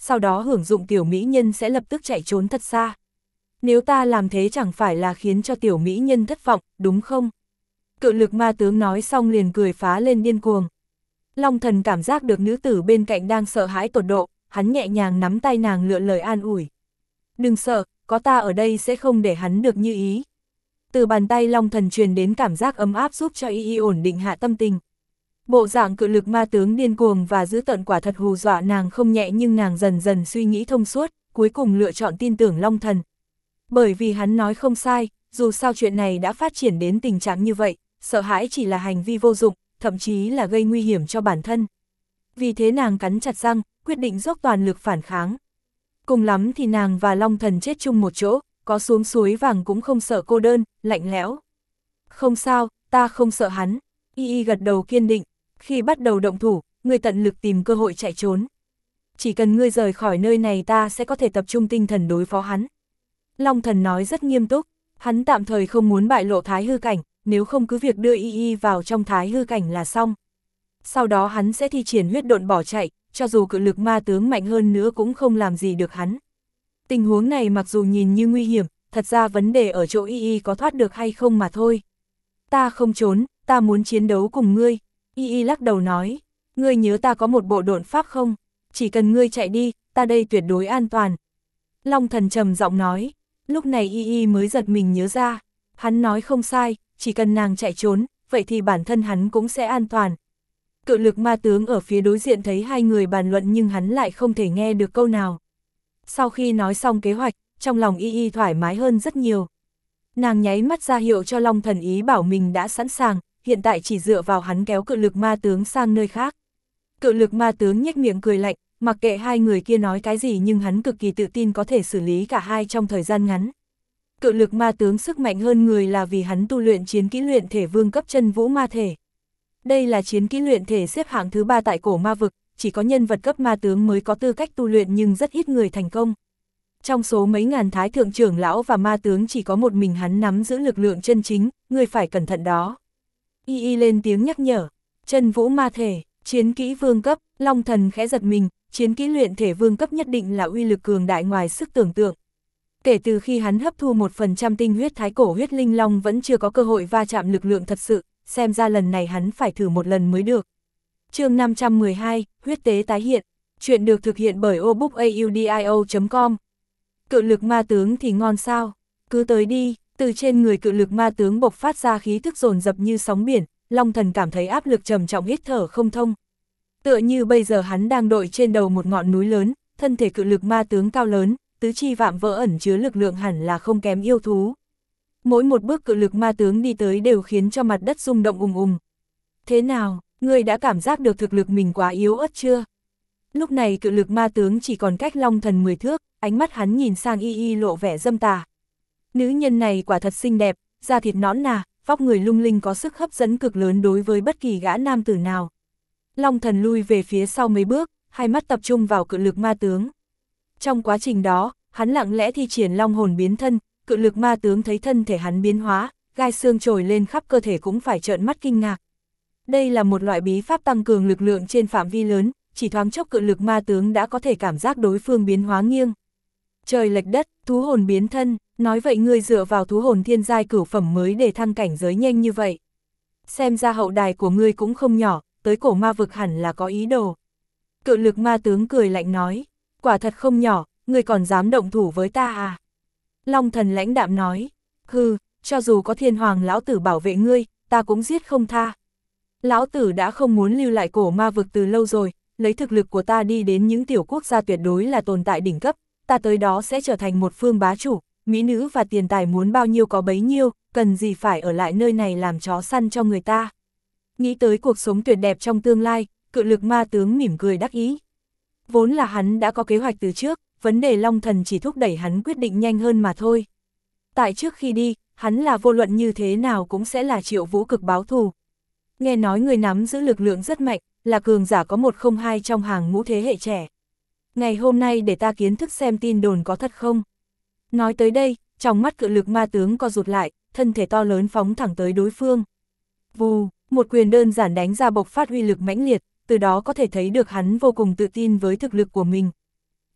[SPEAKER 1] sau đó hưởng dụng tiểu mỹ nhân sẽ lập tức chạy trốn thật xa. Nếu ta làm thế chẳng phải là khiến cho tiểu mỹ nhân thất vọng, đúng không? Cự lực ma tướng nói xong liền cười phá lên điên cuồng. Long Thần cảm giác được nữ tử bên cạnh đang sợ hãi tột độ, hắn nhẹ nhàng nắm tay nàng lựa lời an ủi. Đừng sợ, có ta ở đây sẽ không để hắn được như ý. Từ bàn tay Long Thần truyền đến cảm giác ấm áp giúp cho y y ổn định hạ tâm tình. Bộ dạng cự lực ma tướng điên cuồng và dữ tợn quả thật hù dọa nàng không nhẹ, nhưng nàng dần dần suy nghĩ thông suốt, cuối cùng lựa chọn tin tưởng Long Thần. Bởi vì hắn nói không sai, dù sao chuyện này đã phát triển đến tình trạng như vậy, sợ hãi chỉ là hành vi vô dụng, thậm chí là gây nguy hiểm cho bản thân. Vì thế nàng cắn chặt răng, quyết định dốc toàn lực phản kháng. Cùng lắm thì nàng và Long Thần chết chung một chỗ, có xuống suối vàng cũng không sợ cô đơn, lạnh lẽo. Không sao, ta không sợ hắn. Y y gật đầu kiên định, khi bắt đầu động thủ, ngươi tận lực tìm cơ hội chạy trốn. Chỉ cần ngươi rời khỏi nơi này ta sẽ có thể tập trung tinh thần đối phó hắn. Long Thần nói rất nghiêm túc, hắn tạm thời không muốn bại lộ thái hư cảnh, nếu không cứ việc đưa y y vào trong thái hư cảnh là xong. Sau đó hắn sẽ thi triển huyết độn bỏ chạy, cho dù cự lực ma tướng mạnh hơn nữa cũng không làm gì được hắn. Tình huống này mặc dù nhìn như nguy hiểm, thật ra vấn đề ở chỗ y y có thoát được hay không mà thôi. Ta không trốn, ta muốn chiến đấu cùng ngươi. Y y lắc đầu nói, ngươi nhớ ta có một bộ độn pháp không? Chỉ cần ngươi chạy đi, ta đây tuyệt đối an toàn. Long Thần trầm giọng nói, lúc này y y mới giật mình nhớ ra. Hắn nói không sai, chỉ cần nàng chạy trốn, vậy thì bản thân hắn cũng sẽ an toàn. Cự lực ma tướng ở phía đối diện thấy hai người bàn luận nhưng hắn lại không thể nghe được câu nào. Sau khi nói xong kế hoạch, trong lòng y y thoải mái hơn rất nhiều. Nàng nháy mắt ra hiệu cho Long Thần ý bảo mình đã sẵn sàng, hiện tại chỉ dựa vào hắn kéo cự lực ma tướng sang nơi khác. Cự lực ma tướng nhếch miệng cười lạnh, mặc kệ hai người kia nói cái gì nhưng hắn cực kỳ tự tin có thể xử lý cả hai trong thời gian ngắn. Cự lực ma tướng sức mạnh hơn người là vì hắn tu luyện chiến kỹ luyện thể vương cấp chân vũ ma thể. Đây là chiến kỹ luyện thể xếp hạng thứ ba tại cổ ma vực, chỉ có nhân vật cấp ma tướng mới có tư cách tu luyện nhưng rất ít người thành công. Trong số mấy ngàn thái thượng trưởng lão và ma tướng chỉ có một mình hắn nắm giữ lực lượng chân chính, người phải cẩn thận đó. Y y lên tiếng nhắc nhở, chân vũ ma thể, chiến kỹ vương cấp, Long Thần khẽ giật mình, chiến kỹ luyện thể vương cấp nhất định là uy lực cường đại ngoài sức tưởng tượng. Kể từ khi hắn hấp thu một phần trăm tinh huyết thái cổ huyết linh long vẫn chưa có cơ hội va chạm lực lượng thật sự, xem ra lần này hắn phải thử một lần mới được. Chương năm trăm mười hai, huyết tế tái hiện, chuyện được thực hiện bởi obookaudio chấm com. Cự lực ma tướng thì ngon sao, cứ tới đi. Từ trên người cự lực ma tướng bộc phát ra khí thức dồn dập như sóng biển, Long Thần cảm thấy áp lực trầm trọng hít thở không thông. Tựa như bây giờ hắn đang đội trên đầu một ngọn núi lớn, thân thể cự lực ma tướng cao lớn, tứ chi vạm vỡ ẩn chứa lực lượng hẳn là không kém yêu thú. Mỗi một bước cự lực ma tướng đi tới đều khiến cho mặt đất rung động ùng ùng. Thế nào, ngươi đã cảm giác được thực lực mình quá yếu ớt chưa? Lúc này cự lực ma tướng chỉ còn cách Long Thần mười thước, ánh mắt hắn nhìn sang y y lộ vẻ dâm tà. Nữ nhân này quả thật xinh đẹp, da thịt nõn nà, vóc người lung linh có sức hấp dẫn cực lớn đối với bất kỳ gã nam tử nào. Long Thần lui về phía sau mấy bước, hai mắt tập trung vào cự lực ma tướng. Trong quá trình đó, hắn lặng lẽ thi triển long hồn biến thân, cự lực ma tướng thấy thân thể hắn biến hóa, gai xương trồi lên khắp cơ thể cũng phải trợn mắt kinh ngạc. Đây là một loại bí pháp tăng cường lực lượng trên phạm vi lớn, chỉ thoáng chốc cự lực ma tướng đã có thể cảm giác đối phương biến hóa nghiêng. Trời lệch đất, thú hồn biến thân, nói vậy ngươi dựa vào thú hồn thiên giai cửu phẩm mới để thăng cảnh giới nhanh như vậy. Xem ra hậu đài của ngươi cũng không nhỏ, tới cổ ma vực hẳn là có ý đồ. Cự lực ma tướng cười lạnh nói, quả thật không nhỏ, ngươi còn dám động thủ với ta à? Long Thần lãnh đạm nói, hừ, cho dù có thiên hoàng lão tử bảo vệ ngươi, ta cũng giết không tha. Lão tử đã không muốn lưu lại cổ ma vực từ lâu rồi, lấy thực lực của ta đi đến những tiểu quốc gia tuyệt đối là tồn tại đỉnh cấp, ta tới đó sẽ trở thành một phương bá chủ, mỹ nữ và tiền tài muốn bao nhiêu có bấy nhiêu, cần gì phải ở lại nơi này làm chó săn cho người ta. Nghĩ tới cuộc sống tuyệt đẹp trong tương lai, cự lực ma tướng mỉm cười đắc ý. Vốn là hắn đã có kế hoạch từ trước, vấn đề Long Thần chỉ thúc đẩy hắn quyết định nhanh hơn mà thôi. Tại trước khi đi, hắn là vô luận như thế nào cũng sẽ là Triệu Vũ Cực báo thù. Nghe nói người nắm giữ lực lượng rất mạnh, là cường giả có một không hai trong hàng ngũ thế hệ trẻ. Ngày hôm nay để ta kiến thức xem tin đồn có thật không. Nói tới đây, trong mắt cự lực ma tướng co rụt lại, thân thể to lớn phóng thẳng tới đối phương. Vù, một quyền đơn giản đánh ra bộc phát uy lực mãnh liệt, từ đó có thể thấy được hắn vô cùng tự tin với thực lực của mình.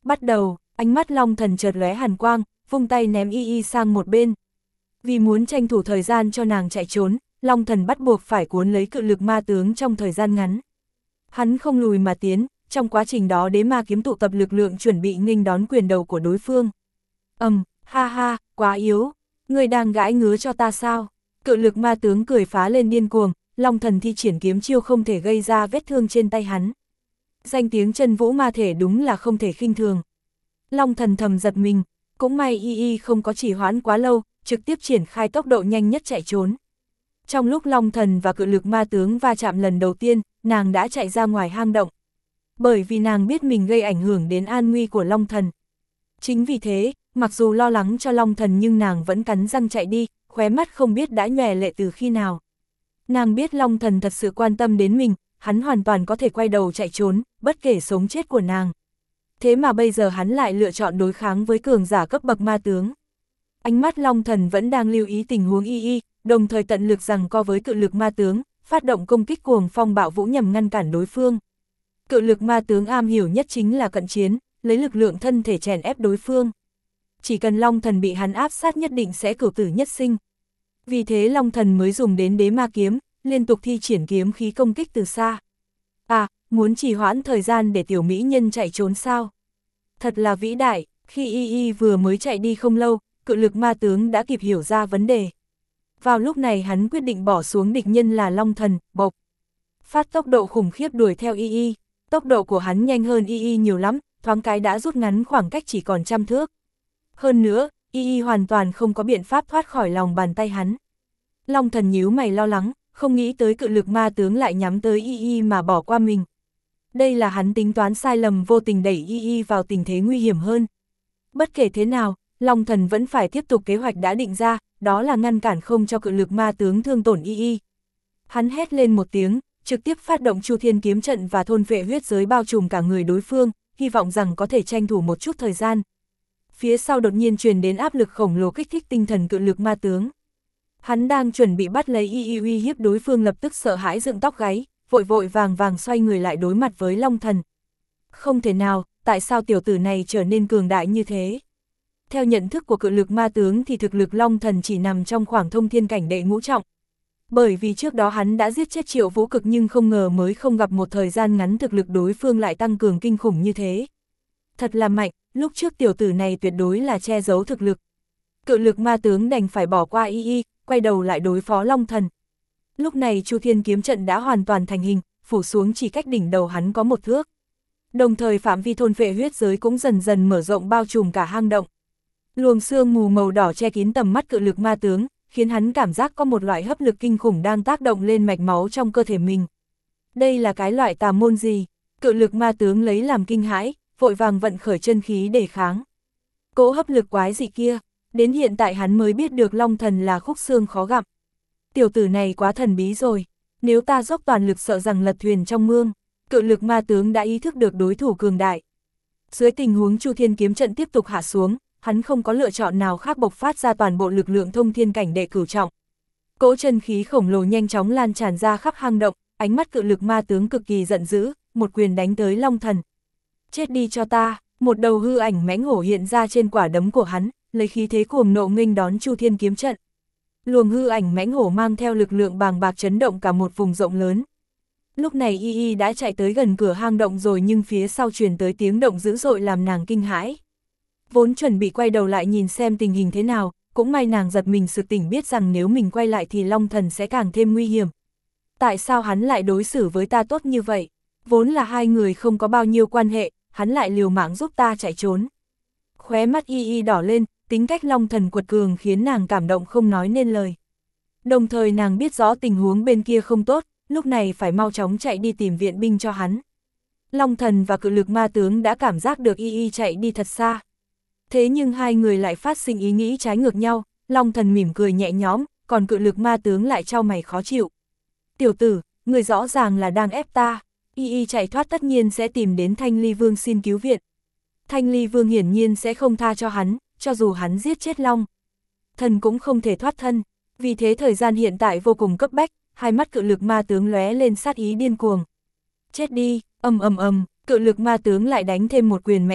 [SPEAKER 1] Bắt đầu, ánh mắt Long Thần chợt lóe hàn quang, vung tay ném Y Y sang một bên. Vì muốn tranh thủ thời gian cho nàng chạy trốn, Long Thần bắt buộc phải cuốn lấy cự lực ma tướng trong thời gian ngắn. Hắn không lùi mà tiến, trong quá trình đó đế ma kiếm tụ tập lực lượng chuẩn bị nghênh đón quyền đầu của đối phương. Ầm, um, ha ha, quá yếu, ngươi đang gãi ngứa cho ta sao? Cự lực ma tướng cười phá lên điên cuồng, Long Thần thi triển kiếm chiêu không thể gây ra vết thương trên tay hắn. Danh tiếng chân vũ ma thể đúng là không thể khinh thường. Long Thần thầm giật mình, cũng may Y Y không có trì hoãn quá lâu, trực tiếp triển khai tốc độ nhanh nhất chạy trốn. Trong lúc Long Thần và cự lực ma tướng va chạm lần đầu tiên, nàng đã chạy ra ngoài hang động. Bởi vì nàng biết mình gây ảnh hưởng đến an nguy của Long Thần. Chính vì thế, mặc dù lo lắng cho Long Thần nhưng nàng vẫn cắn răng chạy đi, khóe mắt không biết đã nhòe lệ từ khi nào. Nàng biết Long Thần thật sự quan tâm đến mình, hắn hoàn toàn có thể quay đầu chạy trốn, bất kể sống chết của nàng. Thế mà bây giờ hắn lại lựa chọn đối kháng với cường giả cấp bậc ma tướng. Ánh mắt Long Thần vẫn đang lưu ý tình huống Y Y, đồng thời tận lực giằng co với cự lực ma tướng, phát động công kích cuồng phong bạo vũ nhằm ngăn cản đối phương. Cự lực ma tướng am hiểu nhất chính là cận chiến, lấy lực lượng thân thể chèn ép đối phương. Chỉ cần Long Thần bị hắn áp sát nhất định sẽ cửu tử nhất sinh. Vì thế Long Thần mới dùng đến đế ma kiếm, liên tục thi triển kiếm khí công kích từ xa. À, muốn trì hoãn thời gian để tiểu mỹ nhân chạy trốn sao? Thật là vĩ đại, khi Y Y vừa mới chạy đi không lâu, cự lực ma tướng đã kịp hiểu ra vấn đề. Vào lúc này hắn quyết định bỏ xuống địch nhân là Long Thần, bộc. Phát tốc độ khủng khiếp đuổi theo Y Y, tốc độ của hắn nhanh hơn Y Y nhiều lắm, thoáng cái đã rút ngắn khoảng cách chỉ còn trăm thước. Hơn nữa, Y Y hoàn toàn không có biện pháp thoát khỏi lòng bàn tay hắn. Long Thần nhíu mày lo lắng, không nghĩ tới cự lực ma tướng lại nhắm tới Y Y mà bỏ qua mình. Đây là hắn tính toán sai lầm vô tình đẩy Y Y vào tình thế nguy hiểm hơn. Bất kể thế nào, Long Thần vẫn phải tiếp tục kế hoạch đã định ra, đó là ngăn cản không cho cự lực ma tướng thương tổn Y Y. Hắn hét lên một tiếng, trực tiếp phát động Chu Thiên kiếm trận và thôn vệ huyết giới bao trùm cả người đối phương, hy vọng rằng có thể tranh thủ một chút thời gian. Phía sau đột nhiên truyền đến áp lực khổng lồ kích thích tinh thần cự lực ma tướng. Hắn đang chuẩn bị bắt lấy Y Y uy hiếp đối phương lập tức sợ hãi dựng tóc gáy, vội vội vàng vàng xoay người lại đối mặt với Long Thần. Không thể nào, tại sao tiểu tử này trở nên cường đại như thế? Theo nhận thức của cự lực ma tướng thì thực lực Long Thần chỉ nằm trong khoảng thông thiên cảnh đệ ngũ trọng. Bởi vì trước đó hắn đã giết chết Triệu Vũ Cực nhưng không ngờ mới không gặp một thời gian ngắn thực lực đối phương lại tăng cường kinh khủng như thế. Thật là mạnh, lúc trước tiểu tử này tuyệt đối là che giấu thực lực. Cự lực ma tướng đành phải bỏ qua Y Y, quay đầu lại đối phó Long Thần. Lúc này Chu Thiên kiếm trận đã hoàn toàn thành hình, phủ xuống chỉ cách đỉnh đầu hắn có một thước. Đồng thời phạm vi thôn vệ huyết giới cũng dần dần mở rộng bao trùm cả hang động. Luồng sương mù màu đỏ che kín tầm mắt cự lực ma tướng, khiến hắn cảm giác có một loại hấp lực kinh khủng đang tác động lên mạch máu trong cơ thể mình. Đây là cái loại tà môn gì? Cự lực ma tướng lấy làm kinh hãi, vội vàng vận khởi chân khí để kháng. Cỗ hấp lực quái dị kia, đến hiện tại hắn mới biết được Long Thần là khúc xương khó gặm. Tiểu tử này quá thần bí rồi, nếu ta dốc toàn lực sợ rằng lật thuyền trong mương. Cự lực ma tướng đã ý thức được đối thủ cường đại. Dưới tình huống Chu Thiên kiếm trận tiếp tục hạ xuống, hắn không có lựa chọn nào khác bộc phát ra toàn bộ lực lượng thông thiên cảnh đệ cửu trọng. Cỗ chân khí khổng lồ nhanh chóng lan tràn ra khắp hang động, ánh mắt cự lực ma tướng cực kỳ giận dữ, một quyền đánh tới Long Thần. Chết đi cho ta, một đầu hư ảnh mãnh hổ hiện ra trên quả đấm của hắn, lấy khí thế cuồng nộ nghênh đón Chu Thiên kiếm trận. Luồng hư ảnh mãnh hổ mang theo lực lượng bàng bạc chấn động cả một vùng rộng lớn. Lúc này Y Y đã chạy tới gần cửa hang động rồi nhưng phía sau truyền tới tiếng động dữ dội làm nàng kinh hãi. Vốn chuẩn bị quay đầu lại nhìn xem tình hình thế nào, cũng may nàng giật mình sực tỉnh biết rằng nếu mình quay lại thì Long Thần sẽ càng thêm nguy hiểm. Tại sao hắn lại đối xử với ta tốt như vậy? Vốn là hai người không có bao nhiêu quan hệ, hắn lại liều mạng giúp ta chạy trốn. Khóe mắt Y Y đỏ lên, tính cách Long Thần quật cường khiến nàng cảm động không nói nên lời. Đồng thời nàng biết rõ tình huống bên kia không tốt, lúc này phải mau chóng chạy đi tìm viện binh cho hắn. Long Thần và cự lực ma tướng đã cảm giác được Y Y chạy đi thật xa. Thế nhưng hai người lại phát sinh ý nghĩ trái ngược nhau, Long Thần mỉm cười nhẹ nhõm, còn cự lực ma tướng lại trao mày khó chịu. Tiểu tử, người rõ ràng là đang ép ta, Y Y chạy thoát tất nhiên sẽ tìm đến Thanh Ly Vương xin cứu viện. Thanh Ly Vương hiển nhiên sẽ không tha cho hắn, cho dù hắn giết chết Long Thần cũng không thể thoát thân, vì thế thời gian hiện tại vô cùng cấp bách, hai mắt cự lực ma tướng lóe lên sát ý điên cuồng. Chết đi, ầm ầm ầm, cự lực ma tướng lại đánh thêm một quyền mãnh liệt,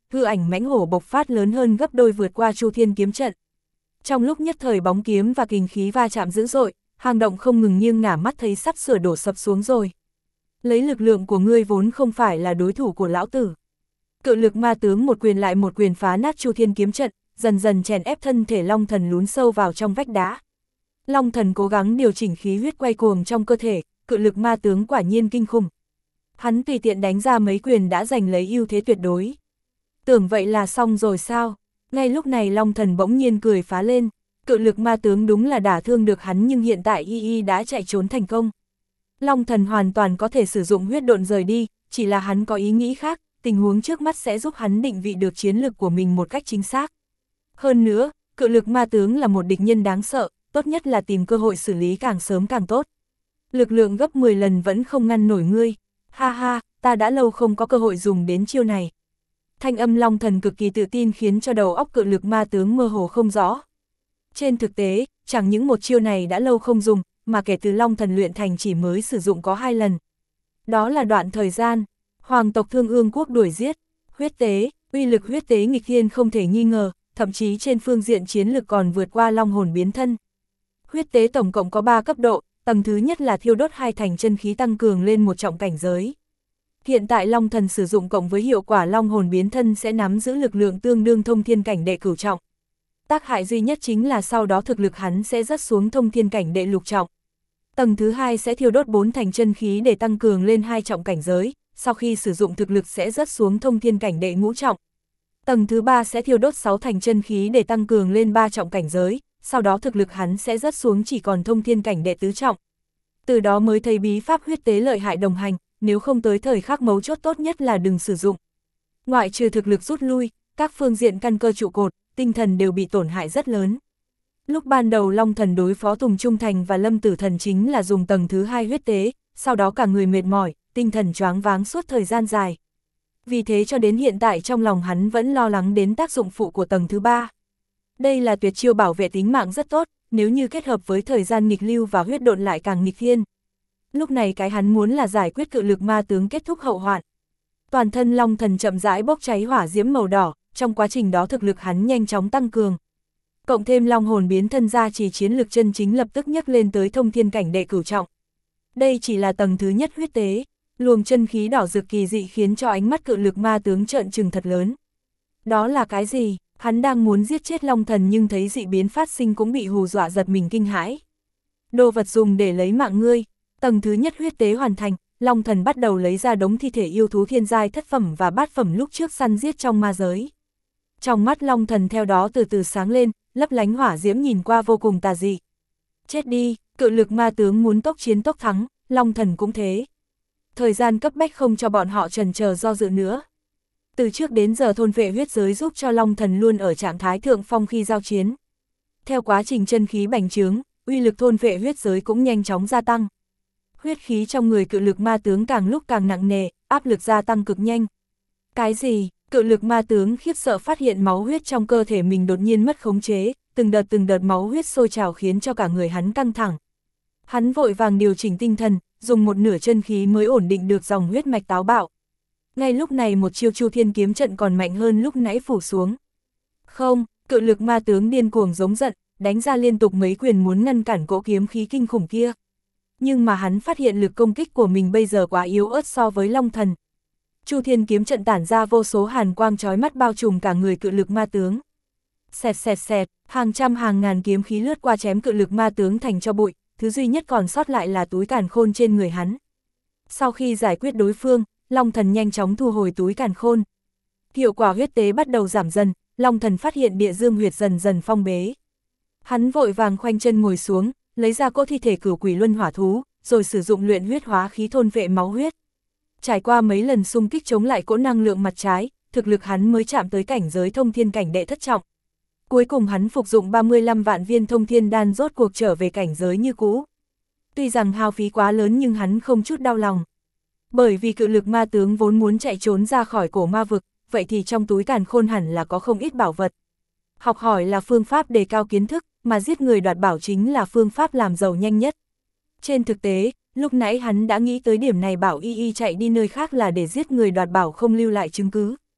[SPEAKER 1] hư ảnh mãnh hổ bộc phát lớn hơn gấp đôi vượt qua Chu Thiên kiếm trận. Trong lúc nhất thời bóng kiếm và kình khí va chạm dữ dội, hang động không ngừng nghiêng ngả mắt thấy sắp sửa đổ sập xuống rồi. Lấy lực lượng của ngươi vốn không phải là đối thủ của lão tử. Cự lực ma tướng một quyền lại một quyền phá nát Chu Thiên kiếm trận, dần dần chèn ép thân thể Long Thần lún sâu vào trong vách đá. Long Thần cố gắng điều chỉnh khí huyết quay cuồng trong cơ thể, cự lực ma tướng quả nhiên kinh khủng. Hắn tùy tiện đánh ra mấy quyền đã giành lấy ưu thế tuyệt đối. Tưởng vậy là xong rồi sao? Ngay lúc này Long Thần bỗng nhiên cười phá lên, cự lực ma tướng đúng là đả thương được hắn nhưng hiện tại y y đã chạy trốn thành công. Long Thần hoàn toàn có thể sử dụng huyết độn rời đi, chỉ là hắn có ý nghĩ khác, tình huống trước mắt sẽ giúp hắn định vị được chiến lực của mình một cách chính xác. Hơn nữa, cự lực ma tướng là một địch nhân đáng sợ, tốt nhất là tìm cơ hội xử lý càng sớm càng tốt. Lực lượng gấp mười lần vẫn không ngăn nổi ngươi. Ha ha, ta đã lâu không có cơ hội dùng đến chiêu này. Thanh âm Long Thần cực kỳ tự tin khiến cho đầu óc cự lực ma tướng mơ hồ không rõ. Trên thực tế, chẳng những một chiêu này đã lâu không dùng, mà kể từ Long Thần luyện thành chỉ mới sử dụng có hai lần. Đó là đoạn thời gian, hoàng tộc Thương Ương Quốc đuổi giết, huyết tế, uy lực huyết tế nghịch thiên không thể nghi ngờ, thậm chí trên phương diện chiến lực còn vượt qua long hồn biến thân. Huyết tế tổng cộng có ba cấp độ, tầng thứ nhất là thiêu đốt hai thành chân khí tăng cường lên một trọng cảnh giới. Hiện tại Long Thần sử dụng cộng với hiệu quả long hồn biến thân sẽ nắm giữ lực lượng tương đương thông thiên cảnh đệ cửu trọng. Tác hại duy nhất chính là sau đó thực lực hắn sẽ rớt xuống thông thiên cảnh đệ lục trọng. Tầng thứ hai sẽ thiêu đốt bốn thành chân khí để tăng cường lên hai trọng cảnh giới, sau khi sử dụng thực lực sẽ rớt xuống thông thiên cảnh đệ ngũ trọng. Tầng thứ ba sẽ thiêu đốt sáu thành chân khí để tăng cường lên ba trọng cảnh giới, sau đó thực lực hắn sẽ rớt xuống chỉ còn thông thiên cảnh đệ tứ trọng. Từ đó mới thấy bí pháp huyết tế lợi hại đồng hành, nếu không tới thời khắc mấu chốt tốt nhất là đừng sử dụng. Ngoại trừ thực lực rút lui, các phương diện căn cơ trụ cột, tinh thần đều bị tổn hại rất lớn. Lúc ban đầu Long Thần đối phó Tùng Trung Thành và Lâm Tử Thần chính là dùng tầng thứ hai huyết tế, sau đó cả người mệt mỏi, tinh thần choáng váng suốt thời gian dài. Vì thế cho đến hiện tại trong lòng hắn vẫn lo lắng đến tác dụng phụ của tầng thứ ba. Đây là tuyệt chiêu bảo vệ tính mạng rất tốt, nếu như kết hợp với thời gian nghịch lưu và huyết độn lại càng nghịch thiên. Lúc này cái hắn muốn là giải quyết cự lực ma tướng kết thúc hậu hoạn. Toàn thân Long Thần chậm rãi bốc cháy hỏa diễm màu đỏ, trong quá trình đó thực lực hắn nhanh chóng tăng cường. Cộng thêm long hồn biến thân ra chỉ chiến lực chân chính lập tức nhấc lên tới thông thiên cảnh đệ cửu trọng. Đây chỉ là tầng thứ nhất huyết tế, luồng chân khí đỏ rực kỳ dị khiến cho ánh mắt cự lực ma tướng trợn trừng thật lớn. Đó là cái gì? Hắn đang muốn giết chết Long Thần nhưng thấy dị biến phát sinh cũng bị hù dọa giật mình kinh hãi. Đồ vật dùng để lấy mạng ngươi. Tầng thứ nhất huyết tế hoàn thành, Long Thần bắt đầu lấy ra đống thi thể yêu thú thiên giai thất phẩm và bát phẩm lúc trước săn giết trong ma giới. Trong mắt Long Thần theo đó từ từ sáng lên, lấp lánh hỏa diễm nhìn qua vô cùng tà dị. Chết đi, cự lực ma tướng muốn tốc chiến tốc thắng, Long Thần cũng thế. Thời gian cấp bách không cho bọn họ chần chờ do dự nữa. Từ trước đến giờ thôn vệ huyết giới giúp cho Long Thần luôn ở trạng thái thượng phong khi giao chiến. Theo quá trình chân khí bành trướng, uy lực thôn vệ huyết giới cũng nhanh chóng gia tăng. Huyết khí trong người cự lực ma tướng càng lúc càng nặng nề, áp lực gia tăng cực nhanh. Cái gì? Cự lực ma tướng khiếp sợ phát hiện máu huyết trong cơ thể mình đột nhiên mất khống chế, từng đợt từng đợt máu huyết sôi trào khiến cho cả người hắn căng thẳng. Hắn vội vàng điều chỉnh tinh thần, dùng một nửa chân khí mới ổn định được dòng huyết mạch táo bạo. Ngay lúc này một chiêu Chu Thiên kiếm trận còn mạnh hơn lúc nãy phủ xuống. Không, cự lực ma tướng điên cuồng giống giận, đánh ra liên tục mấy quyền muốn ngăn cản cỗ kiếm khí kinh khủng kia. Nhưng mà hắn phát hiện lực công kích của mình bây giờ quá yếu ớt so với Long Thần. Chu Thiên kiếm trận tản ra vô số hàn quang chói mắt bao trùm cả người cự lực ma tướng. Xẹt xẹt xẹt, hàng trăm hàng ngàn kiếm khí lướt qua chém cự lực ma tướng thành cho bụi, thứ duy nhất còn sót lại là túi càn khôn trên người hắn. Sau khi giải quyết đối phương, Long Thần nhanh chóng thu hồi túi càn khôn. Hiệu quả huyết tế bắt đầu giảm dần, Long Thần phát hiện địa dương huyệt dần dần phong bế. Hắn vội vàng khoanh chân ngồi xuống, lấy ra cỗ thi thể cửu quỷ luân hỏa thú, rồi sử dụng luyện huyết hóa khí thôn vệ máu huyết. Trải qua mấy lần xung kích chống lại cỗ năng lượng mặt trái, thực lực hắn mới chạm tới cảnh giới thông thiên cảnh đệ thất trọng. Cuối cùng hắn phục dụng ba mươi lăm vạn viên thông thiên đan rốt cuộc trở về cảnh giới như cũ. Tuy rằng hao phí quá lớn nhưng hắn không chút đau lòng. Bởi vì cự lực ma tướng vốn muốn chạy trốn ra khỏi cổ ma vực, vậy thì trong túi càn khôn hẳn là có không ít bảo vật. Học hỏi là phương pháp đề cao kiến thức, mà giết người đoạt bảo chính là phương pháp làm giàu nhanh nhất. Trên thực tế, lúc nãy hắn đã nghĩ tới điểm này bảo y y chạy đi nơi khác là để giết người đoạt bảo không lưu lại chứng cứ.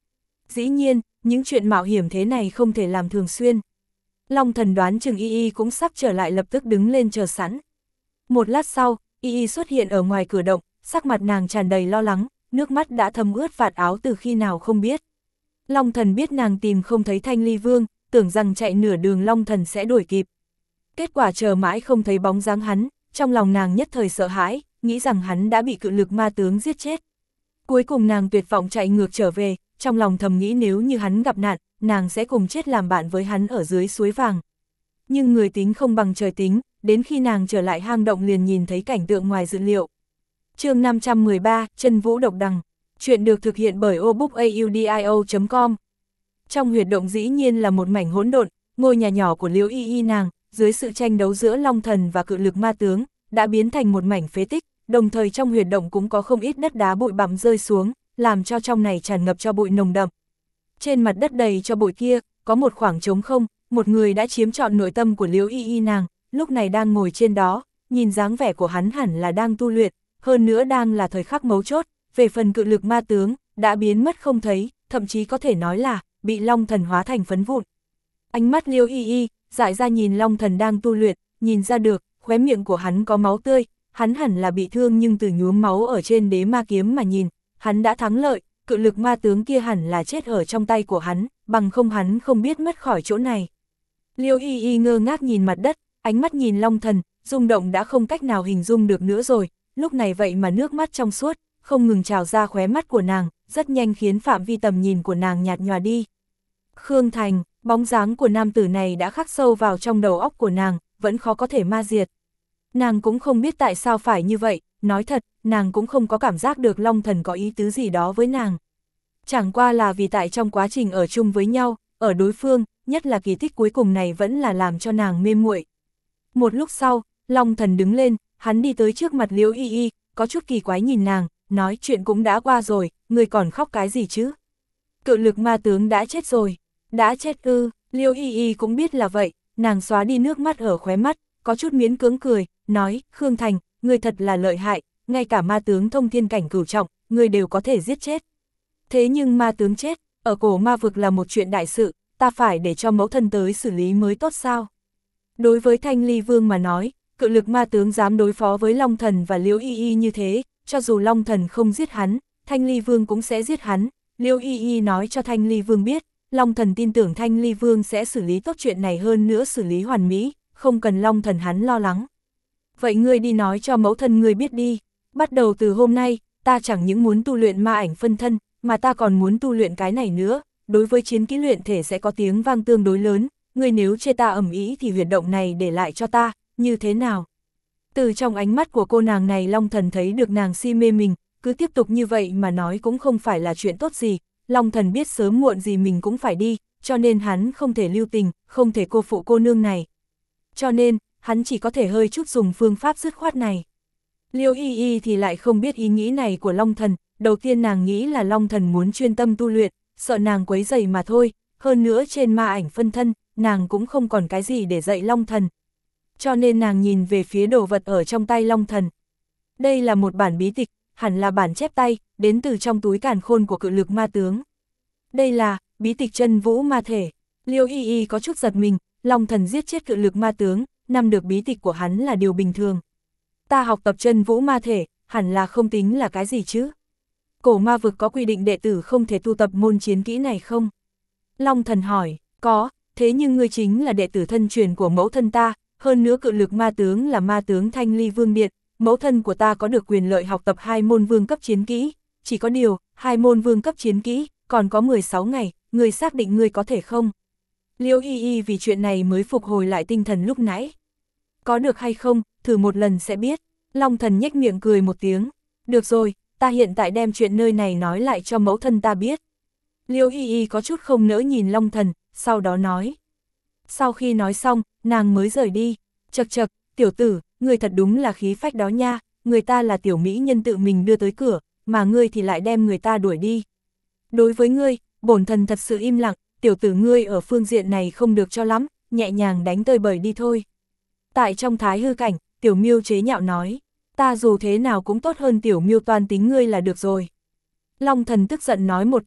[SPEAKER 1] Dĩ nhiên, những chuyện mạo hiểm thế này không thể làm thường xuyên. Long Thần đoán chừng Y Y cũng sắp trở lại, lập tức đứng lên chờ sẵn. Một lát sau, Y Y xuất hiện ở ngoài cửa động, sắc mặt nàng tràn đầy lo lắng, nước mắt đã thấm ướt vạt áo từ khi nào không biết. Long Thần biết nàng tìm không thấy Thanh Ly Vương, tưởng rằng chạy nửa đường Long Thần sẽ đuổi kịp. Kết quả chờ mãi không thấy bóng dáng hắn, trong lòng nàng nhất thời sợ hãi, nghĩ rằng hắn đã bị cự lực ma tướng giết chết. Cuối cùng nàng tuyệt vọng chạy ngược trở về, trong lòng thầm nghĩ nếu như hắn gặp nạn, nàng sẽ cùng chết làm bạn với hắn ở dưới suối vàng. Nhưng người tính không bằng trời tính, đến khi nàng trở lại hang động liền nhìn thấy cảnh tượng ngoài dự liệu. Chương năm trăm mười ba, Chân Vũ Độc Đằng. Chuyện được thực hiện bởi obookaudio chấm com. Trong huyệt động dĩ nhiên là một mảnh hỗn độn, ngôi nhà nhỏ của Liễu Y Y nàng, dưới sự tranh đấu giữa Long Thần và cự lực ma tướng, đã biến thành một mảnh phế tích, đồng thời trong huyệt động cũng có không ít đất đá bụi bặm rơi xuống, làm cho trong này tràn ngập cho bụi nồng đậm. Trên mặt đất đầy cho bụi kia, có một khoảng trống không, một người đã chiếm trọn nội tâm của Liễu Y Y nàng, lúc này đang ngồi trên đó, nhìn dáng vẻ của hắn hẳn là đang tu luyện, hơn nữa đang là thời khắc mấu chốt, về phần cự lực ma tướng, đã biến mất không thấy, thậm chí có thể nói là, bị Long Thần hóa thành phấn vụn. Ánh mắt Liễu Y Y, dại ra nhìn Long Thần đang tu luyện, nhìn ra được, khóe miệng của hắn có máu tươi, hắn hẳn là bị thương nhưng từ nhuốm máu ở trên đế ma kiếm mà nhìn, hắn đã thắng lợi, cự lực ma tướng kia hẳn là chết ở trong tay của hắn, bằng không hắn không biết mất khỏi chỗ này. Liễu Y Y ngơ ngác nhìn mặt đất, ánh mắt nhìn Long Thần, rung động đã không cách nào hình dung được nữa rồi, lúc này vậy mà nước mắt trong suốt, không ngừng trào ra khóe mắt của nàng, rất nhanh khiến phạm vi tầm nhìn của nàng nhạt nhòa đi. Khương Thành, bóng dáng của nam tử này đã khắc sâu vào trong đầu óc của nàng, vẫn khó có thể ma diệt. Nàng cũng không biết tại sao phải như vậy, nói thật, nàng cũng không có cảm giác được Long Thần có ý tứ gì đó với nàng. Chẳng qua là vì tại trong quá trình ở chung với nhau, ở đối phương, nhất là kỳ tích cuối cùng này vẫn là làm cho nàng mê muội. Một lúc sau, Long Thần đứng lên, hắn đi tới trước mặt Liễu Y Y, có chút kỳ quái nhìn nàng, nói chuyện cũng đã qua rồi, người còn khóc cái gì chứ? Cự lực ma tướng đã chết rồi. Đã chết ư? Liễu Y Y cũng biết là vậy, nàng xóa đi nước mắt ở khóe mắt, có chút miễn cưỡng cười, nói, Khương Thành, người thật là lợi hại, ngay cả ma tướng thông thiên cảnh cửu trọng, người đều có thể giết chết. Thế nhưng ma tướng chết, ở cổ ma vực là một chuyện đại sự, ta phải để cho mẫu thân tới xử lý mới tốt sao? Đối với Thanh Ly Vương mà nói, cự lực ma tướng dám đối phó với Long Thần và Liễu Y Y như thế, cho dù Long Thần không giết hắn, Thanh Ly Vương cũng sẽ giết hắn. Liễu Y Y nói cho Thanh Ly Vương biết, Long Thần tin tưởng Thanh Ly Vương sẽ xử lý tốt chuyện này, hơn nữa xử lý hoàn mỹ, không cần Long Thần hắn lo lắng. Vậy ngươi đi nói cho mẫu thân ngươi biết đi, bắt đầu từ hôm nay, ta chẳng những muốn tu luyện ma ảnh phân thân, mà ta còn muốn tu luyện cái này nữa, đối với chiến kỹ luyện thể sẽ có tiếng vang tương đối lớn, ngươi nếu chê ta ầm ĩ thì huyệt động này để lại cho ta, như thế nào? Từ trong ánh mắt của cô nàng này Long Thần thấy được nàng si mê mình, cứ tiếp tục như vậy mà nói cũng không phải là chuyện tốt gì, Long Thần biết sớm muộn gì mình cũng phải đi, cho nên hắn không thể lưu tình, không thể cô phụ cô nương này. Cho nên, hắn chỉ có thể hơi chút dùng phương pháp dứt khoát này. Liễu Y Y thì lại không biết ý nghĩ này của Long Thần, đầu tiên nàng nghĩ là Long Thần muốn chuyên tâm tu luyện, sợ nàng quấy rầy mà thôi, hơn nữa trên ma ảnh phân thân, nàng cũng không còn cái gì để dạy Long Thần. Cho nên nàng nhìn về phía đồ vật ở trong tay Long Thần. Đây là một bản bí tịch, hẳn là bản chép tay, đến từ trong túi càn khôn của cự lực ma tướng. Đây là bí tịch Chân Vũ Ma Thể. Liễu Y Y có chút giật mình, Long Thần giết chết cự lực ma tướng, nắm được bí tịch của hắn là điều bình thường. Ta học tập Chân Vũ Ma Thể, hẳn là không tính là cái gì chứ? Cổ ma vực có quy định đệ tử không thể tu tập môn chiến kỹ này không? Long Thần hỏi, có, thế nhưng ngươi chính là đệ tử thân truyền của mẫu thân ta, hơn nữa cự lực ma tướng là ma tướng Thanh Ly Vương Điện, mẫu thân của ta có được quyền lợi học tập hai môn vương cấp chiến kỹ, chỉ có điều, hai môn vương cấp chiến kỹ, còn có mười sáu ngày, ngươi xác định ngươi có thể không? Liễu Y Y vì chuyện này mới phục hồi lại tinh thần lúc nãy. Có được hay không, thử một lần sẽ biết. Long Thần nhếch miệng cười một tiếng. Được rồi, ta hiện tại đem chuyện nơi này nói lại cho mẫu thân ta biết. Liễu Y Y có chút không nỡ nhìn Long Thần, sau đó nói. Sau khi nói xong, nàng mới rời đi. Chật chật, tiểu tử, người thật đúng là khí phách đó nha, người ta là tiểu mỹ nhân tự mình đưa tới cửa, mà ngươi thì lại đem người ta đuổi đi. Đối với ngươi, bổn thần thật sự im lặng, tiểu tử ngươi ở phương diện này không được cho lắm, nhẹ nhàng đánh tơi bời đi thôi. Tại trong thái hư cảnh, tiểu miêu chế nhạo nói, ta dù thế nào cũng tốt hơn tiểu miêu toan tính ngươi là được rồi. Long Thần tức giận nói một câu,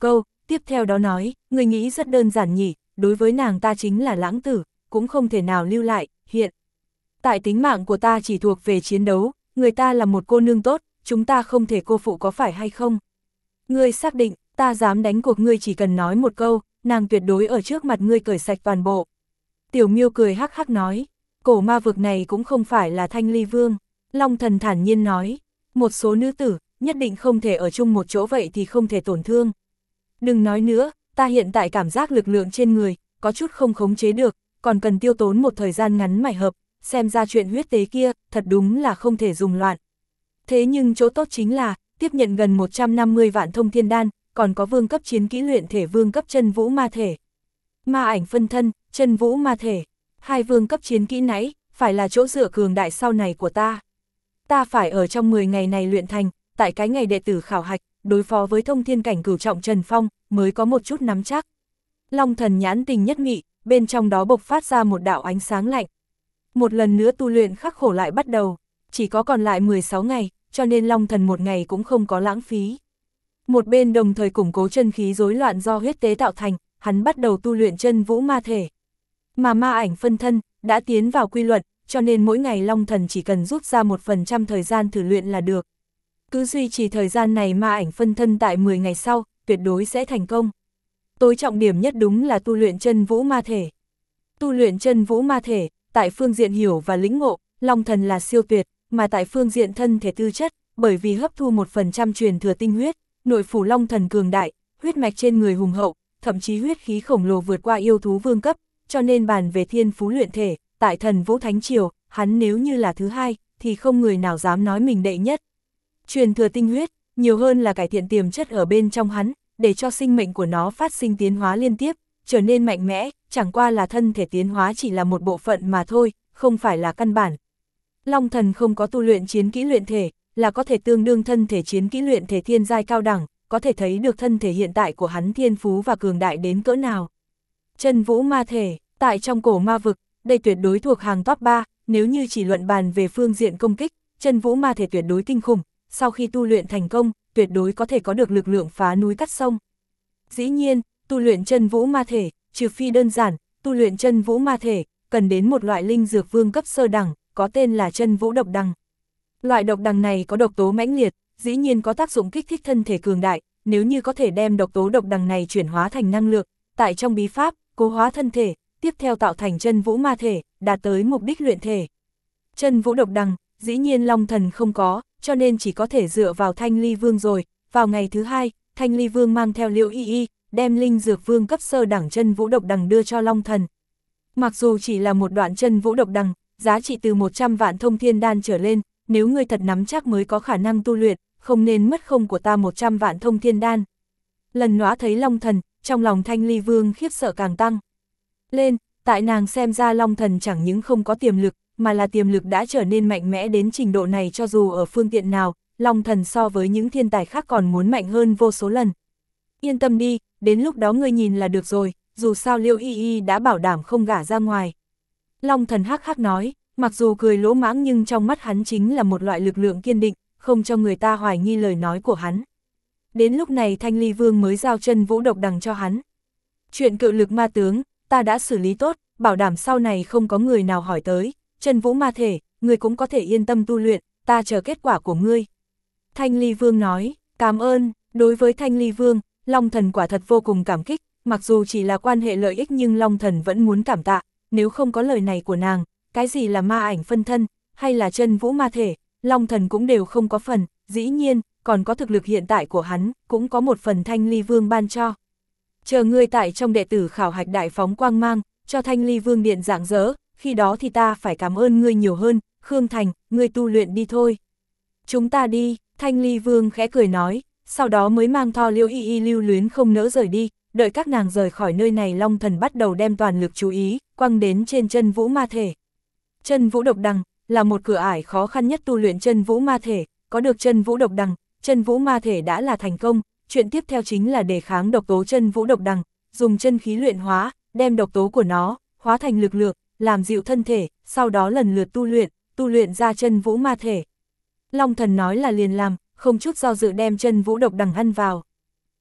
[SPEAKER 1] tiếp theo đó nói, người nghĩ rất đơn giản nhỉ, đối với nàng ta chính là lãng tử, cũng không thể nào lưu lại, hiện. Tại tính mạng của ta chỉ thuộc về chiến đấu, người ta là một cô nương tốt, chúng ta không thể cô phụ có phải hay không? Ngươi xác định, ta dám đánh cuộc ngươi chỉ cần nói một câu, nàng tuyệt đối ở trước mặt ngươi cởi sạch toàn bộ. Tiểu Miêu cười hắc hắc nói, cổ ma vực này cũng không phải là Thanh Ly Vương. Long Thần thản nhiên nói, một số nữ tử, nhất định không thể ở chung một chỗ vậy thì không thể tổn thương. Đừng nói nữa, ta hiện tại cảm giác lực lượng trên người, có chút không khống chế được, còn cần tiêu tốn một thời gian ngắn mải hợp, xem ra chuyện huyết tế kia, thật đúng là không thể dùng loạn. Thế nhưng chỗ tốt chính là, tiếp nhận gần một trăm năm mươi vạn thông thiên đan, còn có vương cấp chiến kỹ luyện thể vương cấp chân vũ ma thể. Ma ảnh phân thân, chân vũ ma thể, hai vương cấp chiến kỹ nãy, phải là chỗ dựa cường đại sau này của ta. Ta phải ở trong mười ngày này luyện thành, tại cái ngày đệ tử khảo hạch, đối phó với thông thiên cảnh cửu trọng Trần Phong, mới có một chút nắm chắc. Long Thần nhãn tình nhất mị, bên trong đó bộc phát ra một đạo ánh sáng lạnh. Một lần nữa tu luyện khắc khổ lại bắt đầu, chỉ có còn lại mười sáu ngày, cho nên Long Thần một ngày cũng không có lãng phí. Một bên đồng thời củng cố chân khí rối loạn do huyết tế tạo thành, hắn bắt đầu tu luyện chân vũ ma thể. Mà ma ảnh phân thân, đã tiến vào quy luật, cho nên mỗi ngày Long Thần chỉ cần rút ra một phần trăm thời gian thử luyện là được. Cứ duy trì thời gian này ma ảnh phân thân tại mười ngày sau, tuyệt đối sẽ thành công. Tối trọng điểm nhất đúng là tu luyện chân vũ ma thể. Tu luyện chân vũ ma thể, tại phương diện hiểu và lĩnh ngộ, Long Thần là siêu tuyệt, mà tại phương diện thân thể tư chất, bởi vì hấp thu một phần trăm truyền thừa tinh huyết, nội phủ Long Thần cường đại, huyết mạch trên người hùng hậu, thậm chí huyết khí khổng lồ vượt qua yêu thú vương cấp, cho nên bàn về thiên phú luyện thể, tại Thần Vũ Thánh Triều, hắn nếu như là thứ hai, thì không người nào dám nói mình đệ nhất. Truyền thừa tinh huyết, nhiều hơn là cải thiện tiềm chất ở bên trong hắn, để cho sinh mệnh của nó phát sinh tiến hóa liên tiếp, trở nên mạnh mẽ, chẳng qua là thân thể tiến hóa chỉ là một bộ phận mà thôi, không phải là căn bản. Long Thần không có tu luyện chiến kỹ luyện thể, là có thể tương đương thân thể chiến kỹ luyện thể thiên giai cao đẳng, có thể thấy được thân thể hiện tại của hắn thiên phú và cường đại đến cỡ nào. Chân vũ ma thể, tại trong cổ ma vực, đây tuyệt đối thuộc hàng top ba, nếu như chỉ luận bàn về phương diện công kích, chân vũ ma thể tuyệt đối kinh khủng, sau khi tu luyện thành công, tuyệt đối có thể có được lực lượng phá núi cắt sông. Dĩ nhiên, tu luyện chân vũ ma thể, trừ phi đơn giản, tu luyện chân vũ ma thể, cần đến một loại linh dược vương cấp sơ đẳng, có tên là chân vũ độc đằng. Loại độc đằng này có độc tố mãnh liệt, dĩ nhiên có tác dụng kích thích thân thể cường đại, nếu như có thể đem độc tố độc đằng này chuyển hóa thành năng lượng, tại trong bí pháp, cố hóa thân thể, tiếp theo tạo thành chân vũ ma thể, đạt tới mục đích luyện thể. Chân vũ độc đằng, dĩ nhiên Long Thần không có, cho nên chỉ có thể dựa vào Thanh Ly Vương rồi. Vào ngày thứ hai, Thanh Ly Vương mang theo Liễu Y Y, đem linh dược vương cấp sơ đẳng chân vũ độc đằng đưa cho Long Thần. Mặc dù chỉ là một đoạn chân vũ độc đằng, giá trị từ một trăm vạn thông thiên đan trở lên, nếu ngươi thật nắm chắc mới có khả năng tu luyện, không nên mất không của ta một trăm vạn thông thiên đan. Lần nữa thấy Long Thần, trong lòng Thanh Ly Vương khiếp sợ càng tăng lên, tại nàng xem ra Long Thần chẳng những không có tiềm lực, mà là tiềm lực đã trở nên mạnh mẽ đến trình độ này, cho dù ở phương tiện nào, Long Thần so với những thiên tài khác còn muốn mạnh hơn vô số lần. Yên tâm đi, đến lúc đó ngươi nhìn là được rồi, dù sao Liễu Y Y đã bảo đảm không gả ra ngoài. Long Thần hắc hắc nói, mặc dù cười lỗ mãng nhưng trong mắt hắn chính là một loại lực lượng kiên định, không cho người ta hoài nghi lời nói của hắn. Đến lúc này Thanh Ly Vương mới giao chân vũ độc đằng cho hắn. Chuyện cự lực ma tướng, ta đã xử lý tốt, bảo đảm sau này không có người nào hỏi tới, chân vũ ma thể, ngươi cũng có thể yên tâm tu luyện, ta chờ kết quả của ngươi. Thanh Ly Vương nói, cảm ơn. Đối với Thanh Ly Vương, Long Thần quả thật vô cùng cảm kích, mặc dù chỉ là quan hệ lợi ích nhưng Long Thần vẫn muốn cảm tạ, nếu không có lời này của nàng, cái gì là ma ảnh phân thân, hay là chân vũ ma thể, Long Thần cũng đều không có phần, dĩ nhiên, còn có thực lực hiện tại của hắn, cũng có một phần Thanh Ly Vương ban cho. Chờ ngươi tại trong đệ tử khảo hạch đại phóng quang mang, cho Thanh Ly Vương điện rạng rỡ, khi đó thì ta phải cảm ơn ngươi nhiều hơn, Khương Thành, ngươi tu luyện đi thôi. Chúng ta đi, Thanh Ly Vương khẽ cười nói, sau đó mới mang theo Liễu Y Y lưu luyến không nỡ rời đi, đợi các nàng rời khỏi nơi này Long Thần bắt đầu đem toàn lực chú ý, quăng đến trên chân vũ ma thể. Chân vũ độc đằng, là một cửa ải khó khăn nhất tu luyện chân vũ ma thể, có được chân vũ độc đằng, chân vũ ma thể đã là thành công, chuyện tiếp theo chính là đề kháng độc tố chân vũ độc đằng, dùng chân khí luyện hóa, đem độc tố của nó, hóa thành lực lượng, làm dịu thân thể, sau đó lần lượt tu luyện, tu luyện ra chân vũ ma thể. Long Thần nói là liền làm, không chút do dự đem chân vũ độc đằng ăn vào.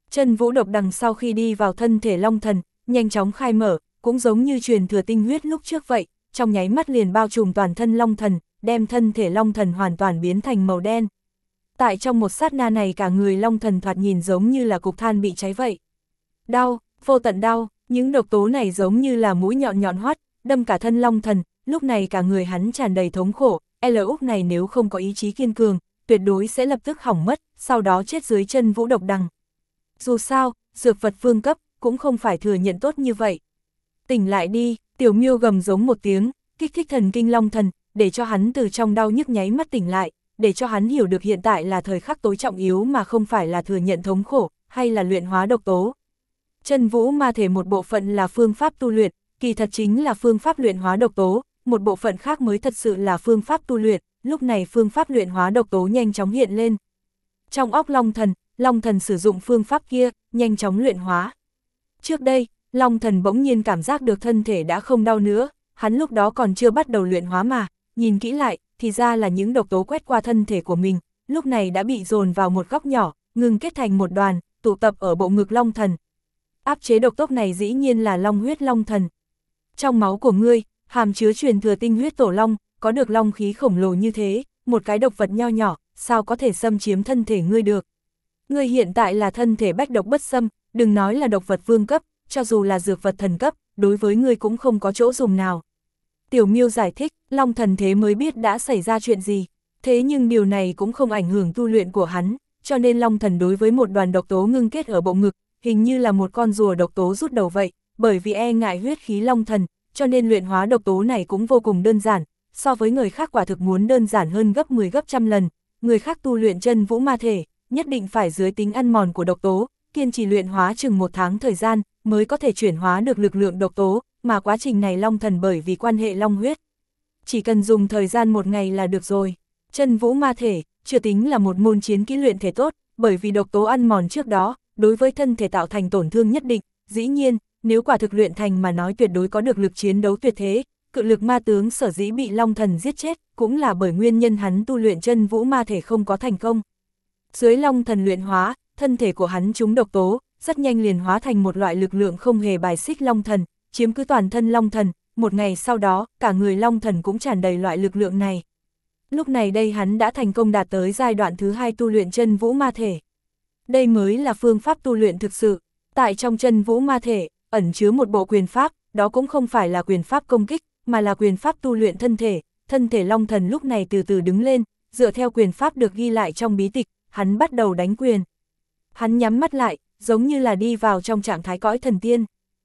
[SPEAKER 1] Chân vũ độc đằng sau khi đi vào thân thể long thần, nhanh chóng khai mở, cũng giống như truyền thừa tinh huyết lúc trước vậy, trong nháy mắt liền bao trùm toàn thân long thần, đem thân thể long thần hoàn toàn biến thành màu đen. Tại trong một sát na này cả người long thần thoạt nhìn giống như là cục than bị cháy vậy. Đau, vô tận đau, những độc tố này giống như là mũi nhọn nhọn hoắt, đâm cả thân long thần, lúc này cả người hắn tràn đầy thống khổ, L Úc này nếu không có ý chí kiên cường, tuyệt đối sẽ lập tức hỏng mất, sau đó chết dưới chân vũ độc đằng. Dù sao, dược vật vương cấp, cũng không phải thừa nhận tốt như vậy. Tỉnh lại đi, tiểu miêu gầm giống một tiếng, kích thích thần kinh long thần, để cho hắn từ trong đau nhức nháy mắt tỉnh lại, để cho hắn hiểu được hiện tại là thời khắc tối trọng yếu mà không phải là thừa nhận thống khổ, hay là luyện hóa độc tố. Chân vũ ma thể một bộ phận là phương pháp tu luyện, kỳ thật chính là phương pháp luyện hóa độc tố, một bộ phận khác mới thật sự là phương pháp tu luyện, lúc này phương pháp luyện hóa độc tố nhanh chóng hiện lên. Trong óc long thần, long thần sử dụng phương pháp kia, nhanh chóng luyện hóa. Trước đây, long thần bỗng nhiên cảm giác được thân thể đã không đau nữa, hắn lúc đó còn chưa bắt đầu luyện hóa mà, nhìn kỹ lại, thì ra là những độc tố quét qua thân thể của mình, lúc này đã bị dồn vào một góc nhỏ, ngừng kết thành một đoàn, tụ tập ở bộ ngực long thần. Áp chế độc tố này dĩ nhiên là long huyết long thần. Trong máu của ngươi, hàm chứa truyền thừa tinh huyết tổ long, có được long khí khổng lồ như thế, một cái độc vật nho nhỏ, sao có thể xâm chiếm thân thể ngươi được. Ngươi hiện tại là thân thể bách độc bất xâm, đừng nói là độc vật vương cấp, cho dù là dược vật thần cấp, đối với ngươi cũng không có chỗ dùng nào. Tiểu miêu giải thích, long thần thế mới biết đã xảy ra chuyện gì, thế nhưng điều này cũng không ảnh hưởng tu luyện của hắn, cho nên long thần đối với một đoàn độc tố ngưng kết ở bộ ngực, hình như là một con rùa độc tố rút đầu vậy, bởi vì e ngại huyết khí long thần, cho nên luyện hóa độc tố này cũng vô cùng đơn giản, so với người khác quả thực muốn đơn giản hơn gấp mười gấp trăm lần, người khác tu luyện chân vũ ma thể, nhất định phải dưới tính ăn mòn của độc tố, kiên trì luyện hóa chừng một tháng thời gian, mới có thể chuyển hóa được lực lượng độc tố, mà quá trình này long thần bởi vì quan hệ long huyết. Chỉ cần dùng thời gian một ngày là được rồi. Chân vũ ma thể, chưa tính là một môn chiến kỹ luyện thể tốt, bởi vì độc tố ăn mòn trước đó, đối với thân thể tạo thành tổn thương nhất định, dĩ nhiên, nếu quả thực luyện thành mà nói tuyệt đối có được lực chiến đấu tuyệt thế, cự lực ma tướng sở dĩ bị long thần giết chết, cũng là bởi nguyên nhân hắn tu luyện chân vũ ma thể không có thành công. Dưới long thần luyện hóa, thân thể của hắn trúng độc tố, rất nhanh liền hóa thành một loại lực lượng không hề bài xích long thần, chiếm cứ toàn thân long thần, một ngày sau đó, cả người long thần cũng tràn đầy loại lực lượng này. Lúc này đây hắn đã thành công đạt tới giai đoạn thứ hai tu luyện chân vũ ma thể. Đây mới là phương pháp tu luyện thực sự, tại trong chân vũ ma thể, ẩn chứa một bộ quyền pháp, đó cũng không phải là quyền pháp công kích, mà là quyền pháp tu luyện thân thể, thân thể long thần lúc này từ từ đứng lên, dựa theo quyền pháp được ghi lại trong bí tịch, hắn bắt đầu đánh quyền. Hắn nhắm mắt lại, giống như là đi vào trong trạng thái cõi thần tiên.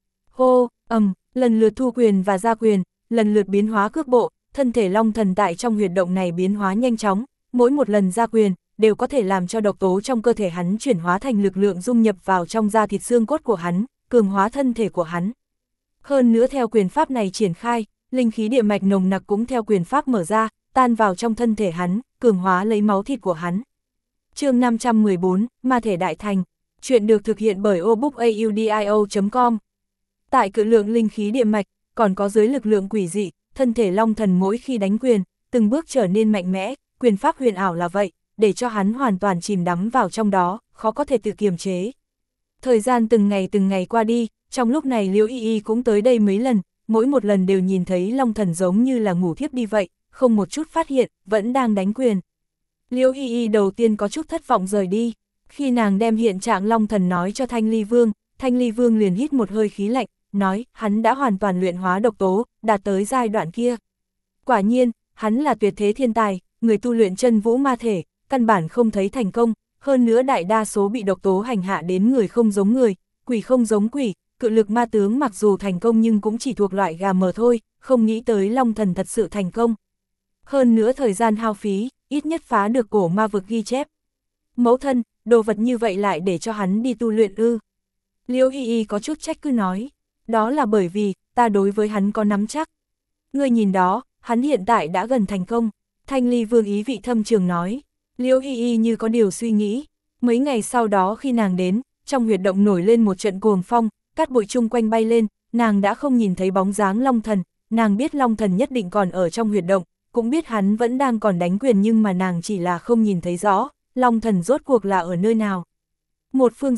[SPEAKER 1] Hô, ầm, lần lượt thu quyền và ra quyền, lần lượt biến hóa cước bộ, thân thể long thần tại trong huyệt động này biến hóa nhanh chóng, mỗi một lần ra quyền, đều có thể làm cho độc tố trong cơ thể hắn chuyển hóa thành lực lượng dung nhập vào trong da thịt xương cốt của hắn, cường hóa thân thể của hắn. Hơn nữa theo quyền pháp này triển khai, linh khí địa mạch nồng nặc cũng theo quyền pháp mở ra, tan vào trong thân thể hắn, cường hóa lấy máu thịt của hắn. Chương năm trăm mười bốn, Ma thể đại thành. Chuyện được thực hiện bởi obookaudio chấm com. Tại cự lượng linh khí địa mạch, còn có dưới lực lượng quỷ dị, thân thể long thần mỗi khi đánh quyền, từng bước trở nên mạnh mẽ, quyền pháp huyền ảo là vậy, để cho hắn hoàn toàn chìm đắm vào trong đó, khó có thể tự kiềm chế. Thời gian từng ngày từng ngày qua đi, trong lúc này Liễu Y Y cũng tới đây mấy lần, mỗi một lần đều nhìn thấy long thần giống như là ngủ thiếp đi vậy, không một chút phát hiện, vẫn đang đánh quyền. Liễu Y Y đầu tiên có chút thất vọng rời đi, khi nàng đem hiện trạng long thần nói cho Thanh Ly Vương, Thanh Ly Vương liền hít một hơi khí lạnh, nói hắn đã hoàn toàn luyện hóa độc tố, đạt tới giai đoạn kia. Quả nhiên, hắn là tuyệt thế thiên tài, người tu luyện chân vũ ma thể, căn bản không thấy thành công, hơn nữa đại đa số bị độc tố hành hạ đến người không giống người, quỷ không giống quỷ, cự lực ma tướng mặc dù thành công nhưng cũng chỉ thuộc loại gà mờ thôi, không nghĩ tới long thần thật sự thành công. Hơn nữa thời gian hao phí, ít nhất phá được cổ ma vực ghi chép. Mẫu thân, đồ vật như vậy lại để cho hắn đi tu luyện ư. Liễu Y Y có chút trách cứ nói, đó là bởi vì, ta đối với hắn có nắm chắc. Ngươi nhìn đó, hắn hiện tại đã gần thành công. Thanh Ly Vương ý vị thâm trường nói. Liễu Y Y như có điều suy nghĩ. Mấy ngày sau đó khi nàng đến, trong huyệt động nổi lên một trận cuồng phong, cát bụi chung quanh bay lên, nàng đã không nhìn thấy bóng dáng long thần, nàng biết long thần nhất định còn ở trong huyệt động, cũng biết hắn vẫn đang còn đánh quyền nhưng mà nàng chỉ là không nhìn thấy rõ, long thần rốt cuộc là ở nơi nào. Một phương diện,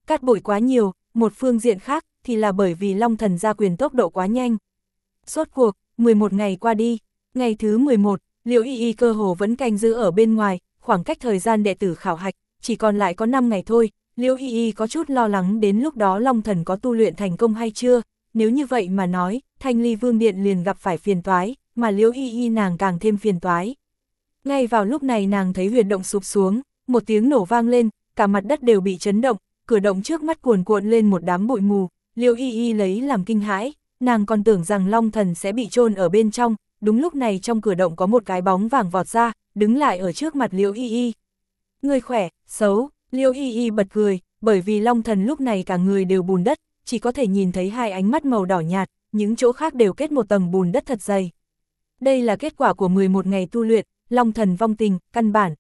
[SPEAKER 1] cát bụi quá nhiều, một phương diện khác thì là bởi vì Long Thần gia quyền tốc độ quá nhanh. Rốt cuộc, mười một ngày qua đi, ngày thứ mười một, Liễu Y Y cơ hồ vẫn canh giữ ở bên ngoài, khoảng cách thời gian đệ tử khảo hạch, chỉ còn lại có năm ngày thôi. Liễu Y Y có chút lo lắng đến lúc đó Long Thần có tu luyện thành công hay chưa, nếu như vậy mà nói, Thanh Ly Vương Điện liền gặp phải phiền toái, mà Liễu Y Y nàng càng thêm phiền toái. Ngay vào lúc này nàng thấy huyệt động sụp xuống, một tiếng nổ vang lên, cả mặt đất đều bị chấn động, cửa động trước mắt cuồn cuộn lên một đám bụi mù, Liễu Y Y lấy làm kinh hãi, nàng còn tưởng rằng Long Thần sẽ bị chôn ở bên trong, đúng lúc này trong cửa động có một cái bóng vàng vọt ra, đứng lại ở trước mặt Liễu Y Y. Người khỏe, xấu, Liễu Y Y bật cười, bởi vì Long Thần lúc này cả người đều bùn đất, chỉ có thể nhìn thấy hai ánh mắt màu đỏ nhạt, những chỗ khác đều kết một tầng bùn đất thật dày. Đây là kết quả của mười một ngày tu luyện, Long Thần vong tình, căn bản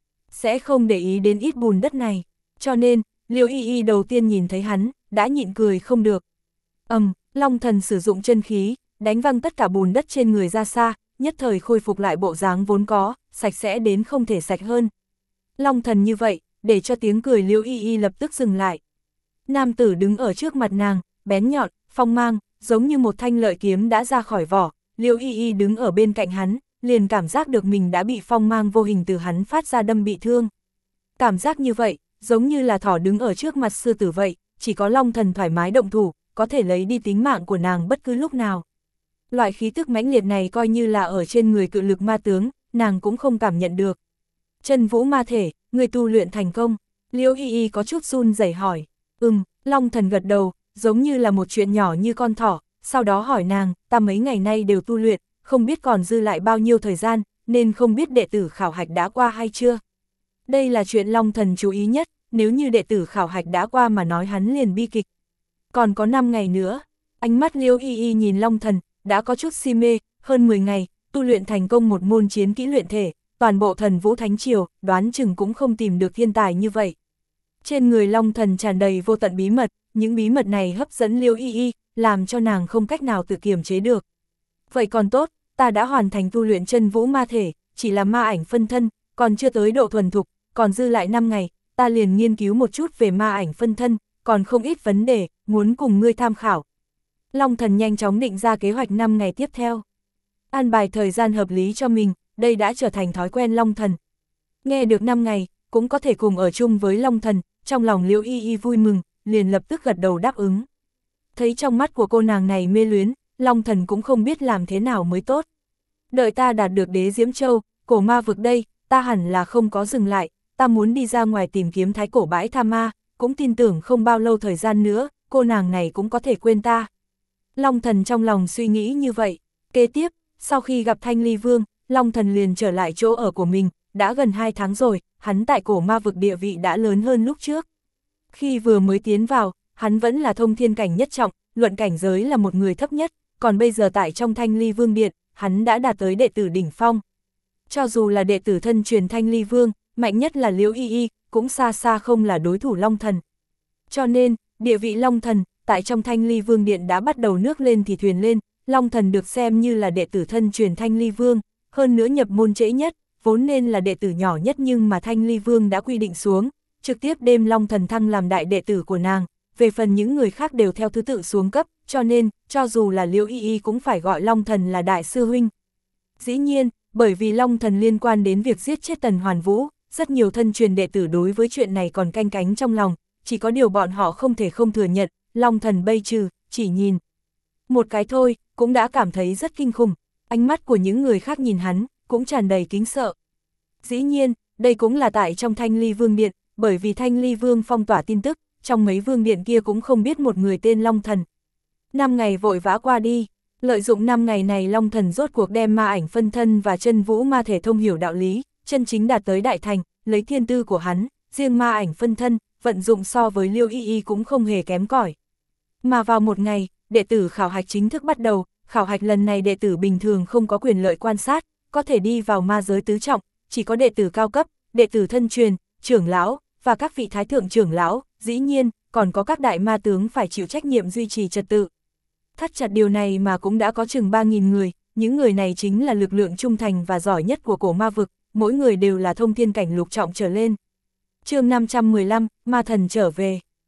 [SPEAKER 1] sẽ không để ý đến ít bùn đất này, cho nên, Liễu Y Y đầu tiên nhìn thấy hắn, đã nhịn cười không được. Ầm, um, Long Thần sử dụng chân khí, đánh văng tất cả bùn đất trên người ra xa, nhất thời khôi phục lại bộ dáng vốn có, sạch sẽ đến không thể sạch hơn. Long Thần như vậy, để cho tiếng cười Liễu Y Y lập tức dừng lại. Nam tử đứng ở trước mặt nàng, bén nhọn, phong mang, giống như một thanh lợi kiếm đã ra khỏi vỏ, Liễu Y Y đứng ở bên cạnh hắn, liền cảm giác được mình đã bị phong mang vô hình từ hắn phát ra đâm bị thương. Cảm giác như vậy, giống như là thỏ đứng ở trước mặt sư tử vậy, chỉ có Long Thần thoải mái động thủ, có thể lấy đi tính mạng của nàng bất cứ lúc nào. Loại khí tức mãnh liệt này coi như là ở trên người cự lực ma tướng, nàng cũng không cảm nhận được. Chân vũ ma thể, người tu luyện thành công, Liễu Y Y có chút run rẩy hỏi. Ừm, Long Thần gật đầu, giống như là một chuyện nhỏ như con thỏ, sau đó hỏi nàng, ta mấy ngày nay đều tu luyện, không biết còn dư lại bao nhiêu thời gian, nên không biết đệ tử khảo hạch đã qua hay chưa. Đây là chuyện Long Thần chú ý nhất, nếu như đệ tử khảo hạch đã qua mà nói hắn liền bi kịch. Còn có năm ngày nữa, ánh mắt Liễu Y Y nhìn Long Thần, đã có chút si mê, hơn mười ngày, tu luyện thành công một môn chiến kỹ luyện thể, toàn bộ Thần Vũ Thánh Triều, đoán chừng cũng không tìm được thiên tài như vậy. Trên người Long Thần tràn đầy vô tận bí mật, những bí mật này hấp dẫn Liễu Y Y, làm cho nàng không cách nào tự kiềm chế được. Vậy còn tốt, ta đã hoàn thành tu luyện chân vũ ma thể, chỉ là ma ảnh phân thân, còn chưa tới độ thuần thục, còn dư lại năm ngày, ta liền nghiên cứu một chút về ma ảnh phân thân, còn không ít vấn đề, muốn cùng ngươi tham khảo. Long Thần nhanh chóng định ra kế hoạch năm ngày tiếp theo. An bài thời gian hợp lý cho mình, đây đã trở thành thói quen Long Thần. Nghe được năm ngày, cũng có thể cùng ở chung với Long Thần, trong lòng Liễu Y Y vui mừng, liền lập tức gật đầu đáp ứng. Thấy trong mắt của cô nàng này mê luyến, Long Thần cũng không biết làm thế nào mới tốt. Đợi ta đạt được đế Diễm Châu, cổ ma vực đây, ta hẳn là không có dừng lại, ta muốn đi ra ngoài tìm kiếm thái cổ bãi tha ma, cũng tin tưởng không bao lâu thời gian nữa, cô nàng này cũng có thể quên ta. Long Thần trong lòng suy nghĩ như vậy. Kế tiếp, sau khi gặp Thanh Ly Vương, Long Thần liền trở lại chỗ ở của mình, đã gần hai tháng rồi, hắn tại cổ ma vực địa vị đã lớn hơn lúc trước. Khi vừa mới tiến vào, hắn vẫn là thông thiên cảnh nhất trọng, luận cảnh giới là một người thấp nhất, còn bây giờ tại trong Thanh Ly Vương Điện, hắn đã đạt tới đệ tử đỉnh phong. Cho dù là đệ tử thân truyền Thanh Ly Vương, mạnh nhất là Liễu Y Y, cũng xa xa không là đối thủ Long Thần. Cho nên, địa vị Long Thần, tại trong Thanh Ly Vương Điện đã bắt đầu nước lên thì thuyền lên, Long Thần được xem như là đệ tử thân truyền Thanh Ly Vương, hơn nữa nhập môn trễ nhất, vốn nên là đệ tử nhỏ nhất nhưng mà Thanh Ly Vương đã quy định xuống, trực tiếp đem Long Thần thăng làm đại đệ tử của nàng, về phần những người khác đều theo thứ tự xuống cấp, cho nên, cho dù là Liễu Y Y cũng phải gọi Long Thần là đại sư huynh. Dĩ nhiên, bởi vì Long Thần liên quan đến việc giết chết Tần Hoàn Vũ, rất nhiều thân truyền đệ tử đối với chuyện này còn canh cánh trong lòng, chỉ có điều bọn họ không thể không thừa nhận, Long Thần bây trừ, chỉ nhìn một cái thôi, cũng đã cảm thấy rất kinh khủng, ánh mắt của những người khác nhìn hắn, cũng tràn đầy kính sợ. Dĩ nhiên, đây cũng là tại trong Thanh Ly Vương Điện, bởi vì Thanh Ly Vương phong tỏa tin tức, trong mấy vương điện kia cũng không biết một người tên Long Thần. Năm ngày vội vã qua đi, lợi dụng năm ngày này Long Thần rốt cuộc đem ma ảnh phân thân và chân vũ ma thể thông hiểu đạo lý, chân chính đạt tới đại thành, lấy thiên tư của hắn, riêng ma ảnh phân thân, vận dụng so với Liễu Y Y cũng không hề kém cỏi. Mà vào một ngày, đệ tử khảo hạch chính thức bắt đầu, khảo hạch lần này đệ tử bình thường không có quyền lợi quan sát, có thể đi vào ma giới tứ trọng, chỉ có đệ tử cao cấp, đệ tử thân truyền, trưởng lão, và các vị thái thượng trưởng lão, dĩ nhiên, còn có các đại ma tướng phải chịu trách nhiệm duy trì trật tự. Thắt chặt điều này mà cũng đã có chừng ba nghìn người, những người này chính là lực lượng trung thành và giỏi nhất của cổ ma vực, mỗi người đều là thông thiên cảnh lục trọng trở lên. Chương năm trăm mười lăm, ma thần trở về.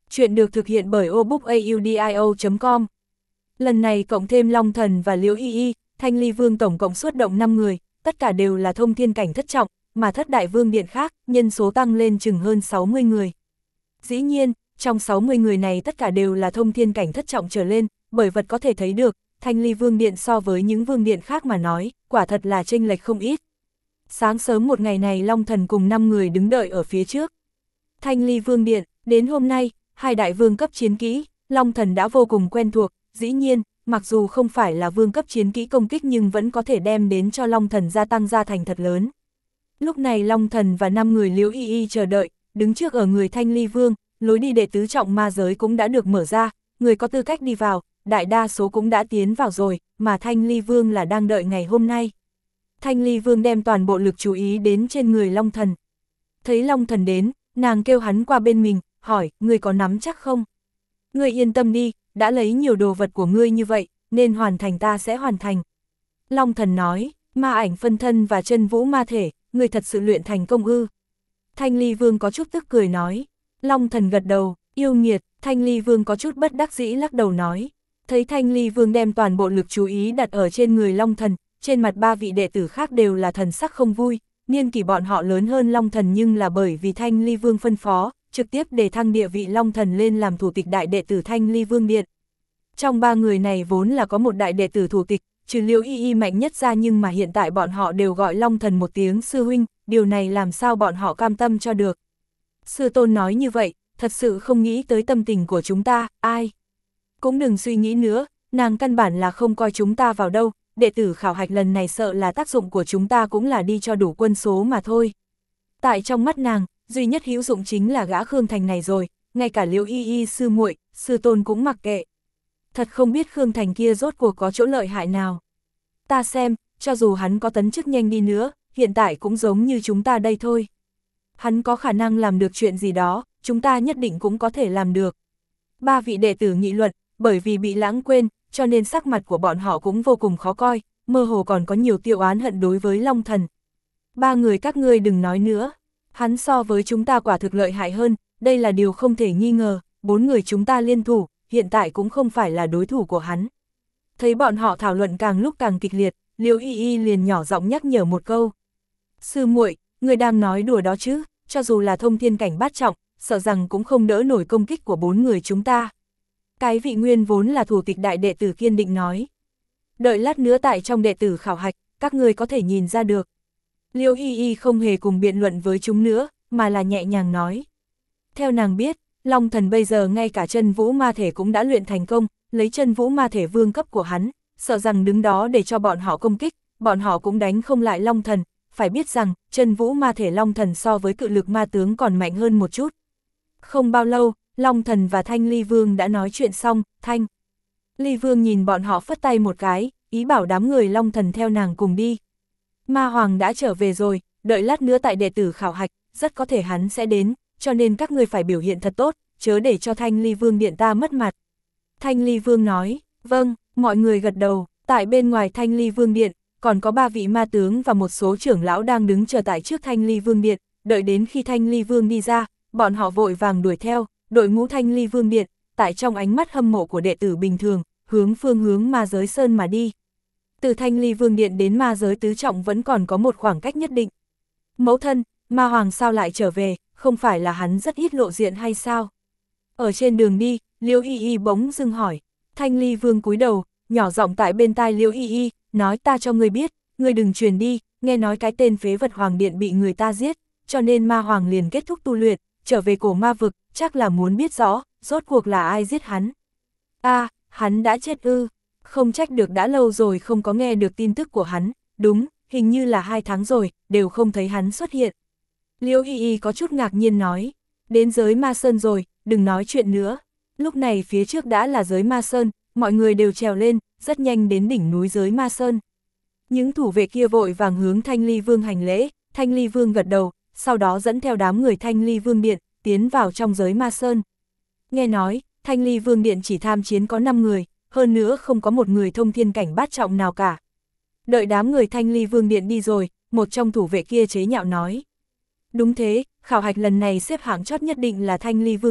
[SPEAKER 1] Chuyện được thực hiện bởi obookaudio chấm com. Lần này cộng thêm Long Thần và Liễu Y Y, Thanh Ly Vương tổng cộng xuất động năm người, tất cả đều là thông thiên cảnh thất trọng, mà thất đại vương điện khác, nhân số tăng lên chừng hơn sáu mươi người. Dĩ nhiên, trong sáu mươi người này tất cả đều là thông thiên cảnh thất trọng trở lên, bởi vật có thể thấy được, Thanh Ly Vương điện so với những vương điện khác mà nói, quả thật là chênh lệch không ít. Sáng sớm một ngày này Long Thần cùng năm người đứng đợi ở phía trước. Thanh Ly Vương điện, đến hôm nay, hai đại vương cấp chiến kỹ, Long Thần đã vô cùng quen thuộc, dĩ nhiên, mặc dù không phải là vương cấp chiến kỹ công kích nhưng vẫn có thể đem đến cho Long Thần gia tăng gia thành thật lớn. Lúc này Long Thần và năm người Liễu Y Y chờ đợi, đứng trước ở người Thanh Ly Vương, lối đi đệ tứ trọng ma giới cũng đã được mở ra, người có tư cách đi vào, đại đa số cũng đã tiến vào rồi, mà Thanh Ly Vương là đang đợi ngày hôm nay. Thanh Ly Vương đem toàn bộ lực chú ý đến trên người Long Thần. Thấy Long Thần đến, nàng kêu hắn qua bên mình, hỏi, ngươi có nắm chắc không? Ngươi yên tâm đi, đã lấy nhiều đồ vật của ngươi như vậy, nên hoàn thành ta sẽ hoàn thành. Long Thần nói, ma ảnh phân thân và chân vũ ma thể, ngươi thật sự luyện thành công ư? Thanh Ly Vương có chút tức cười nói. Long Thần gật đầu, yêu nghiệt, Thanh Ly Vương có chút bất đắc dĩ lắc đầu nói. Thấy Thanh Ly Vương đem toàn bộ lực chú ý đặt ở trên người Long Thần, trên mặt ba vị đệ tử khác đều là thần sắc không vui, niên kỷ bọn họ lớn hơn Long Thần nhưng là bởi vì Thanh Ly Vương phân phó, trực tiếp đề thăng địa vị Long Thần lên làm thủ tịch đại đệ tử Thanh Ly Vương Điện. Trong ba người này vốn là có một đại đệ tử thủ tịch, trừ Liễu Y Y mạnh nhất ra nhưng mà hiện tại bọn họ đều gọi Long Thần một tiếng sư huynh, điều này làm sao bọn họ cam tâm cho được. Sư tôn nói như vậy, thật sự không nghĩ tới tâm tình của chúng ta, ai? Cũng đừng suy nghĩ nữa, nàng căn bản là không coi chúng ta vào đâu, đệ tử khảo hạch lần này sợ là tác dụng của chúng ta cũng là đi cho đủ quân số mà thôi. Tại trong mắt nàng, duy nhất hữu dụng chính là gã Khương Thành này rồi, ngay cả Liễu Y Y sư muội, sư tôn cũng mặc kệ. Thật không biết Khương Thành kia rốt cuộc có chỗ lợi hại nào. Ta xem, cho dù hắn có tấn chức nhanh đi nữa, hiện tại cũng giống như chúng ta đây thôi. Hắn có khả năng làm được chuyện gì đó, chúng ta nhất định cũng có thể làm được. Ba vị đệ tử nghị luận, bởi vì bị lãng quên, cho nên sắc mặt của bọn họ cũng vô cùng khó coi, mơ hồ còn có nhiều tiêu oán hận đối với Long Thần. Ba người các ngươi đừng nói nữa, hắn so với chúng ta quả thực lợi hại hơn, đây là điều không thể nghi ngờ, bốn người chúng ta liên thủ, hiện tại cũng không phải là đối thủ của hắn. Thấy bọn họ thảo luận càng lúc càng kịch liệt, Liễu Y Y liền nhỏ giọng nhắc nhở một câu. Sư muội, người đang nói đùa đó chứ, cho dù là thông thiên cảnh bát trọng, sợ rằng cũng không đỡ nổi công kích của bốn người chúng ta. Cái vị nguyên vốn là thủ tịch đại đệ tử kiên định nói. Đợi lát nữa tại trong đệ tử khảo hạch, các người có thể nhìn ra được. Liễu Y Y không hề cùng biện luận với chúng nữa, mà là nhẹ nhàng nói. Theo nàng biết, Long Thần bây giờ ngay cả chân vũ ma thể cũng đã luyện thành công, lấy chân vũ ma thể vương cấp của hắn, sợ rằng đứng đó để cho bọn họ công kích, bọn họ cũng đánh không lại Long Thần, phải biết rằng, chân vũ ma thể Long Thần so với cự lực ma tướng còn mạnh hơn một chút. Không bao lâu, Long Thần và Thanh Ly Vương đã nói chuyện xong, Thanh Ly Vương nhìn bọn họ phất tay một cái, ý bảo đám người Long Thần theo nàng cùng đi. Ma Hoàng đã trở về rồi, đợi lát nữa tại đệ tử khảo hạch, rất có thể hắn sẽ đến, cho nên các ngươi phải biểu hiện thật tốt, chớ để cho Thanh Ly Vương điện ta mất mặt. Thanh Ly Vương nói, vâng, mọi người gật đầu, tại bên ngoài Thanh Ly Vương điện, còn có ba vị ma tướng và một số trưởng lão đang đứng chờ tại trước Thanh Ly Vương điện, đợi đến khi Thanh Ly Vương đi ra, bọn họ vội vàng đuổi theo, đội ngũ Thanh Ly Vương điện, tại trong ánh mắt hâm mộ của đệ tử bình thường, hướng phương hướng ma giới sơn mà đi. Từ Thanh Ly Vương điện đến ma giới tứ trọng vẫn còn có một khoảng cách nhất định. Mẫu thân, Ma Hoàng sao lại trở về, không phải là hắn rất ít lộ diện hay sao? Ở trên đường đi, Liễu Y Y bỗng dưng hỏi. Thanh Ly Vương cúi đầu, nhỏ giọng tại bên tai Liễu Y Y, nói ta cho ngươi biết, ngươi đừng truyền đi, nghe nói cái tên phế vật Hoàng điện bị người ta giết, cho nên Ma Hoàng liền kết thúc tu luyện, trở về cổ ma vực, chắc là muốn biết rõ, rốt cuộc là ai giết hắn. A, à, hắn đã chết ư, không trách được đã lâu rồi không có nghe được tin tức của hắn, đúng, hình như là hai tháng rồi, đều không thấy hắn xuất hiện. Liễu Y Y có chút ngạc nhiên nói, đến giới ma sơn rồi, đừng nói chuyện nữa. Lúc này phía trước đã là giới ma sơn, mọi người đều trèo lên, rất nhanh đến đỉnh núi giới ma sơn. Những thủ vệ kia vội vàng hướng Thanh Ly Vương hành lễ, Thanh Ly Vương gật đầu, sau đó dẫn theo đám người Thanh Ly Vương điện, tiến vào trong giới ma sơn. Nghe nói, Thanh Ly Vương điện chỉ tham chiến có năm người, hơn nữa không có một người thông thiên cảnh bát trọng nào cả. Đợi đám người Thanh Ly Vương điện đi rồi, một trong thủ vệ kia chế nhạo nói. Đúng thế, khảo hạch lần này xếp hạng chót nhất định là Thanh Ly Vương điện,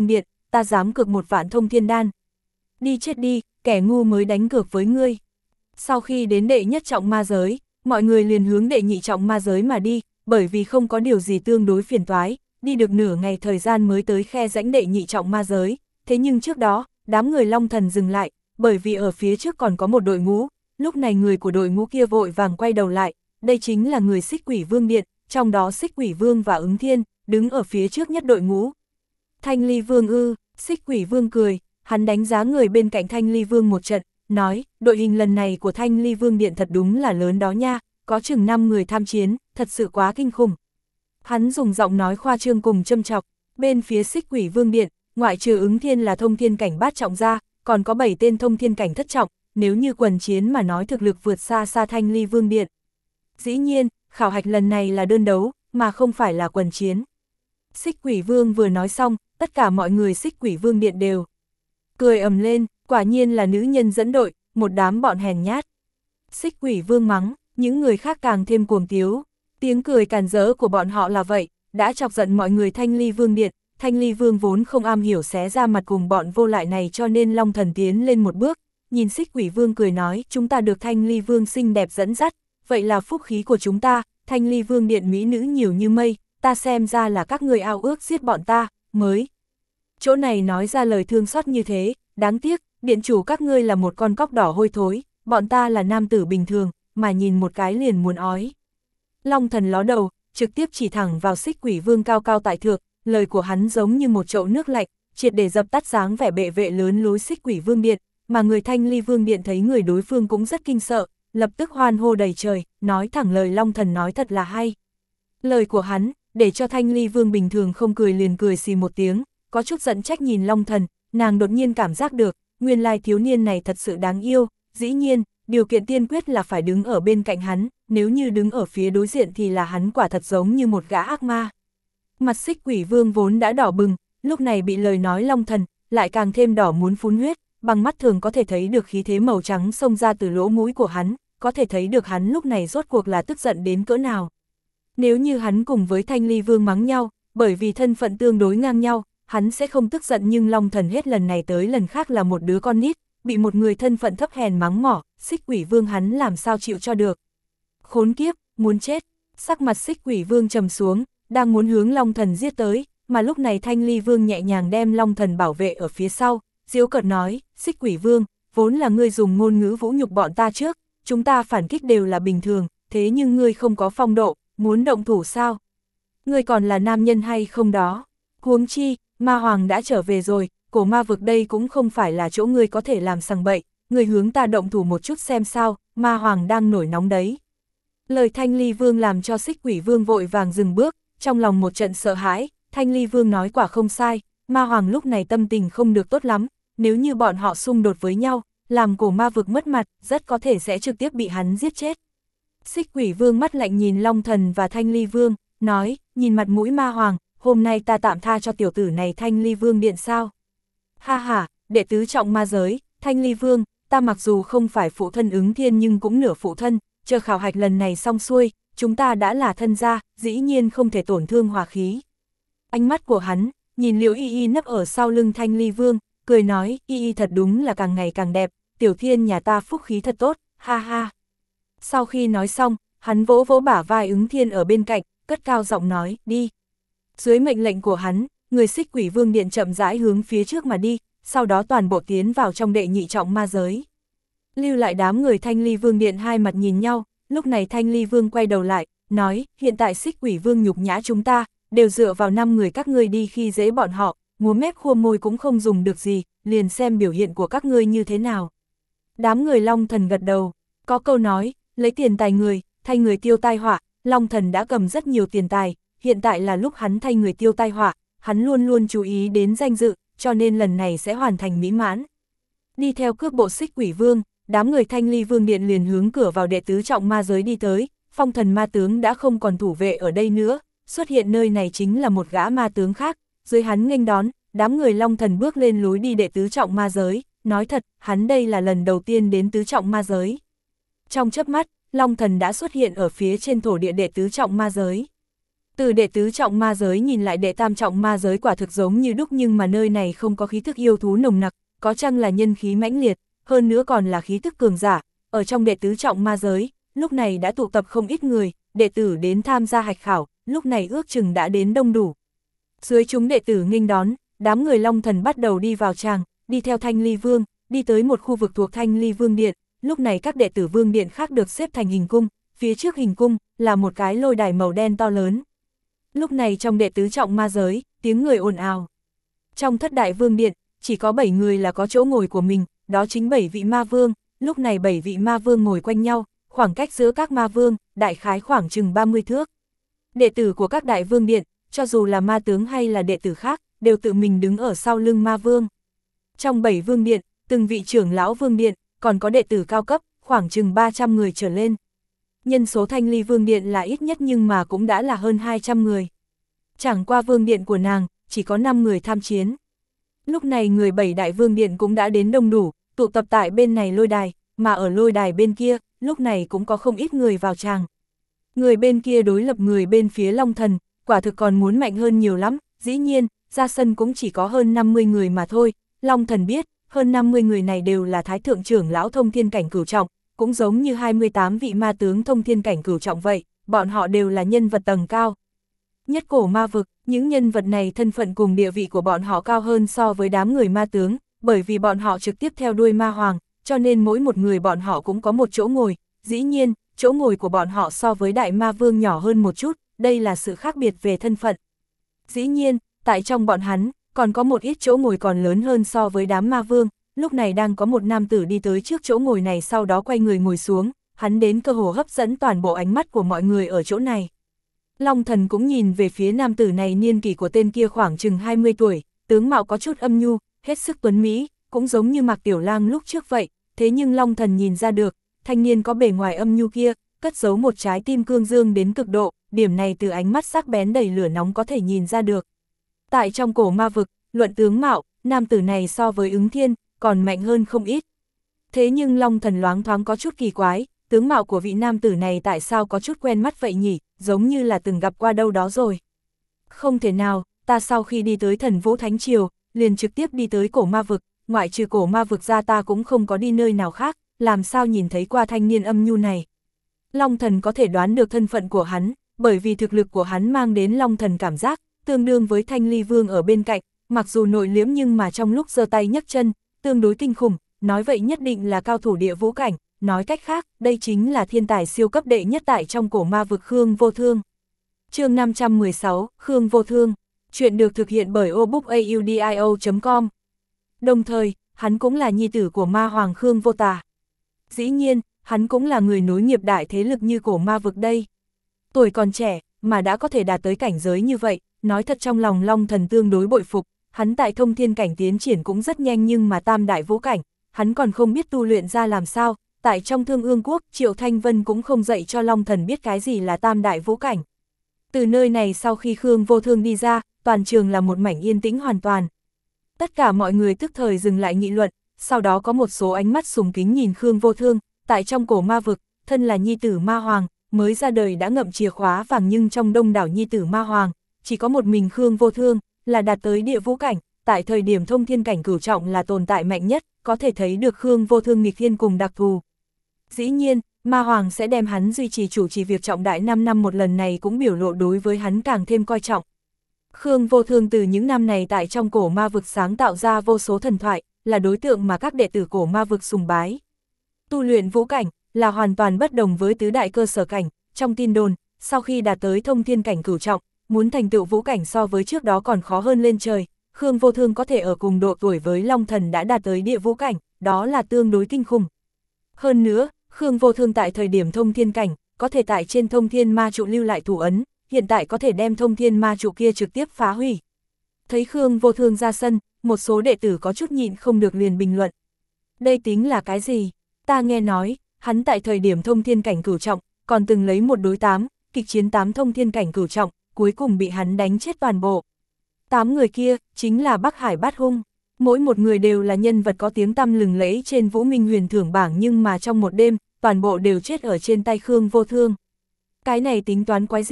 [SPEAKER 1] ta dám cược một vạn thông thiên đan. Đi chết đi, kẻ ngu mới đánh cược với ngươi. Sau khi đến đệ nhất trọng ma giới, mọi người liền hướng đệ nhị trọng ma giới mà đi, bởi vì không có điều gì tương đối phiền toái, đi được nửa ngày thời gian mới tới khe rãnh đệ nhị trọng ma giới. Thế nhưng trước đó, đám người Long Thần dừng lại, bởi vì ở phía trước còn có một đội ngũ, lúc này người của đội ngũ kia vội vàng quay đầu lại, đây chính là người Xích Quỷ Vương Điện, trong đó Xích Quỷ Vương và Ứng Thiên, đứng ở phía trước nhất đội ngũ. Thanh Ly Vương ư, Xích Quỷ Vương cười, hắn đánh giá người bên cạnh Thanh Ly Vương một trận, nói, đội hình lần này của Thanh Ly Vương Điện thật đúng là lớn đó nha, có chừng năm người tham chiến, thật sự quá kinh khủng. Hắn dùng giọng nói khoa trương cùng châm chọc, bên phía Xích Quỷ Vương Điện, ngoại trừ Ứng Thiên là thông thiên cảnh bát trọng ra, còn có bảy tên thông thiên cảnh thất trọng, nếu như quần chiến mà nói thực lực vượt xa xa Thanh Ly Vương Điện. Dĩ nhiên, khảo hạch lần này là đơn đấu, mà không phải là quần chiến. Xích Quỷ Vương vừa nói xong, tất cả mọi người Xích Quỷ Vương Điện đều cười ầm lên, quả nhiên là nữ nhân dẫn đội, một đám bọn hèn nhát. Xích Quỷ Vương mắng, những người khác càng thêm cuồng tiếu, tiếng cười càn rỡ của bọn họ là vậy, đã chọc giận mọi người Thanh Ly Vương Điện. Thanh Ly Vương vốn không am hiểu xé ra mặt cùng bọn vô lại này, cho nên Long Thần tiến lên một bước, nhìn Xích Quỷ Vương cười nói, chúng ta được Thanh Ly Vương xinh đẹp dẫn dắt, vậy là phúc khí của chúng ta, Thanh Ly Vương Điện mỹ nữ nhiều như mây, ta xem ra là các người ao ước giết bọn ta, mới. Chỗ này nói ra lời thương xót như thế, đáng tiếc, điện chủ các ngươi là một con cóc đỏ hôi thối, bọn ta là nam tử bình thường, mà nhìn một cái liền muốn ói. Long Thần ló đầu, trực tiếp chỉ thẳng vào Xích Quỷ Vương cao cao tại thượng, lời của hắn giống như một chậu nước lạnh, triệt để dập tắt dáng vẻ bệ vệ lớn lối Xích Quỷ Vương Điện, mà người Thanh Ly Vương Điện thấy người đối phương cũng rất kinh sợ, lập tức hoan hô đầy trời, nói thẳng lời Long Thần nói thật là hay. Lời của hắn, để cho Thanh Ly Vương bình thường không cười liền cười xì một tiếng, có chút giận trách nhìn Long Thần, nàng đột nhiên cảm giác được, nguyên lai thiếu niên này thật sự đáng yêu, dĩ nhiên, điều kiện tiên quyết là phải đứng ở bên cạnh hắn, nếu như đứng ở phía đối diện thì là hắn quả thật giống như một gã ác ma. Mặt Xích Quỷ Vương vốn đã đỏ bừng, lúc này bị lời nói Long Thần, lại càng thêm đỏ muốn phun huyết, bằng mắt thường có thể thấy được khí thế màu trắng xông ra từ lỗ mũi của hắn, có thể thấy được hắn lúc này rốt cuộc là tức giận đến cỡ nào. Nếu như hắn cùng với Thanh Ly Vương mắng nhau, bởi vì thân phận tương đối ngang nhau, hắn sẽ không tức giận, nhưng Long Thần hết lần này tới lần khác là một đứa con nít, bị một người thân phận thấp hèn mắng mỏ, Xích Quỷ Vương hắn làm sao chịu cho được. Khốn kiếp, muốn chết, sắc mặt Xích Quỷ Vương trầm xuống, đang muốn hướng Long Thần giết tới, mà lúc này Thanh Ly Vương nhẹ nhàng đem Long Thần bảo vệ ở phía sau, giễu cợt nói, Xích Quỷ Vương, vốn là ngươi dùng ngôn ngữ vũ nhục bọn ta trước, chúng ta phản kích đều là bình thường, thế nhưng ngươi không có phong độ, muốn động thủ sao? Ngươi còn là nam nhân hay không đó? Huống chi, ma hoàng đã trở về rồi, cổ ma vực đây cũng không phải là chỗ ngươi có thể làm sằng bậy, ngươi hướng ta động thủ một chút xem sao, ma hoàng đang nổi nóng đấy. Lời Thanh Ly Vương làm cho Xích Quỷ Vương vội vàng dừng bước, trong lòng một trận sợ hãi, Thanh Ly Vương nói quả không sai, ma hoàng lúc này tâm tình không được tốt lắm, nếu như bọn họ xung đột với nhau, làm cổ ma vực mất mặt, rất có thể sẽ trực tiếp bị hắn giết chết. Xích Quỷ Vương mắt lạnh nhìn Long Thần và Thanh Ly Vương, nói, nhìn mặt mũi ma hoàng, hôm nay ta tạm tha cho tiểu tử này Thanh Ly Vương Điện sao? Ha ha, đệ tứ trọng ma giới, Thanh Ly Vương, ta mặc dù không phải phụ thân Ứng Thiên nhưng cũng nửa phụ thân, chờ khảo hạch lần này xong xuôi, chúng ta đã là thân gia, dĩ nhiên không thể tổn thương hòa khí. Ánh mắt của hắn, nhìn Liễu Y Y nấp ở sau lưng Thanh Ly Vương, cười nói, Y Y thật đúng là càng ngày càng đẹp, tiểu thiên nhà ta phúc khí thật tốt, ha ha. Sau khi nói xong, hắn vỗ vỗ bả vai Ứng Thiên ở bên cạnh, cất cao giọng nói, đi. Dưới mệnh lệnh của hắn, người Xích Quỷ Vương Điện chậm rãi hướng phía trước mà đi, sau đó toàn bộ tiến vào trong đệ nhị trọng ma giới. Lưu lại đám người Thanh Ly Vương Điện hai mặt nhìn nhau, lúc này Thanh Ly Vương quay đầu lại, nói, hiện tại Xích Quỷ Vương nhục nhã chúng ta, đều dựa vào năm người các ngươi đi khi dễ bọn họ, múa mép khua môi cũng không dùng được gì, liền xem biểu hiện của các ngươi như thế nào. Đám người Long Thần gật đầu, có câu nói, lấy tiền tài người, thay người tiêu tai họa, Long Thần đã cầm rất nhiều tiền tài, hiện tại là lúc hắn thay người tiêu tai họa, hắn luôn luôn chú ý đến danh dự, cho nên lần này sẽ hoàn thành mỹ mãn. Đi theo cước bộ Xích Quỷ Vương, đám người Thanh Ly Vương Điện liền hướng cửa vào đệ tứ trọng ma giới đi tới, phong thần ma tướng đã không còn thủ vệ ở đây nữa, xuất hiện nơi này chính là một gã ma tướng khác, dưới hắn nghênh đón, đám người Long Thần bước lên lối đi đệ tứ trọng ma giới, nói thật, hắn đây là lần đầu tiên đến tứ trọng ma giới. Trong chớp mắt, Long Thần đã xuất hiện ở phía trên thổ địa đệ tứ trọng ma giới. Từ đệ tứ trọng ma giới nhìn lại đệ tam trọng ma giới quả thực giống như đúc, nhưng mà nơi này không có khí thức yêu thú nồng nặc, có chăng là nhân khí mãnh liệt, hơn nữa còn là khí thức cường giả. Ở trong đệ tứ trọng ma giới, lúc này đã tụ tập không ít người, đệ tử đến tham gia hạch khảo, lúc này ước chừng đã đến đông đủ. Dưới chúng đệ tử nghênh đón, đám người Long Thần bắt đầu đi vào tràng, đi theo Thanh Ly Vương, đi tới một khu vực thuộc Thanh Ly Vương Điện. Lúc này các đệ tử Vương Điện khác được xếp thành hình cung, phía trước hình cung là một cái lôi đài màu đen to lớn. Lúc này trong đệ tứ trọng ma giới, tiếng người ồn ào. Trong thất đại vương điện, chỉ có bảy người là có chỗ ngồi của mình, đó chính bảy vị ma vương. Lúc này bảy vị ma vương ngồi quanh nhau, khoảng cách giữa các ma vương, đại khái khoảng chừng ba mươi thước. Đệ tử của các đại vương điện, cho dù là ma tướng hay là đệ tử khác, đều tự mình đứng ở sau lưng ma vương. Trong bảy vương điện, từng vị trưởng lão vương điện, còn có đệ tử cao cấp, khoảng chừng ba trăm người trở lên. Nhân số Thanh Ly Vương Điện là ít nhất nhưng mà cũng đã là hơn hai trăm người. Chẳng qua Vương Điện của nàng, chỉ có năm người tham chiến. Lúc này người bảy đại Vương Điện cũng đã đến đông đủ, tụ tập tại bên này lôi đài, mà ở lôi đài bên kia, lúc này cũng có không ít người vào tràng. Người bên kia đối lập người bên phía Long Thần, quả thực còn muốn mạnh hơn nhiều lắm, dĩ nhiên, ra sân cũng chỉ có hơn năm mươi người mà thôi. Long Thần biết, hơn năm mươi người này đều là Thái Thượng trưởng lão thông thiên cảnh cửu trọng, cũng giống như hai mươi tám vị ma tướng thông thiên cảnh cửu trọng vậy, bọn họ đều là nhân vật tầng cao. Nhất cổ ma vực, những nhân vật này thân phận cùng địa vị của bọn họ cao hơn so với đám người ma tướng, bởi vì bọn họ trực tiếp theo đuôi ma hoàng, cho nên mỗi một người bọn họ cũng có một chỗ ngồi, dĩ nhiên, chỗ ngồi của bọn họ so với đại ma vương nhỏ hơn một chút, đây là sự khác biệt về thân phận. Dĩ nhiên, tại trong bọn hắn, còn có một ít chỗ ngồi còn lớn hơn so với đám ma vương. Lúc này đang có một nam tử đi tới trước chỗ ngồi này, sau đó quay người ngồi xuống, hắn đến cơ hồ hấp dẫn toàn bộ ánh mắt của mọi người ở chỗ này. Long Thần cũng nhìn về phía nam tử này, niên kỷ của tên kia khoảng chừng hai mươi tuổi, tướng mạo có chút âm nhu, hết sức tuấn mỹ, cũng giống như Mạc Tiểu Lang lúc trước vậy, thế nhưng Long Thần nhìn ra được, thanh niên có bề ngoài âm nhu kia, cất giấu một trái tim cương dương đến cực độ, điểm này từ ánh mắt sắc bén đầy lửa nóng có thể nhìn ra được. Tại trong cổ ma vực, luận tướng mạo, nam tử này so với Ứng Thiên, còn mạnh hơn không ít. Thế nhưng Long Thần loáng thoáng có chút kỳ quái, tướng mạo của vị nam tử này tại sao có chút quen mắt vậy nhỉ, giống như là từng gặp qua đâu đó rồi. Không thể nào, ta sau khi đi tới Thần Vũ Thánh Triều, liền trực tiếp đi tới cổ ma vực, ngoại trừ cổ ma vực ra ta cũng không có đi nơi nào khác, làm sao nhìn thấy qua thanh niên âm nhu này. Long Thần có thể đoán được thân phận của hắn, bởi vì thực lực của hắn mang đến Long Thần cảm giác, tương đương với Thanh Ly Vương ở bên cạnh, mặc dù nội liễm nhưng mà trong lúc giơ tay nhấc chân, tương đối kinh khủng, nói vậy nhất định là cao thủ địa vũ cảnh, nói cách khác, đây chính là thiên tài siêu cấp đệ nhất tại trong cổ ma vực Khương Vô Thương. Chương năm trăm mười sáu, Khương Vô Thương. Chuyện được thực hiện bởi obookaudio chấm com. Đồng thời, hắn cũng là nhi tử của ma hoàng Khương Vô Tà. Dĩ nhiên, hắn cũng là người nối nghiệp đại thế lực như cổ ma vực đây. Tuổi còn trẻ, mà đã có thể đạt tới cảnh giới như vậy, nói thật trong lòng Long Thần tương đối bội phục, hắn tại thông thiên cảnh tiến triển cũng rất nhanh nhưng mà tam đại vũ cảnh, hắn còn không biết tu luyện ra làm sao, tại trong Thương Ương Quốc, Triệu Thanh Vân cũng không dạy cho Long Thần biết cái gì là tam đại vũ cảnh. Từ nơi này sau khi Khương Vô Thương đi ra, toàn trường là một mảnh yên tĩnh hoàn toàn. Tất cả mọi người tức thời dừng lại nghị luận, sau đó có một số ánh mắt sùng kính nhìn Khương Vô Thương, tại trong cổ ma vực, thân là nhi tử ma hoàng, mới ra đời đã ngậm chìa khóa vàng nhưng trong đông đảo nhi tử ma hoàng, chỉ có một mình Khương Vô Thương, là đạt tới địa vũ cảnh, tại thời điểm thông thiên cảnh cửu trọng là tồn tại mạnh nhất, có thể thấy được Khương Vô Thương nghịch thiên cùng đặc thù. Dĩ nhiên, ma hoàng sẽ đem hắn duy trì chủ trì việc trọng đại năm năm một lần này cũng biểu lộ đối với hắn càng thêm coi trọng. Khương Vô Thương từ những năm này tại trong cổ ma vực sáng tạo ra vô số thần thoại, là đối tượng mà các đệ tử cổ ma vực sùng bái. Tu luyện vũ cảnh, là hoàn toàn bất đồng với tứ đại cơ sở cảnh, trong tin đồn, sau khi đạt tới thông thiên cảnh cửu trọng, muốn thành tựu vũ cảnh so với trước đó còn khó hơn lên trời, Khương Vô Thương có thể ở cùng độ tuổi với Long Thần đã đạt tới địa vũ cảnh, đó là tương đối kinh khủng. Hơn nữa, Khương Vô Thương tại thời điểm thông thiên cảnh, có thể tại trên thông thiên ma trụ lưu lại thủ ấn, hiện tại có thể đem thông thiên ma trụ kia trực tiếp phá hủy. Thấy Khương Vô Thương ra sân, một số đệ tử có chút nhịn không được liền bình luận. Đây tính là cái gì? Ta nghe nói, hắn tại thời điểm thông thiên cảnh cửu trọng, còn từng lấy một đối tám, kịch chiến tám thông thiên cảnh cửu trọng, cuối cùng bị hắn đánh chết toàn bộ. Tám người kia, chính là Bắc Hải Bát Hung. Mỗi một người đều là nhân vật có tiếng tăm lừng lẫy trên Vũ Minh Huyền Thưởng bảng nhưng mà trong một đêm, toàn bộ đều chết ở trên tay Khương Vô Thương. Cái này tính toán quái gì,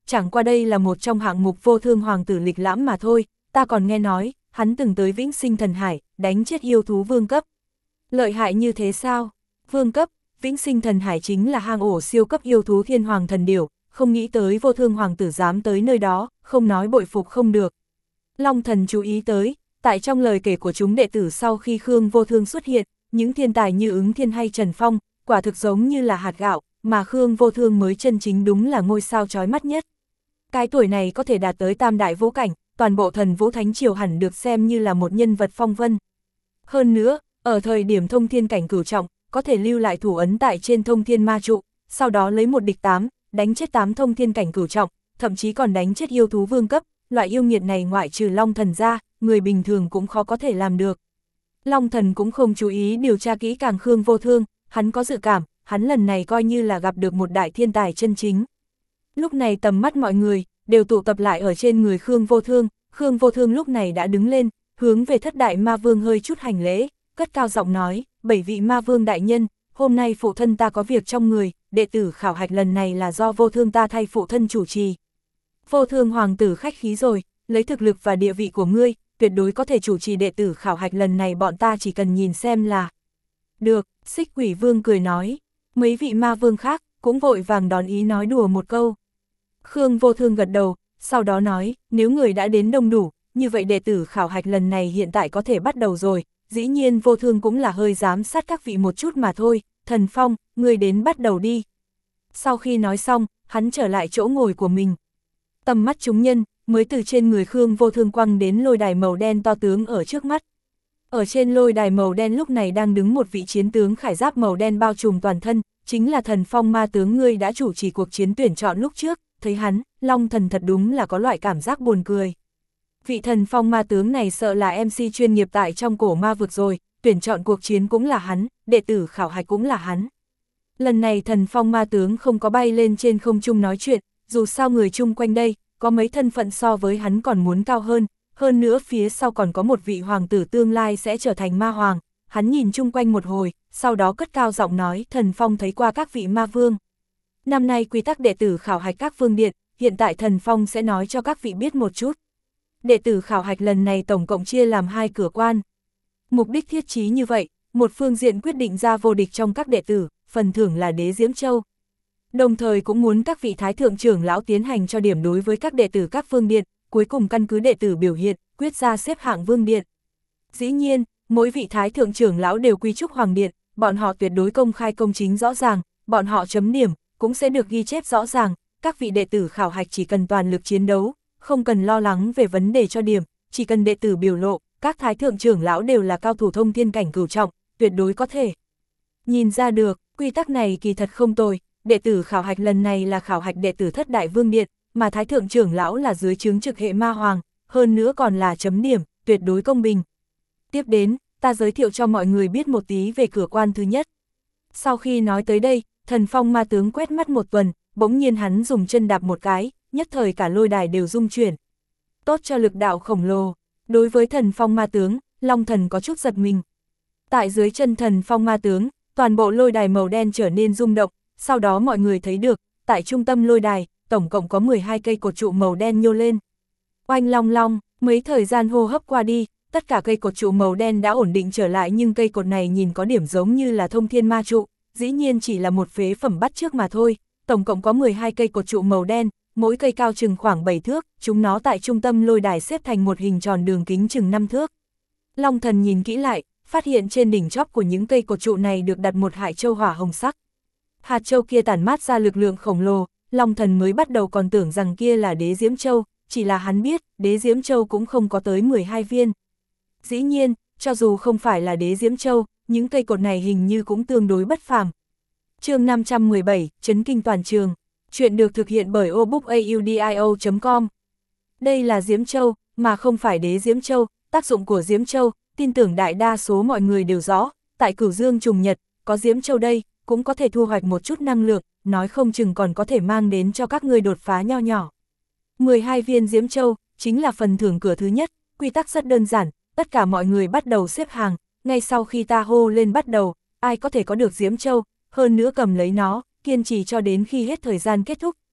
[SPEAKER 1] chẳng qua đây là một trong hạng mục vô thương hoàng tử lịch lãm mà thôi, ta còn nghe nói, hắn từng tới Vĩnh Sinh Thần Hải, đánh chết yêu thú vương cấp. Lợi hại như thế sao? Vương cấp, Vĩnh Sinh Thần Hải chính là hang ổ siêu cấp yêu thú thiên hoàng thần điểu, không nghĩ tới vô thương hoàng tử dám tới nơi đó, không nói bội phục không được. Long Thần chú ý tới, tại trong lời kể của chúng đệ tử sau khi Khương Vô Thương xuất hiện, những thiên tài như Ứng Thiên hay Trần Phong, quả thực giống như là hạt gạo, mà Khương Vô Thương mới chân chính đúng là ngôi sao chói mắt nhất. Cái tuổi này có thể đạt tới tam đại vũ cảnh, toàn bộ thần vũ thánh triều hẳn được xem như là một nhân vật phong vân. Hơn nữa, ở thời điểm thông thiên cảnh cửu trọng, có thể lưu lại thủ ấn tại trên thông thiên ma trụ, sau đó lấy một địch tám, đánh chết tám thông thiên cảnh cửu trọng, thậm chí còn đánh chết yêu thú vương cấp, loại yêu nghiệt này ngoại trừ Long Thần ra, người bình thường cũng khó có thể làm được. Long Thần cũng không chú ý điều tra kỹ càng Khương Vô Thương, hắn có dự cảm, hắn lần này coi như là gặp được một đại thiên tài chân chính. Lúc này tầm mắt mọi người, đều tụ tập lại ở trên người Khương Vô Thương, Khương Vô Thương lúc này đã đứng lên, hướng về thất đại ma vương hơi chút hành lễ, cất cao giọng nói, bảy vị ma vương đại nhân, hôm nay phụ thân ta có việc trong người, đệ tử khảo hạch lần này là do Vô Thương ta thay phụ thân chủ trì. Vô Thương hoàng tử khách khí rồi, lấy thực lực và địa vị của ngươi, tuyệt đối có thể chủ trì đệ tử khảo hạch lần này, bọn ta chỉ cần nhìn xem là. Được, Xích Quỷ Vương cười nói, mấy vị ma vương khác cũng vội vàng đón ý nói đùa một câu. Khương Vô Thương gật đầu, sau đó nói, nếu người đã đến đông đủ, như vậy đệ tử khảo hạch lần này hiện tại có thể bắt đầu rồi, dĩ nhiên Vô Thương cũng là hơi giám sát các vị một chút mà thôi, Thần Phong, người đến bắt đầu đi. Sau khi nói xong, hắn trở lại chỗ ngồi của mình. Tầm mắt chúng nhân, mới từ trên người Khương Vô Thương quăng đến lôi đài màu đen to tướng ở trước mắt. Ở trên lôi đài màu đen lúc này đang đứng một vị chiến tướng khải giáp màu đen bao trùm toàn thân, chính là Thần Phong ma tướng, ngươi đã chủ trì cuộc chiến tuyển chọn lúc trước, thấy hắn, Long Thần thật đúng là có loại cảm giác buồn cười. Vị Thần Phong ma tướng này sợ là em xê chuyên nghiệp tại trong cổ ma vực rồi, tuyển chọn cuộc chiến cũng là hắn, đệ tử khảo hạch cũng là hắn. Lần này Thần Phong ma tướng không có bay lên trên không trung nói chuyện, dù sao người chung quanh đây, có mấy thân phận so với hắn còn muốn cao hơn, hơn nữa phía sau còn có một vị hoàng tử tương lai sẽ trở thành ma hoàng. Hắn nhìn chung quanh một hồi, sau đó cất cao giọng nói, Thần Phong thấy qua các vị ma vương. Năm nay quy tắc đệ tử khảo hạch các vương điện, hiện tại Thần Phong sẽ nói cho các vị biết một chút. Đệ tử khảo hạch lần này tổng cộng chia làm hai cửa quan. Mục đích thiết chí như vậy, một phương diện quyết định ra vô địch trong các đệ tử, phần thưởng là đế Diễm Châu. Đồng thời cũng muốn các vị thái thượng trưởng lão tiến hành cho điểm đối với các đệ tử các vương điện, cuối cùng căn cứ đệ tử biểu hiện, quyết ra xếp hạng vương điện. Dĩ nhiên, mỗi vị thái thượng trưởng lão đều quy chúc hoàng điện, bọn họ tuyệt đối công khai công chính rõ ràng, bọn họ chấm điểm, cũng sẽ được ghi chép rõ ràng, các vị đệ tử khảo hạch chỉ cần toàn lực chiến đấu, không cần lo lắng về vấn đề cho điểm, chỉ cần đệ tử biểu lộ, các thái thượng trưởng lão đều là cao thủ thông thiên cảnh cửu trọng, tuyệt đối có thể nhìn ra được, quy tắc này kỳ thật không tồi. Đệ tử khảo hạch lần này là khảo hạch đệ tử thất đại vương điện, mà thái thượng trưởng lão là dưới trướng trực hệ ma hoàng, hơn nữa còn là chấm điểm, tuyệt đối công bình. Tiếp đến, ta giới thiệu cho mọi người biết một tí về cửa quan thứ nhất. Sau khi nói tới đây, Thần Phong ma tướng quét mắt một tuần, bỗng nhiên hắn dùng chân đạp một cái, nhất thời cả lôi đài đều rung chuyển. Tốt cho lực đạo khổng lồ. Đối với Thần Phong ma tướng, Long Thần có chút giật mình. Tại dưới chân Thần Phong ma tướng, toàn bộ lôi đài màu đen trở nên rung động. Sau đó mọi người thấy được, tại trung tâm lôi đài, tổng cộng có mười hai cây cột trụ màu đen nhô lên. Oanh long long, mấy thời gian hô hấp qua đi, tất cả cây cột trụ màu đen đã ổn định trở lại, nhưng cây cột này nhìn có điểm giống như là thông thiên ma trụ, dĩ nhiên chỉ là một phế phẩm bắt chước mà thôi. Tổng cộng có mười hai cây cột trụ màu đen, mỗi cây cao chừng khoảng bảy thước, chúng nó tại trung tâm lôi đài xếp thành một hình tròn đường kính chừng năm thước. Long Thần nhìn kỹ lại, phát hiện trên đỉnh chóp của những cây cột trụ này được đặt một hải châu hỏa hồng sắc. Hạt châu kia tản mát ra lực lượng khổng lồ, Long Thần mới bắt đầu còn tưởng rằng kia là đế Diễm Châu, chỉ là hắn biết, đế Diễm Châu cũng không có tới mười hai viên. Dĩ nhiên, cho dù không phải là đế Diễm Châu, những cây cột này hình như cũng tương đối bất phàm. Chương năm trăm mười bảy, Chấn kinh toàn trường. Chuyện được thực hiện bởi obookaudio chấm com. Đây là Diễm Châu, mà không phải đế Diễm Châu, tác dụng của Diễm Châu, tin tưởng đại đa số mọi người đều rõ, tại Cửu Dương trùng nhật, có Diễm Châu đây, cũng có thể thu hoạch một chút năng lượng, nói không chừng còn có thể mang đến cho các ngươi đột phá nho nhỏ. mười hai viên Diễm Châu, chính là phần thưởng cửa thứ nhất, quy tắc rất đơn giản, tất cả mọi người bắt đầu xếp hàng, ngay sau khi ta hô lên bắt đầu, ai có thể có được Diễm Châu, hơn nữa cầm lấy nó, kiên trì cho đến khi hết thời gian kết thúc,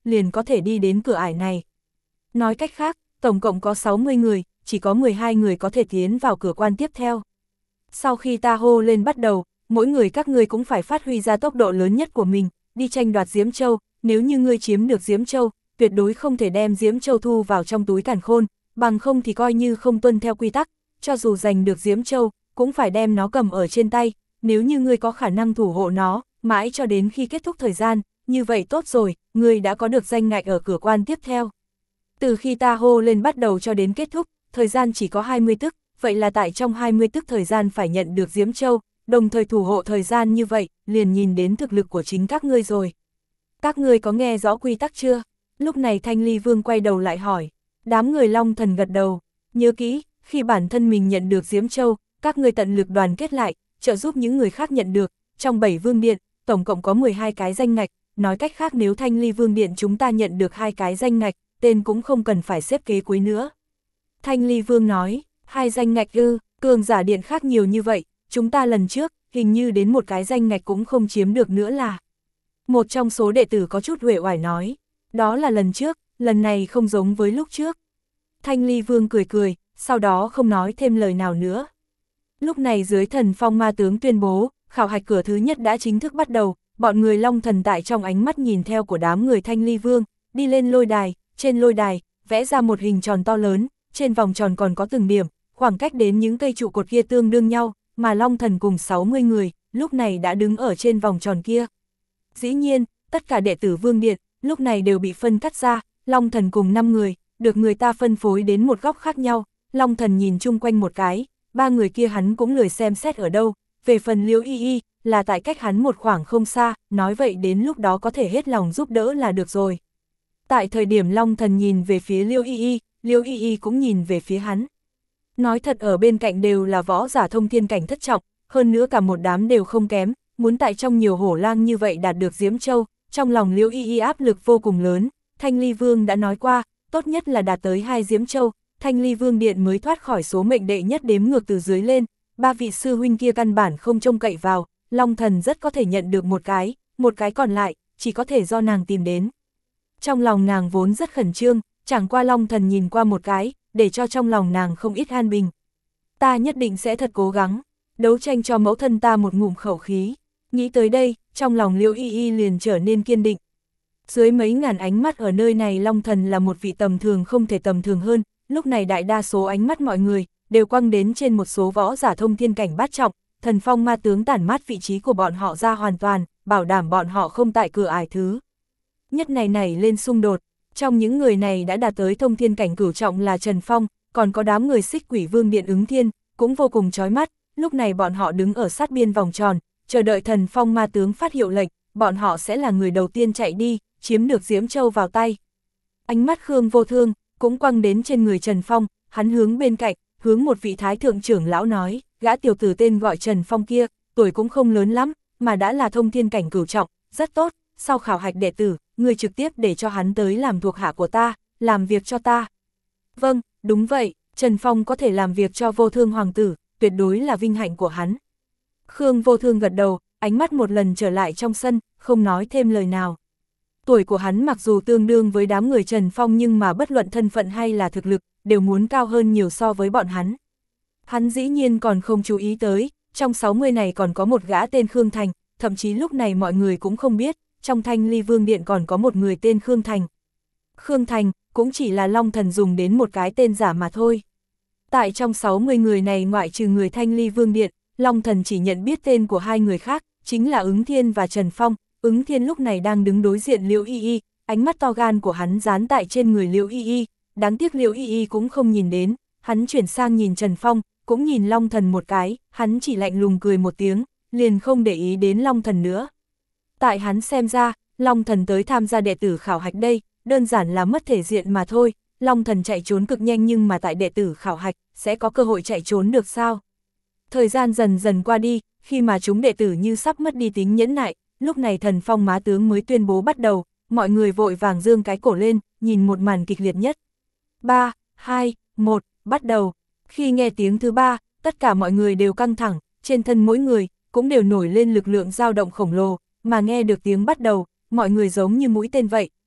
[SPEAKER 1] liền có thể đi đến cửa ải này. Nói cách khác, tổng cộng có sáu mươi người, chỉ có mười hai người có thể tiến vào cửa quan tiếp theo. Sau khi ta hô lên bắt đầu, mỗi người các ngươi cũng phải phát huy ra tốc độ lớn nhất của mình, đi tranh đoạt Diễm Châu, nếu như ngươi chiếm được Diễm Châu, tuyệt đối không thể đem Diễm Châu thu vào trong túi càn khôn, bằng không thì coi như không tuân theo quy tắc, cho dù giành được Diễm Châu, cũng phải đem nó cầm ở trên tay, nếu như ngươi có khả năng thủ hộ nó, mãi cho đến khi kết thúc thời gian, như vậy tốt rồi, ngươi đã có được danh ngạch ở cửa quan tiếp theo. Từ khi ta hô lên bắt đầu cho đến kết thúc, thời gian chỉ có hai mươi tức, vậy là tại trong hai mươi tức thời gian phải nhận được Diễm Châu, đồng thời thủ hộ thời gian như vậy, liền nhìn đến thực lực của chính các ngươi rồi. Các ngươi có nghe rõ quy tắc chưa? Lúc này Thanh Ly Vương quay đầu lại hỏi. Đám người Long Thần gật đầu. Nhớ kỹ, khi bản thân mình nhận được Diễm Châu, các ngươi tận lực đoàn kết lại, trợ giúp những người khác nhận được. Trong bảy vương điện, tổng cộng có mười hai cái danh ngạch, nói cách khác nếu Thanh Ly Vương điện chúng ta nhận được hai cái danh ngạch, tên cũng không cần phải xếp kế cuối nữa. Thanh Ly Vương nói, hai danh ngạch ư, cường giả điện khác nhiều như vậy, chúng ta lần trước, hình như đến một cái danh ngạch cũng không chiếm được nữa là. Một trong số đệ tử có chút uể oải nói, đó là lần trước, lần này không giống với lúc trước. Thanh Ly Vương cười cười, sau đó không nói thêm lời nào nữa. Lúc này dưới Thần Phong Ma Tướng tuyên bố, khảo hạch cửa thứ nhất đã chính thức bắt đầu, bọn người Long Thần tại trong ánh mắt nhìn theo của đám người Thanh Ly Vương, đi lên lôi đài, trên lôi đài, vẽ ra một hình tròn to lớn, trên vòng tròn còn có từng điểm, khoảng cách đến những cây trụ cột kia tương đương nhau, mà Long Thần cùng sáu mươi người, lúc này đã đứng ở trên vòng tròn kia. Dĩ nhiên, tất cả đệ tử Vương Điện, lúc này đều bị phân cắt ra, Long Thần cùng năm người, được người ta phân phối đến một góc khác nhau, Long Thần nhìn chung quanh một cái, ba người kia hắn cũng lười xem xét ở đâu, về phần Liễu Y Y, là tại cách hắn một khoảng không xa, nói vậy đến lúc đó có thể hết lòng giúp đỡ là được rồi. Tại thời điểm Long Thần nhìn về phía Liễu Y Y, Liễu Y Y cũng nhìn về phía hắn. Nói thật ở bên cạnh đều là võ giả thông thiên cảnh thất trọng, hơn nữa cả một đám đều không kém, muốn tại trong nhiều hổ lang như vậy đạt được Diễm Châu, trong lòng Liễu Y Y áp lực vô cùng lớn. Thanh Ly Vương đã nói qua, tốt nhất là đạt tới hai Diễm Châu, Thanh Ly Vương Điện mới thoát khỏi số mệnh đệ nhất đếm ngược từ dưới lên, ba vị sư huynh kia căn bản không trông cậy vào, Long Thần rất có thể nhận được một cái, một cái còn lại, chỉ có thể do nàng tìm đến. Trong lòng nàng vốn rất khẩn trương, chẳng qua Long Thần nhìn qua một cái, để cho trong lòng nàng không ít an bình. Ta nhất định sẽ thật cố gắng, đấu tranh cho mẫu thân ta một ngụm khẩu khí. Nghĩ tới đây, trong lòng Liễu Y Y liền trở nên kiên định. Dưới mấy ngàn ánh mắt ở nơi này Long Thần là một vị tầm thường không thể tầm thường hơn, lúc này đại đa số ánh mắt mọi người, đều quăng đến trên một số võ giả thông thiên cảnh bát trọng, Thần Phong Ma Tướng tản mát vị trí của bọn họ ra hoàn toàn, bảo đảm bọn họ không tại cửa ải thứ nhất này nảy lên xung đột. Trong những người này đã đạt tới thông thiên cảnh cửu trọng là Trần Phong, còn có đám người Xích Quỷ Vương Điện ứng thiên, cũng vô cùng chói mắt, lúc này bọn họ đứng ở sát biên vòng tròn, chờ đợi Thần Phong Ma Tướng phát hiệu lệnh, bọn họ sẽ là người đầu tiên chạy đi, chiếm được Diễm Châu vào tay. Ánh mắt Khương Vô Thương cũng quăng đến trên người Trần Phong, hắn hướng bên cạnh, hướng một vị thái thượng trưởng lão nói, gã tiểu tử tên gọi Trần Phong kia, tuổi cũng không lớn lắm, mà đã là thông thiên cảnh cửu trọng, rất tốt, sau khảo hạch đệ tử, người trực tiếp để cho hắn tới làm thuộc hạ của ta, làm việc cho ta. Vâng, đúng vậy, Trần Phong có thể làm việc cho Vô Thương hoàng tử, tuyệt đối là vinh hạnh của hắn. Khương Vô Thương gật đầu, ánh mắt một lần trở lại trong sân, không nói thêm lời nào. Tuổi của hắn mặc dù tương đương với đám người Trần Phong nhưng mà bất luận thân phận hay là thực lực, đều muốn cao hơn nhiều so với bọn hắn. Hắn dĩ nhiên còn không chú ý tới, trong sáu mươi này còn có một gã tên Khương Thành, thậm chí lúc này mọi người cũng không biết, trong Thanh Ly Vương Điện còn có một người tên Khương Thành. Khương Thành cũng chỉ là Long Thần dùng đến một cái tên giả mà thôi. Tại trong sáu mươi người này ngoại trừ người Thanh Ly Vương Điện, Long Thần chỉ nhận biết tên của hai người khác, chính là Ứng Thiên và Trần Phong. Ứng Thiên lúc này đang đứng đối diện Liễu Y Y, ánh mắt to gan của hắn dán tại trên người Liễu Y Y, đáng tiếc Liễu Y Y cũng không nhìn đến, hắn chuyển sang nhìn Trần Phong, cũng nhìn Long Thần một cái, hắn chỉ lạnh lùng cười một tiếng, liền không để ý đến Long Thần nữa. Tại hắn xem ra, Long Thần tới tham gia đệ tử khảo hạch đây, đơn giản là mất thể diện mà thôi, Long Thần chạy trốn cực nhanh nhưng mà tại đệ tử khảo hạch, sẽ có cơ hội chạy trốn được sao? Thời gian dần dần qua đi, khi mà chúng đệ tử như sắp mất đi tính nhẫn nại, lúc này Thần Phong Má Tướng mới tuyên bố bắt đầu, mọi người vội vàng giương cái cổ lên, nhìn một màn kịch liệt nhất. ba, hai, một, bắt đầu. Khi nghe tiếng thứ ba, tất cả mọi người đều căng thẳng, trên thân mỗi người, cũng đều nổi lên lực lượng dao động khổng lồ, mà nghe được tiếng bắt đầu, mọi người giống như mũi tên vậy,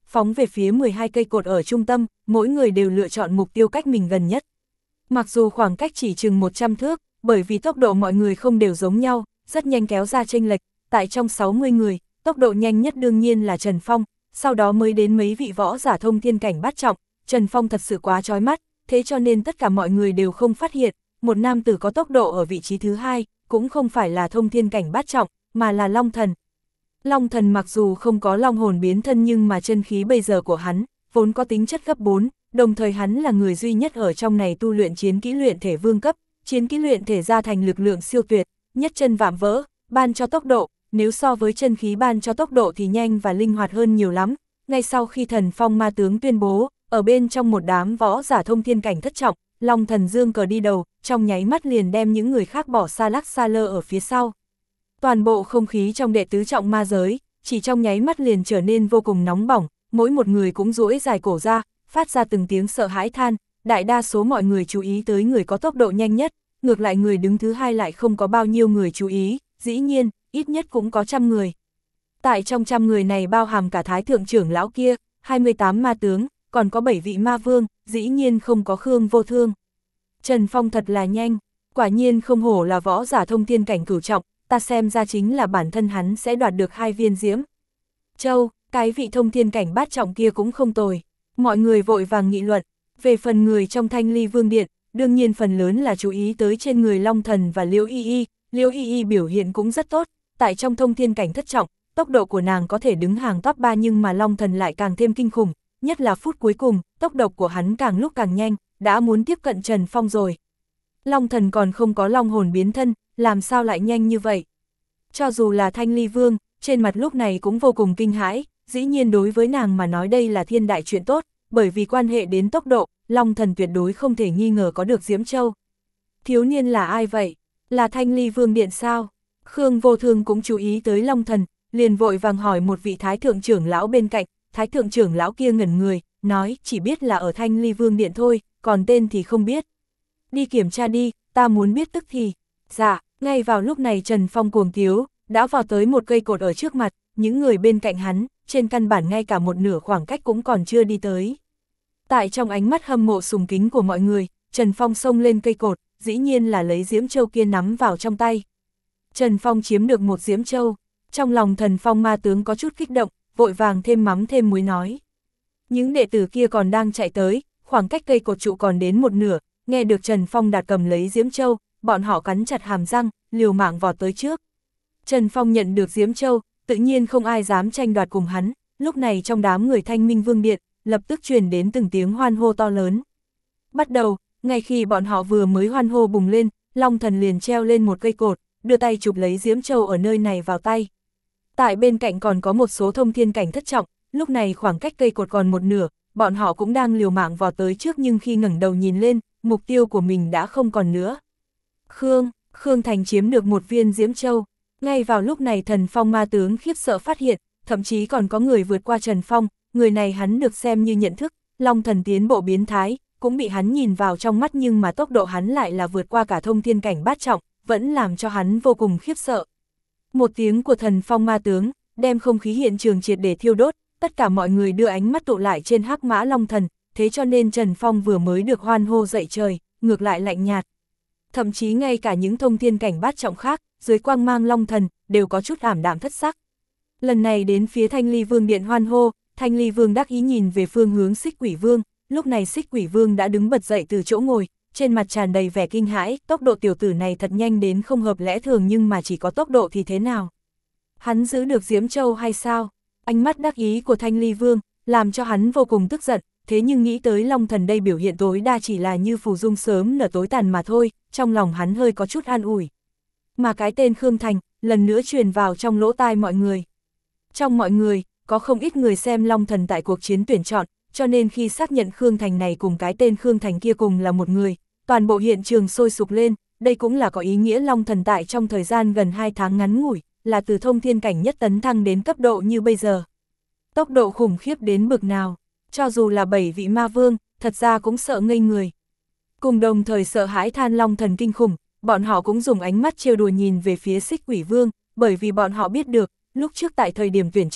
[SPEAKER 1] phóng về phía mười hai cây cột ở trung tâm, mỗi người đều lựa chọn mục tiêu cách mình gần nhất. Mặc dù khoảng cách chỉ chừng một trăm thước, bởi vì tốc độ mọi người không đều giống nhau, rất nhanh kéo ra chênh lệch, tại trong sáu mươi người, tốc độ nhanh nhất đương nhiên là Trần Phong, sau đó mới đến mấy vị võ giả thông thiên cảnh bát trọng. Trần Phong thật sự quá chói mắt, thế cho nên tất cả mọi người đều không phát hiện, một nam tử có tốc độ ở vị trí thứ hai, cũng không phải là thông thiên cảnh bát trọng, mà là Long Thần. Long Thần mặc dù không có long hồn biến thân nhưng mà chân khí bây giờ của hắn, vốn có tính chất gấp bốn, đồng thời hắn là người duy nhất ở trong này tu luyện chiến kỹ luyện thể vương cấp, chiến kỹ luyện thể ra thành lực lượng siêu tuyệt, nhất chân vạm vỡ, ban cho tốc độ, nếu so với chân khí ban cho tốc độ thì nhanh và linh hoạt hơn nhiều lắm. Ngay sau khi Thần Phong ma tướng tuyên bố, ở bên trong một đám võ giả thông thiên cảnh thất trọng, Long Thần dương cờ đi đầu, trong nháy mắt liền đem những người khác bỏ xa lắc xa lơ ở phía sau. Toàn bộ không khí trong đệ tứ trọng ma giới, chỉ trong nháy mắt liền trở nên vô cùng nóng bỏng, mỗi một người cũng duỗi dài cổ ra, phát ra từng tiếng sợ hãi than, đại đa số mọi người chú ý tới người có tốc độ nhanh nhất, ngược lại người đứng thứ hai lại không có bao nhiêu người chú ý, dĩ nhiên, ít nhất cũng có trăm người. Tại trong trăm người này bao hàm cả thái thượng trưởng lão kia, hai mươi tám ma tướng, còn có bảy vị ma vương, dĩ nhiên không có Khương Vô Thương. Trần Phong thật là nhanh, quả nhiên không hổ là võ giả thông thiên cảnh cửu trọng, ta xem ra chính là bản thân hắn sẽ đoạt được hai viên diễm châu, cái vị thông thiên cảnh bát trọng kia cũng không tồi. Mọi người vội vàng nghị luận, về phần người trong Thanh Ly Vương Điện, đương nhiên phần lớn là chú ý tới trên người Long Thần và Liễu Y Y, Liễu Y Y biểu hiện cũng rất tốt, tại trong thông thiên cảnh thất trọng, tốc độ của nàng có thể đứng hàng top ba nhưng mà Long Thần lại càng thêm kinh khủng, nhất là phút cuối cùng, tốc độ của hắn càng lúc càng nhanh, đã muốn tiếp cận Trần Phong rồi. Long Thần còn không có long hồn biến thân, làm sao lại nhanh như vậy? Cho dù là Thanh Ly Vương, trên mặt lúc này cũng vô cùng kinh hãi, dĩ nhiên đối với nàng mà nói đây là thiên đại chuyện tốt, bởi vì quan hệ đến tốc độ, Long Thần tuyệt đối không thể nghi ngờ có được Diễm Châu. Thiếu niên là ai vậy? Là Thanh Ly Vương Điện sao? Khương Vô Thương cũng chú ý tới Long Thần, liền vội vàng hỏi một vị thái thượng trưởng lão bên cạnh, thái thượng trưởng lão kia ngẩn người, nói chỉ biết là ở Thanh Ly Vương Điện thôi, còn tên thì không biết. Đi kiểm tra đi, ta muốn biết tức thì. Dạ, ngay vào lúc này Trần Phong cuồng tiếu, đã vào tới một cây cột ở trước mặt, những người bên cạnh hắn, trên căn bản ngay cả một nửa khoảng cách cũng còn chưa đi tới. Tại trong ánh mắt hâm mộ sùng kính của mọi người, Trần Phong xông lên cây cột, dĩ nhiên là lấy Diễm Châu kia nắm vào trong tay. Trần Phong chiếm được một Diễm Châu, trong lòng Thần Phong ma tướng có chút kích động, vội vàng thêm mắm thêm muối nói. Những đệ tử kia còn đang chạy tới, khoảng cách cây cột trụ còn đến một nửa, nghe được Trần Phong đạt cầm lấy Diễm Châu, bọn họ cắn chặt hàm răng, liều mạng vọt tới trước. Trần Phong nhận được Diễm Châu, tự nhiên không ai dám tranh đoạt cùng hắn, lúc này trong đám người Thanh Minh Vương Điện, lập tức truyền đến từng tiếng hoan hô to lớn. Bắt đầu, ngay khi bọn họ vừa mới hoan hô bùng lên, Long Thần liền treo lên một cây cột, đưa tay chụp lấy Diễm Châu ở nơi này vào tay. Tại bên cạnh còn có một số thông thiên cảnh thất trọng, lúc này khoảng cách cây cột còn một nửa, bọn họ cũng đang liều mạng vọt tới trước nhưng khi ngẩng đầu nhìn lên, mục tiêu của mình đã không còn nữa. Khương, Khương Thành chiếm được một viên Diễm Châu. Ngay vào lúc này Thần Phong ma tướng khiếp sợ phát hiện, thậm chí còn có người vượt qua Trần Phong, người này hắn được xem như nhận thức, Long Thần tiến bộ biến thái, cũng bị hắn nhìn vào trong mắt nhưng mà tốc độ hắn lại là vượt qua cả thông thiên cảnh bát trọng, vẫn làm cho hắn vô cùng khiếp sợ. Một tiếng của Thần Phong ma tướng, đem không khí hiện trường triệt để thiêu đốt, tất cả mọi người đưa ánh mắt tụ lại trên hắc mã Long Thần, thế cho nên Trần Phong vừa mới được hoan hô dậy trời, ngược lại lạnh nhạt. Thậm chí ngay cả những thông thiên cảnh bát trọng khác, dưới quang mang Long Thần, đều có chút ảm đạm thất sắc. Lần này đến phía Thanh Ly Vương Điện hoan hô, Thanh Ly Vương đắc ý nhìn về phương hướng Xích Quỷ Vương, lúc này Xích Quỷ Vương đã đứng bật dậy từ chỗ ngồi, trên mặt tràn đầy vẻ kinh hãi, tốc độ tiểu tử này thật nhanh đến không hợp lẽ thường nhưng mà chỉ có tốc độ thì thế nào? Hắn giữ được Diễm Châu hay sao? Ánh mắt đắc ý của Thanh Ly Vương, làm cho hắn vô cùng tức giận, thế nhưng nghĩ tới Long Thần đây biểu hiện tối đa chỉ là như phù dung sớm nở tối tàn mà thôi, trong lòng hắn hơi có chút an ủi. Mà cái tên Khương Thành, lần nữa truyền vào trong lỗ tai mọi người. Trong mọi người, có không ít người xem Long Thần tại cuộc chiến tuyển chọn, cho nên khi xác nhận Khương Thành này cùng cái tên Khương Thành kia cùng là một người, toàn bộ hiện trường sôi sục lên, đây cũng là có ý nghĩa Long Thần tại trong thời gian gần hai tháng ngắn ngủi, là từ thông thiên cảnh nhất tấn thăng đến cấp độ như bây giờ. Tốc độ khủng khiếp đến bực nào, cho dù là bảy vị ma vương, thật ra cũng sợ ngây người. Cùng đồng thời sợ hãi than Long Thần kinh khủng, bọn họ cũng dùng ánh mắt trêu đùa nhìn về phía Xích Quỷ Vương, bởi vì bọn họ biết được, lúc trước tại thời điểm tuyển chọn,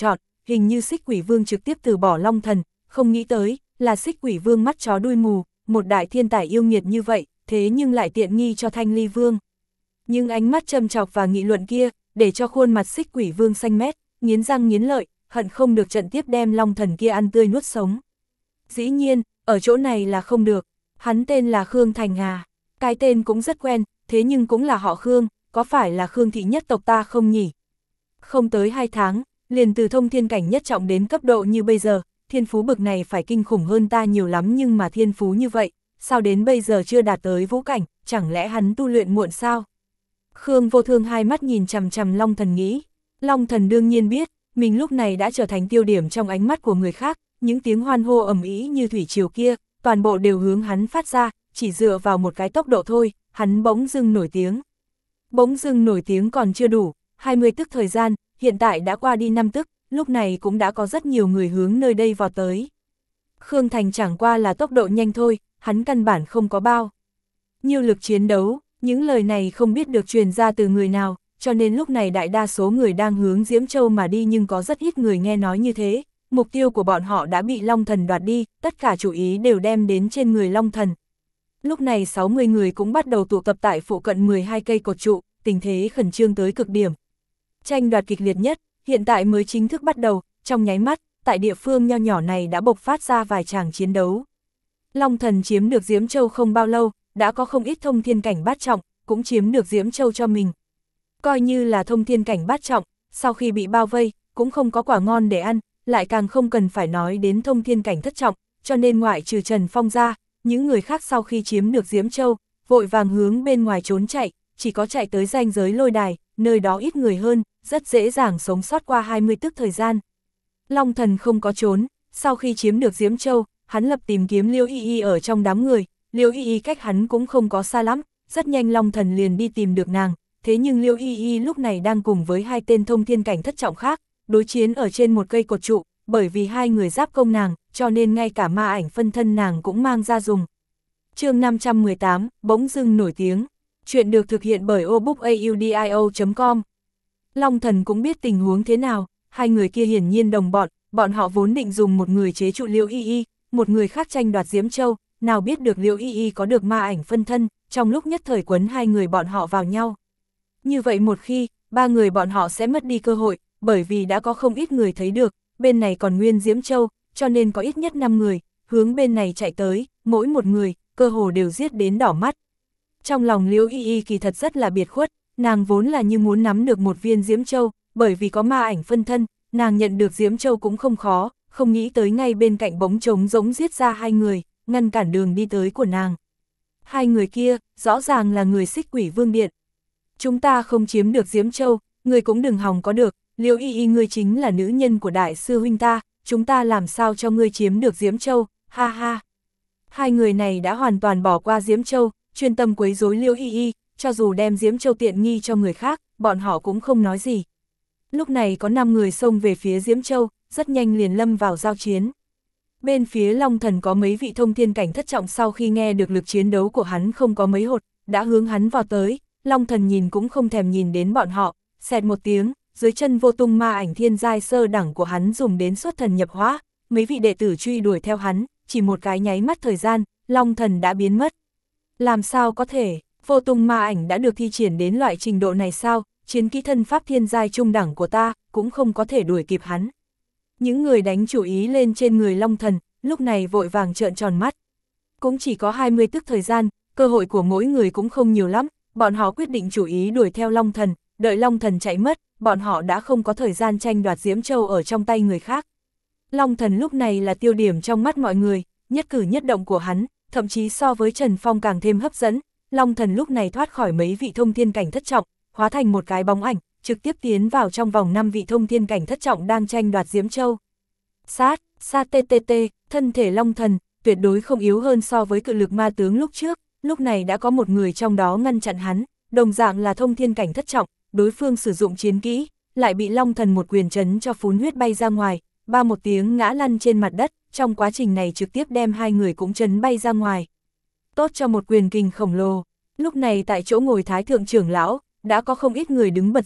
[SPEAKER 1] hình như Xích Quỷ Vương trực tiếp từ bỏ Long Thần, không nghĩ tới, là Xích Quỷ Vương mắt chó đuôi mù, một đại thiên tài yêu nghiệt như vậy, thế nhưng lại tiện nghi cho Thanh Ly Vương. Nhưng ánh mắt châm chọc và nghị luận kia, để cho khuôn mặt Xích Quỷ Vương xanh mét, nghiến răng nghiến lợi, hận không được trận tiếp đem Long Thần kia ăn tươi nuốt sống. Dĩ nhiên, ở chỗ này là không được, hắn tên là Khương Thành Hà, cái tên cũng rất quen, thế nhưng cũng là họ Khương, có phải là Khương thị nhất tộc ta không nhỉ? Không tới hai tháng, liền từ thông thiên cảnh nhất trọng đến cấp độ như bây giờ, thiên phú bực này phải kinh khủng hơn ta nhiều lắm, nhưng mà thiên phú như vậy, sao đến bây giờ chưa đạt tới vũ cảnh, chẳng lẽ hắn tu luyện muộn sao? Khương Vô Thương hai mắt nhìn chằm chằm Long Thần nghĩ, Long Thần đương nhiên biết, mình lúc này đã trở thành tiêu điểm trong ánh mắt của người khác, những tiếng hoan hô ầm ĩ như thủy triều kia, toàn bộ đều hướng hắn phát ra, chỉ dựa vào một cái tốc độ thôi, hắn bỗng dưng nổi tiếng. Bỗng dưng nổi tiếng còn chưa đủ, hai mươi tức thời gian, hiện tại đã qua đi năm tức, lúc này cũng đã có rất nhiều người hướng nơi đây vào tới. Khương Thành chẳng qua là tốc độ nhanh thôi, hắn căn bản không có bao nhiêu lực chiến đấu, những lời này không biết được truyền ra từ người nào, cho nên lúc này đại đa số người đang hướng Diễm Châu mà đi, nhưng có rất ít người nghe nói như thế. Mục tiêu của bọn họ đã bị Long Thần đoạt đi, tất cả chú ý đều đem đến trên người Long Thần. Lúc này sáu mươi người cũng bắt đầu tụ tập tại phụ cận mười hai cây cột trụ, tình thế khẩn trương tới cực điểm. Tranh đoạt kịch liệt nhất, hiện tại mới chính thức bắt đầu, trong nháy mắt, tại địa phương nho nhỏ này đã bộc phát ra vài tràng chiến đấu. Long Thần chiếm được Diễm Châu không bao lâu, đã có không ít thông thiên cảnh bát trọng, cũng chiếm được Diễm Châu cho mình. Coi như là thông thiên cảnh bát trọng, sau khi bị bao vây, cũng không có quả ngon để ăn, lại càng không cần phải nói đến thông thiên cảnh thất trọng, cho nên ngoại trừ Trần Phong ra, những người khác sau khi chiếm được Diễm Châu, vội vàng hướng bên ngoài trốn chạy, chỉ có chạy tới ranh giới lôi đài, nơi đó ít người hơn, rất dễ dàng sống sót qua hai mươi tức thời gian. Long Thần không có trốn, sau khi chiếm được Diễm Châu, hắn lập tìm kiếm Liễu Y Y ở trong đám người, Liễu Y Y cách hắn cũng không có xa lắm, rất nhanh Long Thần liền đi tìm được nàng, thế nhưng Liễu Y Y lúc này đang cùng với hai tên thông thiên cảnh thất trọng khác, đối chiến ở trên một cây cột trụ, bởi vì hai người giáp công nàng, cho nên ngay cả ma ảnh phân thân nàng cũng mang ra dùng. Chương năm trăm mười tám, bỗng dưng nổi tiếng. Chuyện được thực hiện bởi obookaudio chấm com. Long Thần cũng biết tình huống thế nào, hai người kia hiển nhiên đồng bọn, bọn họ vốn định dùng một người chế trụ Liễu Y Y, một người khác tranh đoạt Diễm Châu, nào biết được Liễu Y Y có được ma ảnh phân thân, trong lúc nhất thời quấn hai người bọn họ vào nhau. Như vậy một khi, ba người bọn họ sẽ mất đi cơ hội, bởi vì đã có không ít người thấy được, bên này còn nguyên Diễm Châu, cho nên có ít nhất năm người, hướng bên này chạy tới, mỗi một người, cơ hồ đều giết đến đỏ mắt. Trong lòng Liễu Y Y kỳ thật rất là biệt khuất, nàng vốn là như muốn nắm được một viên Diễm Châu, bởi vì có ma ảnh phân thân, nàng nhận được Diễm Châu cũng không khó, không nghĩ tới ngay bên cạnh bóng trống giống giết ra hai người, ngăn cản đường đi tới của nàng. Hai người kia, rõ ràng là người Xích Quỷ Vương Điện. Chúng ta không chiếm được Diễm Châu, người cũng đừng hòng có được, Liễu Y Y ngươi chính là nữ nhân của đại sư huynh ta, chúng ta làm sao cho ngươi chiếm được Diễm Châu, ha ha. Hai người này đã hoàn toàn bỏ qua Diễm Châu, chuyên tâm quấy rối Liễu Y Y, cho dù đem Diễm Châu tiện nghi cho người khác, bọn họ cũng không nói gì. Lúc này có năm người xông về phía Diễm Châu, rất nhanh liền lâm vào giao chiến. Bên phía Long Thần có mấy vị thông thiên cảnh thất trọng, sau khi nghe được lực chiến đấu của hắn không có mấy hột, đã hướng hắn vào tới, Long Thần nhìn cũng không thèm nhìn đến bọn họ, xẹt một tiếng, dưới chân vô tung ma ảnh thiên giai sơ đẳng của hắn dùng đến xuất thần nhập hóa, mấy vị đệ tử truy đuổi theo hắn, chỉ một cái nháy mắt thời gian, Long Thần đã biến mất. Làm sao có thể, vô tung ma ảnh đã được thi triển đến loại trình độ này sao, chiến kỹ thân pháp thiên giai trung đẳng của ta, cũng không có thể đuổi kịp hắn. Những người đánh chủ ý lên trên người Long Thần, lúc này vội vàng trợn tròn mắt. Cũng chỉ có hai mươi tức thời gian, cơ hội của mỗi người cũng không nhiều lắm, bọn họ quyết định chủ ý đuổi theo Long Thần, đợi Long Thần chạy mất, bọn họ đã không có thời gian tranh đoạt Diễm Châu ở trong tay người khác. Long Thần lúc này là tiêu điểm trong mắt mọi người, nhất cử nhất động của hắn, thậm chí so với Trần Phong càng thêm hấp dẫn. Long Thần lúc này thoát khỏi mấy vị thông thiên cảnh thất trọng, hóa thành một cái bóng ảnh, trực tiếp tiến vào trong vòng năm vị thông thiên cảnh thất trọng đang tranh đoạt Diễm Châu. Sát, sát tê tê tê, thân thể Long Thần, tuyệt đối không yếu hơn so với cự lực ma tướng lúc trước, lúc này đã có một người trong đó ngăn chặn hắn, đồng dạng là thông thiên cảnh thất trọng, đối phương sử dụng chiến kỹ, lại bị Long Thần một quyền chấn cho phún huyết bay ra ngoài, ba một tiếng ngã lăn trên mặt đất, trong quá trình này trực tiếp đem hai người cũng chấn bay ra ngoài. Tốt cho một quyền kình khổng lồ, lúc này tại chỗ ngồi Thái Thượng trưởng lão, đã có không ít người đứng bật dậy,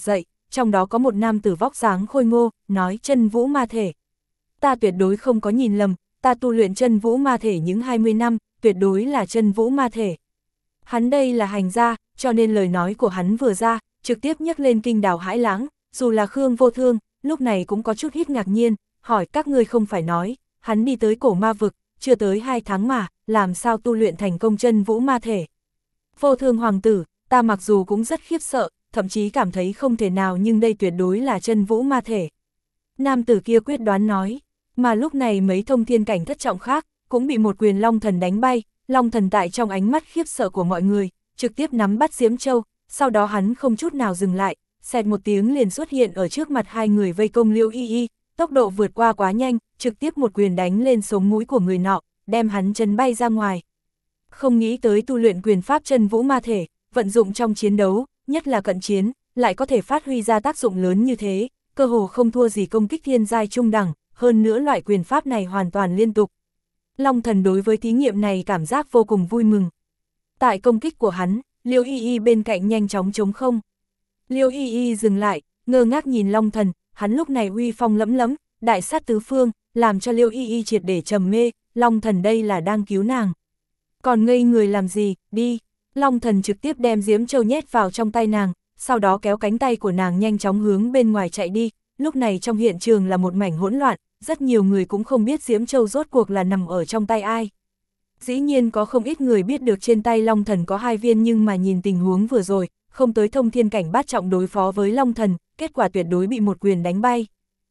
[SPEAKER 1] trong đó có một nam tử vóc dáng khôi ngô, nói chân vũ ma thể. Ta tuyệt đối không có nhìn lầm, ta tu luyện chân vũ ma thể những hai mươi năm, tuyệt đối là chân vũ ma thể. Hắn đây là hành gia, cho nên lời nói của hắn vừa ra, trực tiếp nhắc lên kinh đào hãi lãng, dù là Khương Vô Thương, lúc này cũng có chút hít ngạc nhiên, hỏi các ngươi không phải nói, hắn đi tới cổ ma vực, chưa tới hai tháng mà, làm sao tu luyện thành công chân vũ ma thể. Vô Thương hoàng tử, ta mặc dù cũng rất khiếp sợ, thậm chí cảm thấy không thể nào nhưng đây tuyệt đối là chân vũ ma thể. Nam tử kia quyết đoán nói, mà lúc này mấy thông thiên cảnh thất trọng khác, cũng bị một quyền Long Thần đánh bay, Long Thần tại trong ánh mắt khiếp sợ của mọi người, trực tiếp nắm bắt Diễm Châu, sau đó hắn không chút nào dừng lại, xẹt một tiếng liền xuất hiện ở trước mặt hai người vây công Liễu Y Y, tốc độ vượt qua quá nhanh, trực tiếp một quyền đánh lên sống mũi của người nọ, đem hắn chân bay ra ngoài. Không nghĩ tới tu luyện quyền pháp chân vũ ma thể, vận dụng trong chiến đấu, nhất là cận chiến, lại có thể phát huy ra tác dụng lớn như thế, cơ hồ không thua gì công kích thiên giai trung đẳng, hơn nữa loại quyền pháp này hoàn toàn liên tục. Long Thần đối với thí nghiệm này cảm giác vô cùng vui mừng. Tại công kích của hắn, Liễu Y Y bên cạnh nhanh chóng chống không. Liễu Y Y dừng lại, ngơ ngác nhìn Long Thần, hắn lúc này uy phong lẫm lẫm, đại sát tứ phương, làm cho Liễu Y Y triệt để trầm mê, Long Thần đây là đang cứu nàng. Còn ngây người làm gì, đi. Long Thần trực tiếp đem Diễm Châu nhét vào trong tay nàng, sau đó kéo cánh tay của nàng nhanh chóng hướng bên ngoài chạy đi, lúc này trong hiện trường là một mảnh hỗn loạn, rất nhiều người cũng không biết Diễm Châu rốt cuộc là nằm ở trong tay ai. Dĩ nhiên có không ít người biết được trên tay Long Thần có hai viên nhưng mà nhìn tình huống vừa rồi, không tới thông thiên cảnh bát trọng đối phó với Long Thần, kết quả tuyệt đối bị một quyền đánh bay.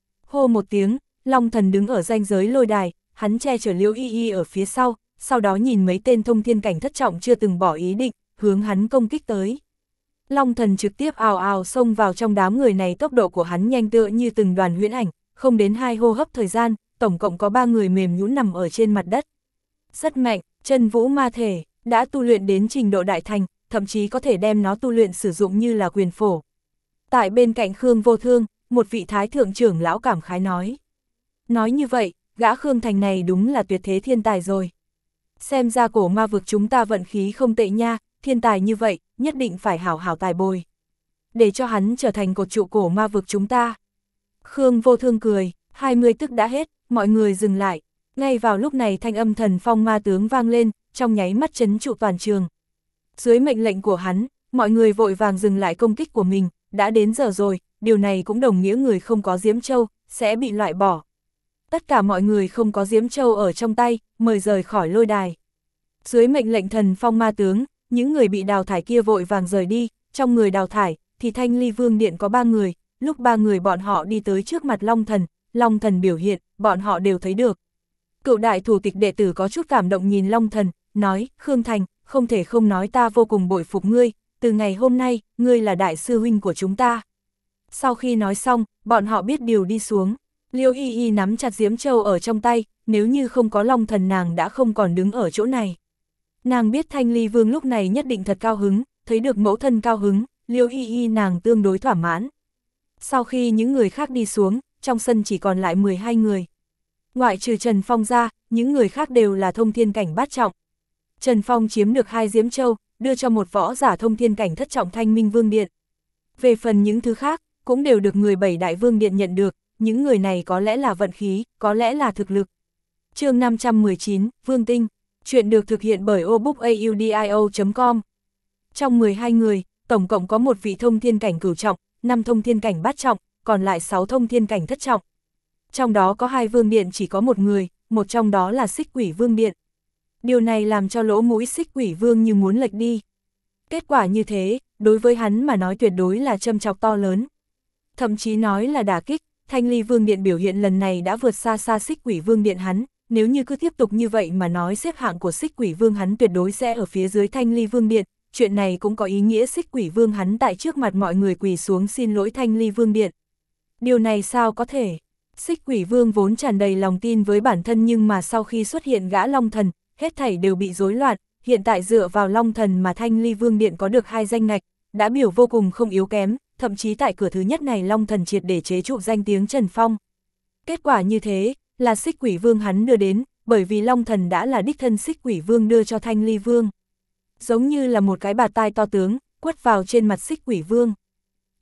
[SPEAKER 1] Hô một tiếng, Long Thần đứng ở ranh giới lôi đài, hắn che chở Liễu Y Y ở phía sau, sau đó nhìn mấy tên thông thiên cảnh thất trọng chưa từng bỏ ý định, hướng hắn công kích tới. Long Thần trực tiếp ào ào xông vào trong đám người này, tốc độ của hắn nhanh tựa như từng đoàn huyễn ảnh, không đến hai hô hấp thời gian, tổng cộng có ba người mềm nhũn nằm ở trên mặt đất. Rất mạnh, chân vũ ma thể, đã tu luyện đến trình độ đại thành, thậm chí có thể đem nó tu luyện sử dụng như là quyền phổ. Tại bên cạnh Khương Vô Thương, một vị thái thượng trưởng lão cảm khái nói. Nói như vậy, gã Khương Thành này đúng là tuyệt thế thiên tài rồi. Xem ra cổ ma vực chúng ta vận khí không tệ nha, thiên tài như vậy, nhất định phải hảo hảo tài bồi. Để cho hắn trở thành cột trụ cổ ma vực chúng ta. Khương Vô Thương cười, hai mươi tức đã hết, mọi người dừng lại. Ngay vào lúc này thanh âm thần phong ma tướng vang lên, trong nháy mắt trấn trụ toàn trường. Dưới mệnh lệnh của hắn, mọi người vội vàng dừng lại công kích của mình, đã đến giờ rồi, điều này cũng đồng nghĩa người không có Diễm Châu, sẽ bị loại bỏ. Tất cả mọi người không có Diễm Châu ở trong tay, mời rời khỏi lôi đài. Dưới mệnh lệnh thần phong ma tướng, những người bị đào thải kia vội vàng rời đi, trong người đào thải, thì Thanh Ly Vương Điện có ba người, lúc ba người bọn họ đi tới trước mặt Long Thần, Long Thần biểu hiện, bọn họ đều thấy được. Cựu đại thủ tịch đệ tử có chút cảm động nhìn Long Thần, nói, Khương Thành, không thể không nói ta vô cùng bội phục ngươi, từ ngày hôm nay, ngươi là đại sư huynh của chúng ta. Sau khi nói xong, bọn họ biết điều đi xuống, Liễu Y Y nắm chặt Diễm Châu ở trong tay, nếu như không có Long Thần nàng đã không còn đứng ở chỗ này. Nàng biết Thanh Ly Vương lúc này nhất định thật cao hứng, thấy được mẫu thân cao hứng, Liễu Y Y nàng tương đối thỏa mãn. Sau khi những người khác đi xuống, trong sân chỉ còn lại mười hai người. Ngoại trừ Trần Phong ra, những người khác đều là thông thiên cảnh bát trọng. Trần Phong chiếm được hai Diễm Châu, đưa cho một võ giả thông thiên cảnh thất trọng Thanh Minh Vương Điện. Về phần những thứ khác, cũng đều được người bảy đại vương điện nhận được, những người này có lẽ là vận khí, có lẽ là thực lực. Chương năm trăm mười chín, Vương Tinh, chuyện được thực hiện bởi obookaudio chấm com. Trong mười hai người, tổng cộng có một vị thông thiên cảnh cửu trọng, năm thông thiên cảnh bát trọng, còn lại sáu thông thiên cảnh thất trọng. Trong đó có hai vương điện chỉ có một người, một trong đó là Xích Quỷ Vương Điện. Điều này làm cho lỗ mũi Xích Quỷ Vương như muốn lệch đi. Kết quả như thế, đối với hắn mà nói tuyệt đối là châm chọc to lớn. Thậm chí nói là đả kích, Thanh Ly Vương Điện biểu hiện lần này đã vượt xa xa Xích Quỷ Vương Điện hắn, nếu như cứ tiếp tục như vậy mà nói xếp hạng của Xích Quỷ Vương hắn tuyệt đối sẽ ở phía dưới Thanh Ly Vương Điện, chuyện này cũng có ý nghĩa Xích Quỷ Vương hắn tại trước mặt mọi người quỳ xuống xin lỗi Thanh Ly Vương Điện. Điều này sao có thể? Xích Quỷ Vương vốn tràn đầy lòng tin với bản thân nhưng mà sau khi xuất hiện gã Long Thần, hết thảy đều bị rối loạn, hiện tại dựa vào Long Thần mà Thanh Ly Vương Điện có được hai danh ngạch, đã biểu vô cùng không yếu kém, thậm chí tại cửa thứ nhất này Long Thần triệt để chế trụ danh tiếng Trần Phong. Kết quả như thế, là Xích Quỷ Vương hắn đưa đến, bởi vì Long Thần đã là đích thân Xích Quỷ Vương đưa cho Thanh Ly Vương. Giống như là một cái bạt tai to tướng, quất vào trên mặt Xích Quỷ Vương.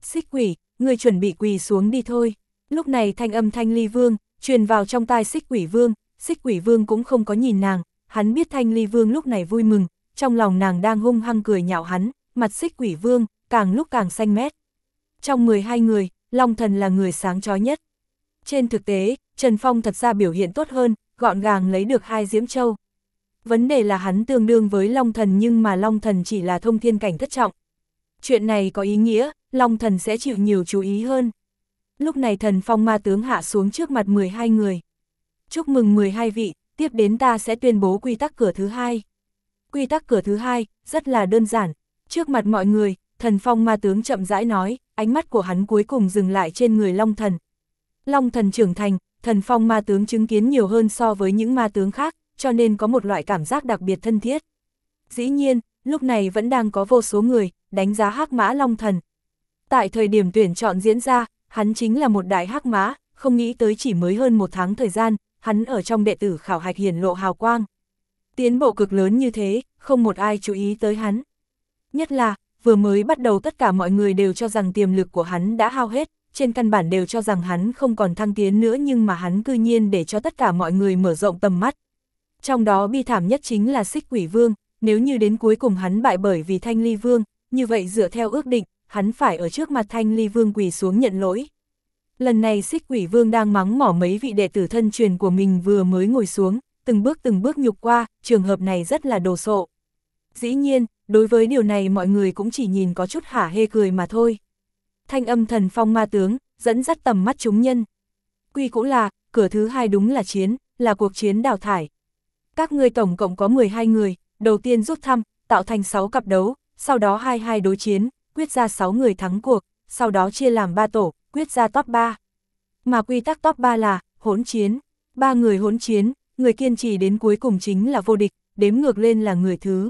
[SPEAKER 1] Xích quỷ, người chuẩn bị quỳ xuống đi thôi. Lúc này thanh âm Thanh Ly Vương, truyền vào trong tai Xích Quỷ Vương, Xích Quỷ Vương cũng không có nhìn nàng, hắn biết Thanh Ly Vương lúc này vui mừng, trong lòng nàng đang hung hăng cười nhạo hắn, mặt Xích Quỷ Vương, càng lúc càng xanh mét. Trong mười hai người, Long Thần là người sáng chói nhất. Trên thực tế, Trần Phong thật ra biểu hiện tốt hơn, gọn gàng lấy được hai diễm châu. Vấn đề là hắn tương đương với Long Thần nhưng mà Long Thần chỉ là thông thiên cảnh thất trọng. Chuyện này có ý nghĩa, Long Thần sẽ chịu nhiều chú ý hơn. Lúc này Thần Phong ma tướng hạ xuống trước mặt mười hai người. Chúc mừng mười hai vị, tiếp đến ta sẽ tuyên bố quy tắc cửa thứ hai. Quy tắc cửa thứ hai, rất là đơn giản. Trước mặt mọi người, Thần Phong ma tướng chậm rãi nói, ánh mắt của hắn cuối cùng dừng lại trên người Long Thần. Long Thần trưởng thành, Thần Phong ma tướng chứng kiến nhiều hơn so với những ma tướng khác, cho nên có một loại cảm giác đặc biệt thân thiết. Dĩ nhiên, lúc này vẫn đang có vô số người đánh giá hắc mã Long Thần. Tại thời điểm tuyển chọn diễn ra, hắn chính là một đại hắc mã, không nghĩ tới chỉ mới hơn một tháng thời gian, hắn ở trong đệ tử khảo hạch hiển lộ hào quang. Tiến bộ cực lớn như thế, không một ai chú ý tới hắn. Nhất là, vừa mới bắt đầu tất cả mọi người đều cho rằng tiềm lực của hắn đã hao hết, trên căn bản đều cho rằng hắn không còn thăng tiến nữa nhưng mà hắn cư nhiên để cho tất cả mọi người mở rộng tầm mắt. Trong đó bi thảm nhất chính là Xích Quỷ Vương, nếu như đến cuối cùng hắn bại bởi vì Thanh Ly Vương, như vậy dựa theo ước định, hắn phải ở trước mặt Thanh Ly Vương quỳ xuống nhận lỗi. Lần này Xích Quỷ Vương đang mắng mỏ mấy vị đệ tử thân truyền của mình vừa mới ngồi xuống, từng bước từng bước nhục qua, trường hợp này rất là đồ sộ. Dĩ nhiên, đối với điều này mọi người cũng chỉ nhìn có chút hả hê cười mà thôi. Thanh âm Thần Phong ma tướng, dẫn dắt tầm mắt chúng nhân. Quy cũng là, cửa thứ hai đúng là chiến, là cuộc chiến đào thải. Các ngươi tổng cộng có mười hai người, đầu tiên rút thăm, tạo thành sáu cặp đấu, sau đó hai hai đối chiến, quyết ra sáu người thắng cuộc, sau đó chia làm ba tổ, quyết ra top ba. Mà quy tắc top ba là, hỗn chiến. ba người hỗn chiến, người kiên trì đến cuối cùng chính là vô địch, đếm ngược lên là người thứ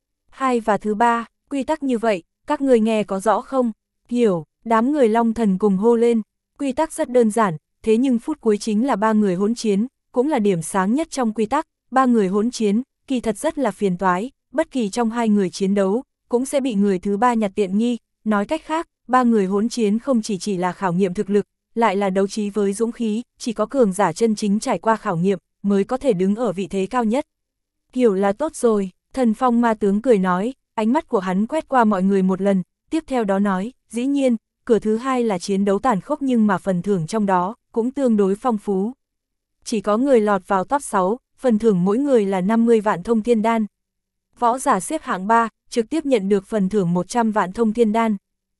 [SPEAKER 1] hai và thứ ba, quy tắc như vậy, các người nghe có rõ không? Hiểu, đám người Long Thần cùng hô lên, quy tắc rất đơn giản, thế nhưng phút cuối chính là ba người hỗn chiến, cũng là điểm sáng nhất trong quy tắc, ba người hỗn chiến, kỳ thật rất là phiền toái, bất kỳ trong hai người chiến đấu, cũng sẽ bị người thứ ba nhặt tiện nghi, nói cách khác, ba người hỗn chiến không chỉ chỉ là khảo nghiệm thực lực, lại là đấu trí với dũng khí, chỉ có cường giả chân chính trải qua khảo nghiệm, mới có thể đứng ở vị thế cao nhất. Hiểu là tốt rồi, Thần Phong ma tướng cười nói, ánh mắt của hắn quét qua mọi người một lần, tiếp theo đó nói, dĩ nhiên, cửa thứ hai là chiến đấu tàn khốc nhưng mà phần thưởng trong đó, cũng tương đối phong phú. Chỉ có người lọt vào top sáu, phần thưởng mỗi người là năm mươi vạn thông thiên đan. Võ giả xếp hạng ba, trực tiếp nhận được phần thưởng một trăm vạn thông thiên đan.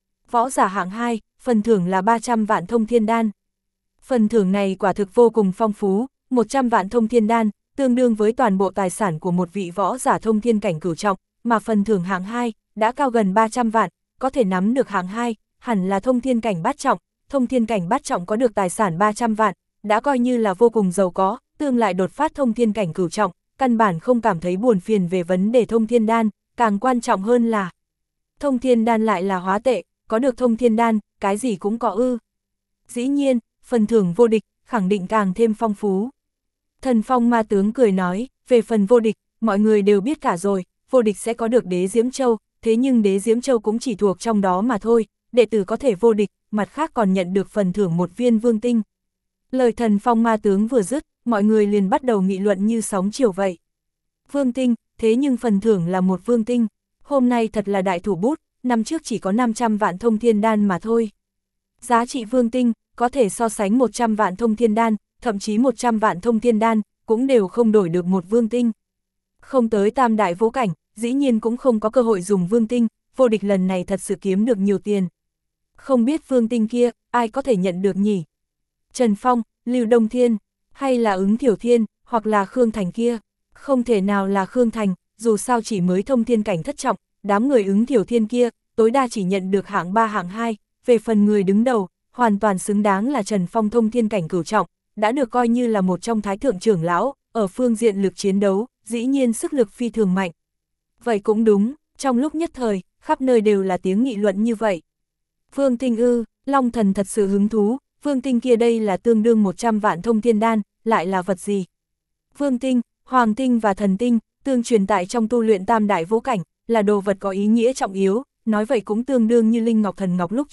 [SPEAKER 1] Võ giả hạng hai, phần thưởng là ba trăm vạn thông thiên đan. Phần thưởng này quả thực vô cùng phong phú, một trăm vạn thông thiên đan, tương đương với toàn bộ tài sản của một vị võ giả thông thiên cảnh cửu trọng, mà phần thưởng hạng hai, đã cao gần ba trăm vạn, có thể nắm được hạng hai, hẳn là thông thiên cảnh bát trọng, thông thiên cảnh bát trọng có được tài sản ba trăm vạn, đã coi như là vô cùng giàu có, tương lại đột phát thông thiên cảnh cửu trọng, căn bản không cảm thấy buồn phiền về vấn đề thông thiên đan, càng quan trọng hơn là thông thiên đan lại là hóa tệ, có được thông thiên đan, cái gì cũng có ư. Dĩ nhiên, phần thưởng vô địch, khẳng định càng thêm phong phú. Thần Phong ma tướng cười nói, về phần vô địch, mọi người đều biết cả rồi, vô địch sẽ có được đế Diễm Châu, thế nhưng đế Diễm Châu cũng chỉ thuộc trong đó mà thôi, đệ tử có thể vô địch, mặt khác còn nhận được phần thưởng một viên vương tinh. Lời Thần Phong ma tướng vừa dứt, mọi người liền bắt đầu nghị luận như sóng chiều vậy. Vương tinh, thế nhưng phần thưởng là một vương tinh, hôm nay thật là đại thủ bút, năm trước chỉ có năm trăm vạn thông thiên đan mà thôi. Giá trị vương tinh, có thể so sánh một trăm vạn thông thiên đan, thậm chí một trăm vạn thông thiên đan, cũng đều không đổi được một vương tinh. Không tới tam đại vô cảnh, dĩ nhiên cũng không có cơ hội dùng vương tinh, vô địch lần này thật sự kiếm được nhiều tiền. Không biết vương tinh kia, ai có thể nhận được nhỉ? Trần Phong, Lưu Đông Thiên, hay là Ứng Thiểu Thiên, hoặc là Khương Thành kia? Không thể nào là Khương Thành, dù sao chỉ mới thông thiên cảnh thất trọng, đám người Ứng Thiểu Thiên kia, tối đa chỉ nhận được hạng ba hạng hai, về phần người đứng đầu, hoàn toàn xứng đáng là Trần Phong thông thiên cảnh cửu trọng, đã được coi như là một trong thái thượng trưởng lão, ở phương diện lực chiến đấu, dĩ nhiên sức lực phi thường mạnh. Vậy cũng đúng, trong lúc nhất thời, khắp nơi đều là tiếng nghị luận như vậy. Vương Tinh ư, Long Thần thật sự hứng thú, Vương Tinh kia đây là tương đương một trăm vạn thông thiên đan, lại là vật gì? Vương Tinh, Hoàng Tinh và Thần Tinh, tương truyền tại trong tu luyện tam đại vô cảnh, là đồ vật có ý nghĩa trọng yếu, nói vậy cũng tương đương như Linh Ngọc Thần Ngọc lúc trước,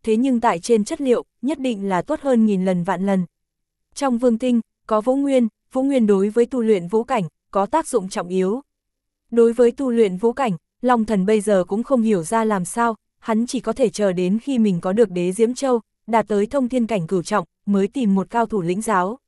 [SPEAKER 1] thế nhưng tại trên chất liệu, nhất định là tốt hơn nghìn lần vạn lần. Trong vương tinh, có Vũ Nguyên, Vũ Nguyên đối với tu luyện vũ cảnh, có tác dụng trọng yếu. Đối với tu luyện vũ cảnh, Long Thần bây giờ cũng không hiểu ra làm sao, hắn chỉ có thể chờ đến khi mình có được đế Diễm Châu, đạt tới thông thiên cảnh cửu trọng, mới tìm một cao thủ lĩnh giáo.